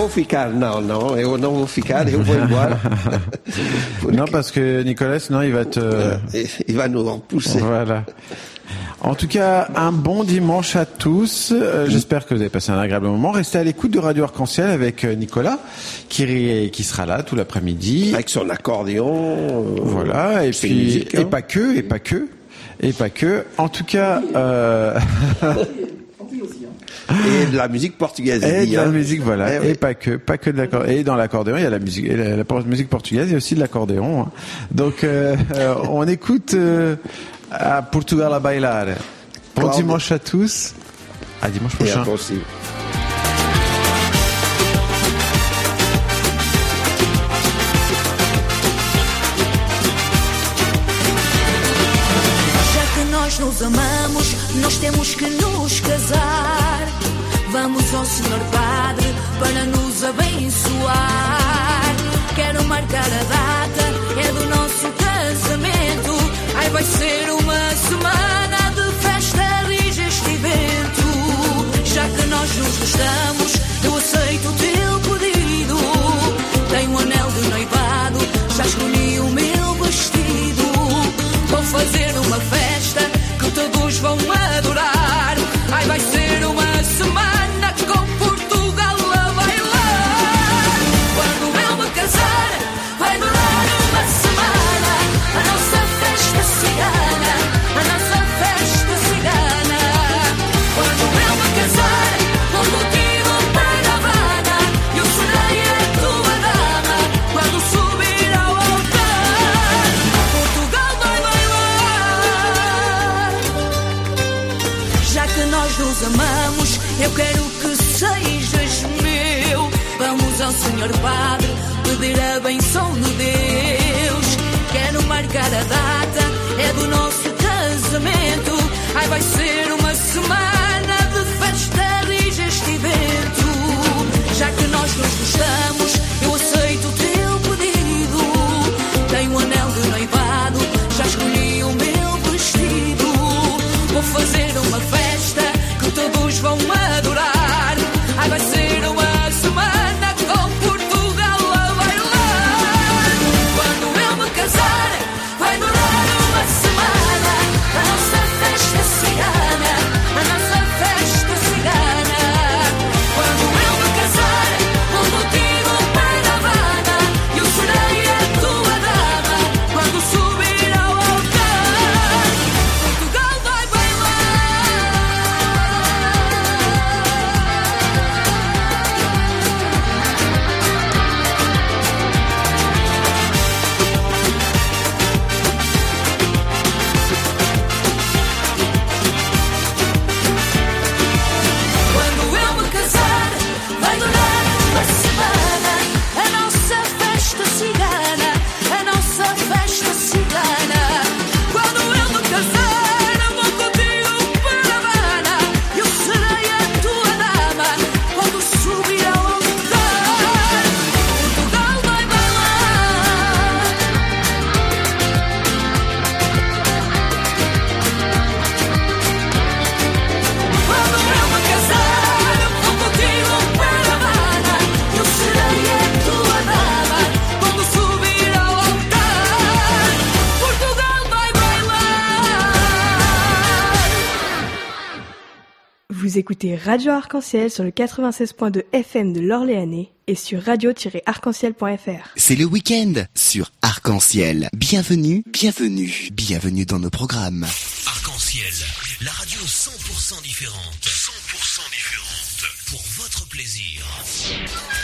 vou ficar. Não, não, eu não vou ficar, eu vou embora. Porque... Non, parce que Nicolas, sinon il va te... Il va nous repousser. Voilà. En tout cas, un bon dimanche à tous. Euh, j'espère que vous avez passé un agréable moment. Restez à l'écoute de Radio Arc-en-Ciel avec Nicolas, qui, qui sera là tout l'après-midi. Avec son accordéon. Euh, voilà. Et puis, musique, hein. et pas que, et pas que, et pas que. En tout cas, euh... et de la musique portugaise. Et dit, de la hein. musique, voilà. Eh, et oui. pas que, pas que de l'accordéon. Et dans l'accordéon, il y a la musique, la, la musique portugaise, il y a aussi de l'accordéon. Hein. Donc, euh, euh, on écoute euh, à Portugal a bailar. Bon Claude. dimanche à tous. À dimanche prochain. Et à toi aussi. Já que nós nos amamos, nós temos que nos casar. Vamos ao Senhor Padre para nos abençoar. Quero marcar a data, é do nosso casamento. Ai, vai ser uma semana de festa, rige este evento. Já que nós nos gostamos, eu aceito o teu pedido. Tenho um anel de noivado, já escolhi o meu vestido. Vou fazer uma festa que todos vão adorar. Ai, vai ser uma semana com Portugal a bailar. Quando eu me casar, vai durar uma semana. A nossa festa cigana, a nossa festa cigana. Quando eu me casar, vou contigo para a Havana. Eu serei a tua dama quando subir ao altar. Portugal vai bailar. Já que nós nos amamos, eu quero que sejas meu. Vamos ao Senhor Padre pedir a benção de Deus. Quero marcar a data, é do nosso casamento. Ai, vai ser uma semana de festa, rige este evento. Já que nós nos gostamos, eu aceito o teu pedido. Tenho um anel de noivado, já escolhi o meu vestido. Vou fazer uma festa que todos vão adorar. Ai, vai ser uma semana com Portugal a bailar. Quando eu me casar, vai durar uma semana. A nossa festa cigana, a nossa festa cigana. Quando eu me casar, vou contigo para a Havana. Eu serei a tua dama quando subir ao altar. Portugal vai bailar. Quando eu me casar, vai durar uma semana. A nossa festa cigana, a nossa festa cigana. Quando eu me casar, vou contigo para a Havana. Eu serei a tua dama quando subir ao altar. Portugal vai bailar. Quando eu me casar, vou contigo para a Havana. Eu serei a tua dama quando subir ao altar. Portugal vai bailar. Vous écoutez Radio Arc-en-Ciel sur le quatre-vingt-seize point deux F M de l'Orléanais et sur radio tiret arc en ciel point f r. C'est le week-end sur Arc-en-Ciel. Bienvenue, bienvenue, bienvenue dans nos programmes. Arc-en-Ciel, la radio cent pour cent différente. cent pour cent différente. Pour votre plaisir.